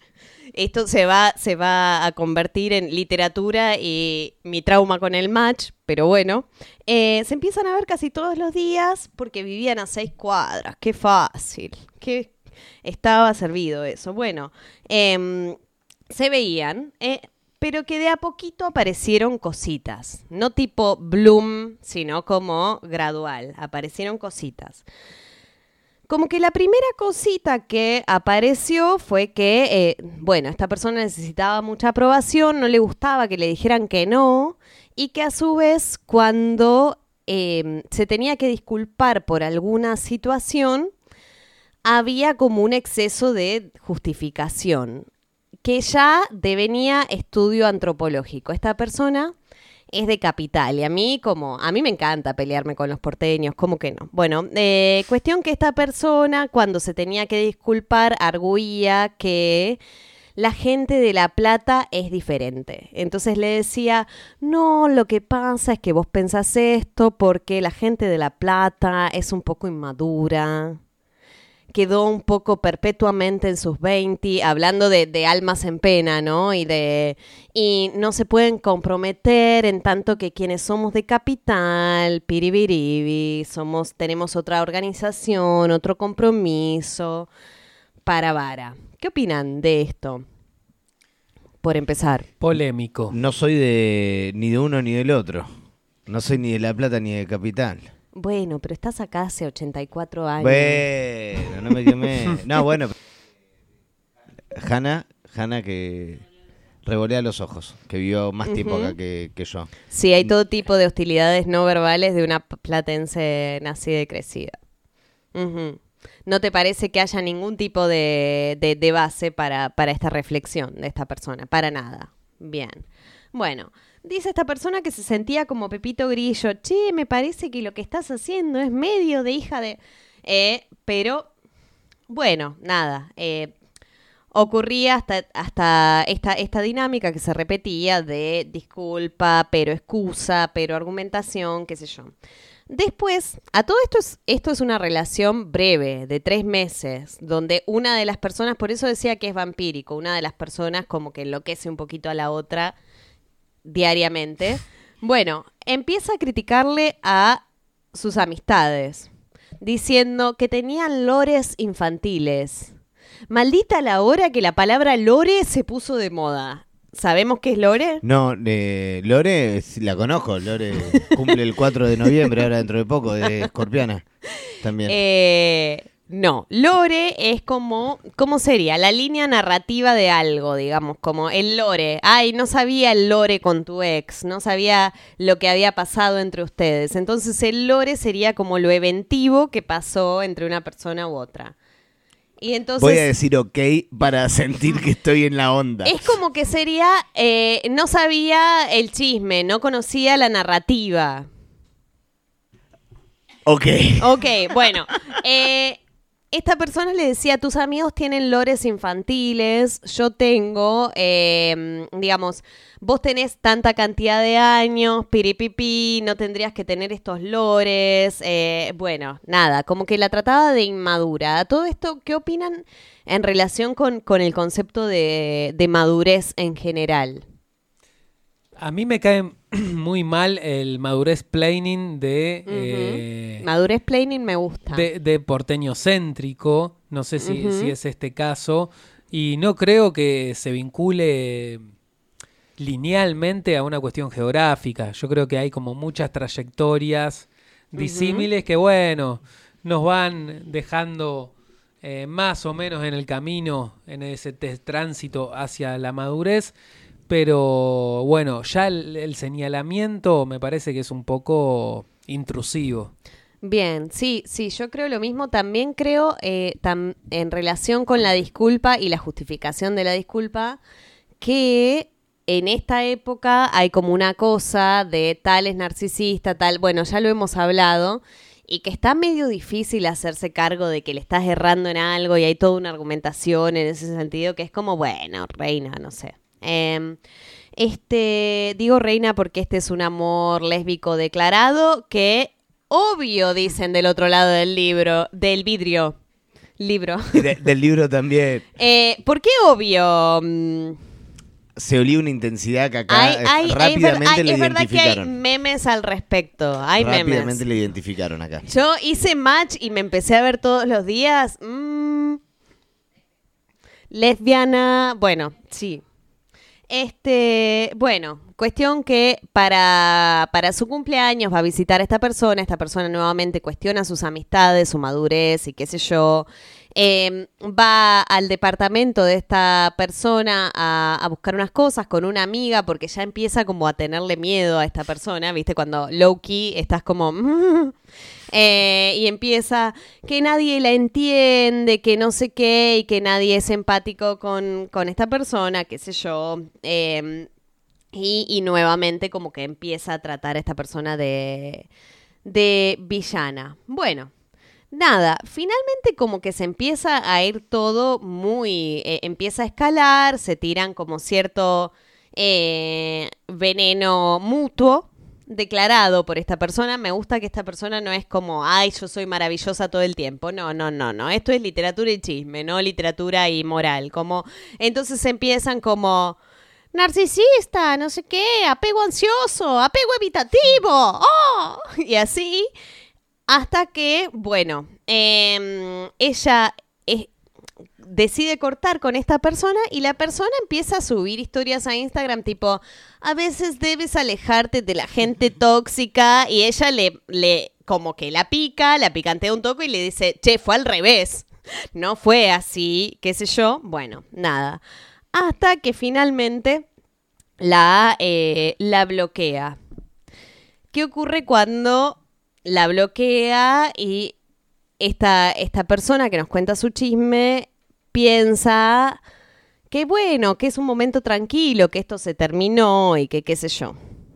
esto se va, se va a convertir en literatura y mi trauma con el match, pero bueno. Eh, se empiezan a ver casi todos los días porque vivían a seis cuadras. Qué fácil. Qué estaba servido eso. Bueno, eh, se veían, eh, pero que de a poquito aparecieron cositas. No tipo Bloom, sino como gradual. Aparecieron cositas. Como que la primera cosita que apareció fue que, eh, bueno, esta persona necesitaba mucha aprobación, no le gustaba que le dijeran que no, y que a su vez cuando eh, se tenía que disculpar por alguna situación, había como un exceso de justificación, que ya devenía estudio antropológico. Esta persona es de Capital y a mí como a mí me encanta pelearme con los porteños, ¿cómo que no? Bueno, eh, cuestión que esta persona cuando se tenía que disculpar arguía que la gente de La Plata es diferente. Entonces le decía, no, lo que pasa es que vos pensás esto porque la gente de La Plata es un poco inmadura. Quedó un poco perpetuamente en sus veinte, hablando de, de almas en pena, ¿no? Y de y no se pueden comprometer en tanto que quienes somos de Capital, piribiribi, somos, tenemos otra organización, otro compromiso, para vara. ¿Qué opinan de esto? Por empezar. Polémico. No soy de ni de uno ni del otro. No soy ni de La Plata ni de Capital. Bueno, pero estás acá hace ochenta y cuatro años. Bueno, no me quemé. No, bueno. Hanna, Hanna que revolea los ojos, que vivió más tiempo Ujú. acá que, que yo. Sí, hay todo tipo de hostilidades no verbales de una platense nacida y crecida. Ujú. ¿No te parece que haya ningún tipo de, de, de base para, para esta reflexión de esta persona? Para nada. Bien. Bueno, dice esta persona que se sentía como Pepito Grillo. Che, me parece que lo que estás haciendo es medio de hija de... Eh, pero, bueno, nada. Eh, ocurría hasta, hasta esta, esta dinámica que se repetía de disculpa, pero excusa, pero argumentación, qué sé yo. Después, a todo esto es, esto es una relación breve, de tres meses, donde una de las personas, por eso decía que es vampírico, una de las personas como que enloquece un poquito a la otra diariamente. Bueno, empieza a criticarle a sus amistades, diciendo que tenían lores infantiles. Maldita la hora que la palabra lore se puso de moda. ¿Sabemos qué es lore? No, eh, Lore, sí, la conozco. Lore cumple el cuatro de noviembre, ahora dentro de poco, de Escorpiana. También. Eh, no, lore es como, ¿cómo sería? La línea narrativa de algo, digamos, como el lore. Ay, no sabía el lore con tu ex, no sabía lo que había pasado entre ustedes. Entonces el lore sería como lo eventivo que pasó entre una persona u otra. Y entonces, voy a decir ok para sentir que estoy en la onda. es como que sería, eh, no sabía el chisme, no conocía la narrativa. Ok. Ok, bueno. Eh, esta persona le decía, tus amigos tienen lores infantiles, yo tengo, eh, digamos, vos tenés tanta cantidad de años, piripipi, no tendrías que tener estos lores. Eh, bueno, nada, como que la trataba de inmadura. Todo esto, ¿qué opinan en relación con, con el concepto de, de madurez en general? A mí me cae muy mal el madurez planning de... Ujú. eh, Madurez planning me gusta. de, de porteño céntrico, no sé si, Ujú. si es este caso, y no creo que se vincule linealmente a una cuestión geográfica. Yo creo que hay como muchas trayectorias disímiles que, bueno, nos van dejando eh, más o menos en el camino, en ese te- tránsito hacia la madurez, pero bueno, ya el, el señalamiento me parece que es un poco intrusivo. Bien, sí, sí, yo creo lo mismo. También creo, eh, tam- en relación con la disculpa y la justificación de la disculpa, que en esta época hay como una cosa de tal es narcisista, tal, bueno, ya lo hemos hablado, y que está medio difícil hacerse cargo de que le estás errando en algo y hay toda una argumentación en ese sentido que es como, bueno, reina, no sé. Eh, este, digo reina porque este es un amor lésbico declarado que... Obvio, dicen del otro lado del libro, del vidrio. Libro. Y de- del libro también. Eh, ¿Por qué obvio? Mm, Se olía una intensidad que acá hay- eh, hay- es ver- rápidamente hay- lo es verdad que hay identificaron. memes al respecto. Hay Rápidamente memes. lo identificaron acá. Yo hice match y me empecé a ver todos los días. Mm, lesbiana. Bueno, sí. Este, bueno, cuestión que para, para su cumpleaños va a visitar a esta persona. Esta persona nuevamente cuestiona sus amistades, su madurez y qué sé yo. Eh, va al departamento de esta persona a, a buscar unas cosas con una amiga porque ya empieza como a tenerle miedo a esta persona, ¿viste? Cuando low key estás como... eh, y empieza que nadie la entiende, que no sé qué, y que nadie es empático con, con esta persona, qué sé yo. Eh, y, y nuevamente como que empieza a tratar a esta persona de, de villana. Bueno. Nada, finalmente como que se empieza a ir todo muy, eh, empieza a escalar, se tiran como cierto eh, veneno mutuo declarado por esta persona. Me gusta que esta persona no es como, ay, yo soy maravillosa todo el tiempo. No, no, no, no. Esto es literatura y chisme, no literatura y moral. Como, entonces empiezan como... narcisista, no sé qué, apego ansioso, apego evitativo, ¡oh! Y así... Hasta que, bueno, eh, ella eh, decide cortar con esta persona y la persona empieza a subir historias a Instagram tipo, a veces debes alejarte de la gente tóxica, y ella le, le como que la pica, la picantea un toque y le dice, che, fue al revés, no fue así, qué sé yo, bueno, nada. Hasta que finalmente la, eh, la bloquea. ¿Qué ocurre cuando... la bloquea y esta, esta persona que nos cuenta su chisme piensa que bueno, que es un momento tranquilo, que esto se terminó y que qué sé yo?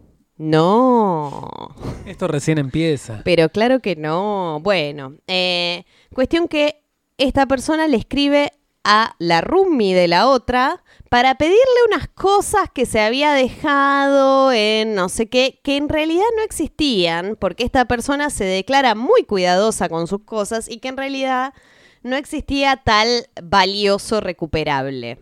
No. Esto recién empieza. Pero claro que no. Bueno, eh, cuestión que esta persona le escribe a la roomie de la otra para pedirle unas cosas que se había dejado en no sé qué, que en realidad no existían, porque esta persona se declara muy cuidadosa con sus cosas y que en realidad no existía tal valioso recuperable.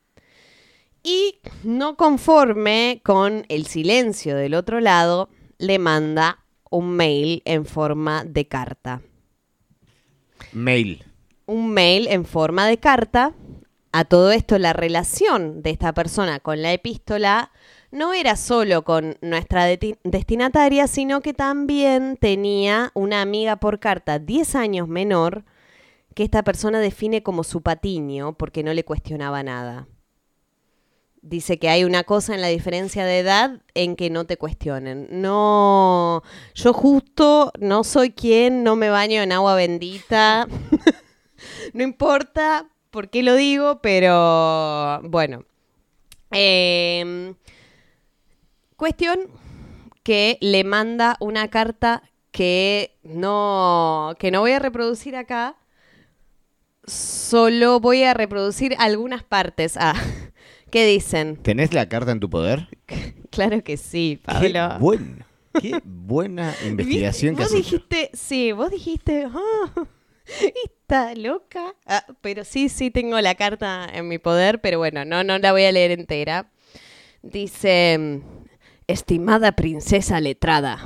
Y no conforme con el silencio del otro lado, le manda un mail en forma de carta. Mail. Un mail en forma de carta. A todo esto, la relación de esta persona con la epístola no era solo con nuestra de- destinataria, sino que también tenía una amiga por carta diez años menor que esta persona define como su patiño porque no le cuestionaba nada. Dice que hay una cosa en la diferencia de edad en que no te cuestionen. No, yo justo no soy quien, no me baño en agua bendita. No importa por qué lo digo, pero bueno. Eh, cuestión que le manda una carta que no, que no voy a reproducir acá. Solo voy a reproducir algunas partes. Ah, ¿qué dicen? ¿Tenés la carta en tu poder? Claro que sí, Pablo. Qué buena, qué buena investigación que Vos has hecho. dijiste, sí, vos dijiste, ah, está loca. Ah, pero sí, sí tengo la carta en mi poder, pero bueno, no, no la voy a leer entera. Dice, estimada princesa letrada.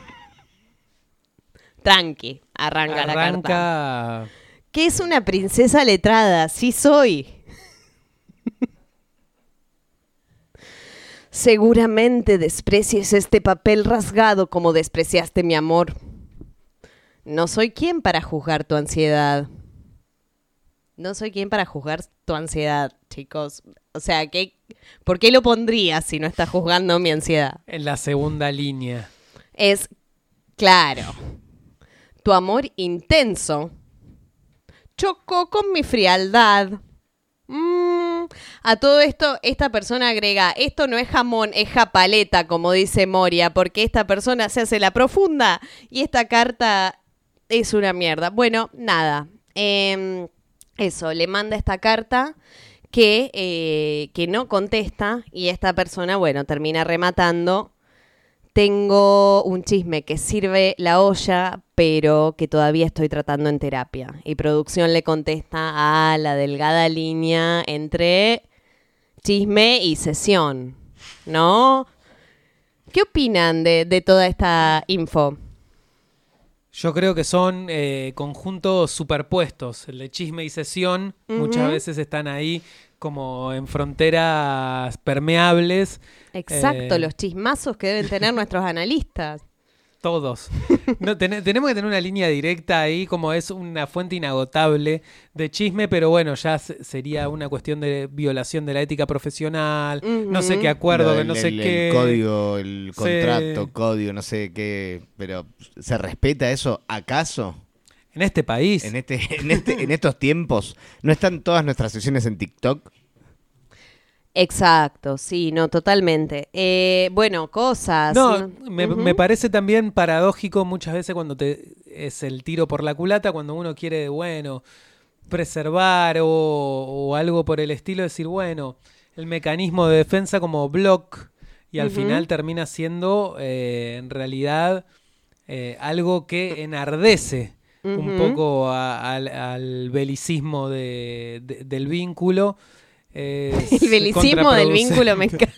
Tranqui, arranca, la Arranca. carta. ¿Qué es una princesa letrada? Sí soy. Seguramente desprecies este papel rasgado como despreciaste mi amor. No soy quien para juzgar tu ansiedad. No soy quien para juzgar tu ansiedad, chicos. O sea, ¿qué, ¿por qué lo pondría si no está juzgando mi ansiedad? En la segunda línea. Es, claro, tu amor intenso chocó con mi frialdad. Mm, a todo esto, esta persona agrega, esto no es jamón, es japaleta, como dice Moria, porque esta persona se hace la profunda y esta carta es una mierda. Bueno, nada. Eh, eso, le manda esta carta que, eh, que no contesta y esta persona, bueno, termina rematando. Tengo un chisme que sirve la olla pero que todavía estoy tratando en terapia. Y producción le contesta a la delgada línea entre chisme y sesión, ¿no? ¿Qué opinan de, de toda esta info? Yo creo que son eh, conjuntos superpuestos. El de chisme y sesión uh-huh. muchas veces están ahí como en fronteras permeables. Exacto, eh, los chismazos que deben tener nuestros analistas. Todos. No, ten, tenemos que tener una línea directa ahí, como es una fuente inagotable de chisme, pero bueno, ya se, sería una cuestión de violación de la ética profesional, uh-huh. no sé qué acuerdo, el, no sé el, qué... El código, el contrato, sí. código, no sé qué, pero ¿se respeta eso acaso? En este país. En, este, en, este, en estos tiempos, ¿no están todas nuestras sesiones en TikTok? Exacto, sí, no, totalmente. Eh, bueno, cosas. No, me, uh-huh. me parece también paradójico muchas veces cuando te es el tiro por la culata, cuando uno quiere, bueno, preservar o, o algo por el estilo, decir, bueno, el mecanismo de defensa como block y al uh-huh. final termina siendo eh, en realidad eh, algo que enardece uh-huh. un poco a, al, al belicismo de, de, del vínculo. Es el belicismo del vínculo me encanta.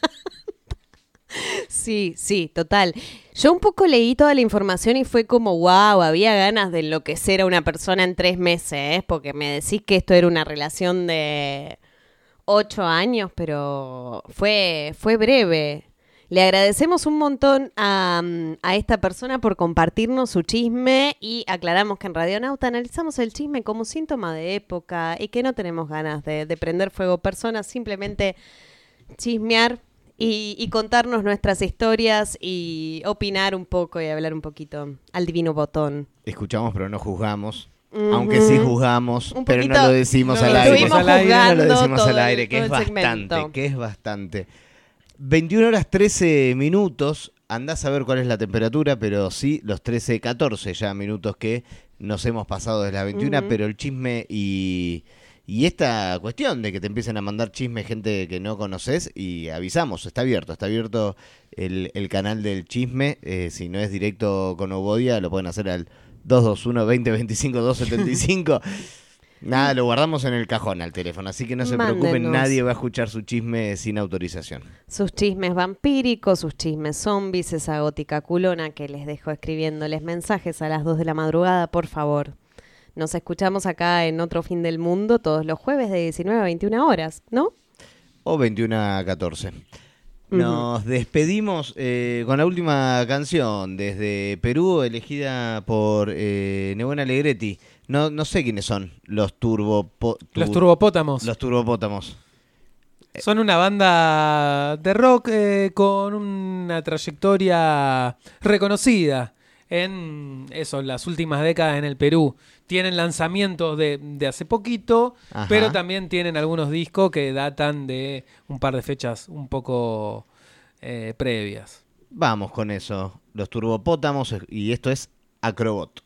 Sí, sí, total. Yo un poco leí toda la información y fue como, wow, había ganas de enloquecer a una persona en tres meses, porque me decís que esto era una relación de ocho años, pero fue, fue breve. Le agradecemos un montón a, a esta persona por compartirnos su chisme y aclaramos que en Radionauta analizamos el chisme como síntoma de época y que no tenemos ganas de, de prender fuego personas, simplemente chismear y, y contarnos nuestras historias y opinar un poco y hablar un poquito al divino botón. Escuchamos pero no juzgamos. Uh-huh. Aunque sí juzgamos, un pero poquito, no lo decimos no al lo aire. Estuvimos juzgando no lo decimos todo al aire, el, que es bastante, segmento. que es bastante. veintiuna horas trece minutos, andás a ver cuál es la temperatura, pero sí los trece, catorce ya minutos que nos hemos pasado desde las veintiuna, uh-huh. pero el chisme y, y esta cuestión de que te empiecen a mandar chisme gente que no conoces y avisamos, está abierto, está abierto el, el canal del chisme, eh, si no es directo con Obodia lo pueden hacer al dos dos uno, veinte, veinticinco, doscientos setenta y cinco. Nada, lo guardamos en el cajón al teléfono, así que no se Mándenos. preocupen, nadie va a escuchar su chisme sin autorización. Sus chismes vampíricos, sus chismes zombies, esa gótica culona que les dejo escribiéndoles mensajes a las dos de la madrugada, por favor. Nos escuchamos acá en Otro Fin del Mundo todos los jueves de diecinueve a veintiuna horas, ¿no? O veintiuna a catorce. Nos uh-huh. despedimos eh, con la última canción desde Perú, elegida por eh, Nebuen Alegretti. No, no sé quiénes son los turbo tur- Los turbopótamos. Los turbopótamos. Son una banda de rock eh, con una trayectoria reconocida en eso, las últimas décadas en el Perú. Tienen lanzamientos de, de hace poquito, Ajá. pero también tienen algunos discos que datan de un par de fechas un poco eh, previas. Vamos con eso, los turbopótamos, y esto es Acrobot.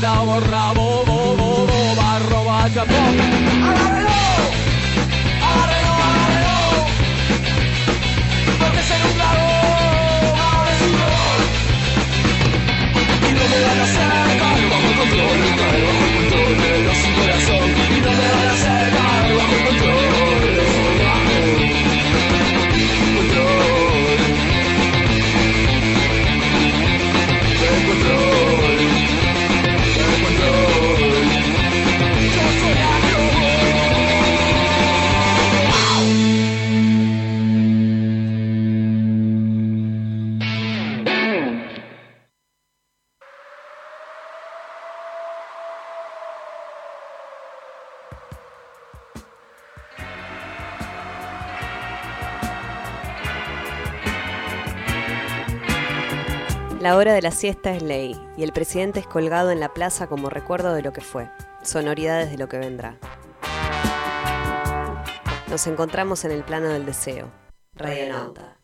rabo, rabo, bo, bo, bo, barro, vaya, bo. Agárrelo, agárrelo, agárrelo, porque soy un dragón, agárrelo. Y no me van a hacer caer bajo el control, caer bajo el control de su corazón. Y no me van a hacer caer bajo el control de su corazón. El control, el control, yo soy Acrobo. La hora de la siesta es ley, y el presidente es colgado en la plaza como recuerdo de lo que fue, sonoridades de lo que vendrá. Nos encontramos en el plano del deseo. Radionauta.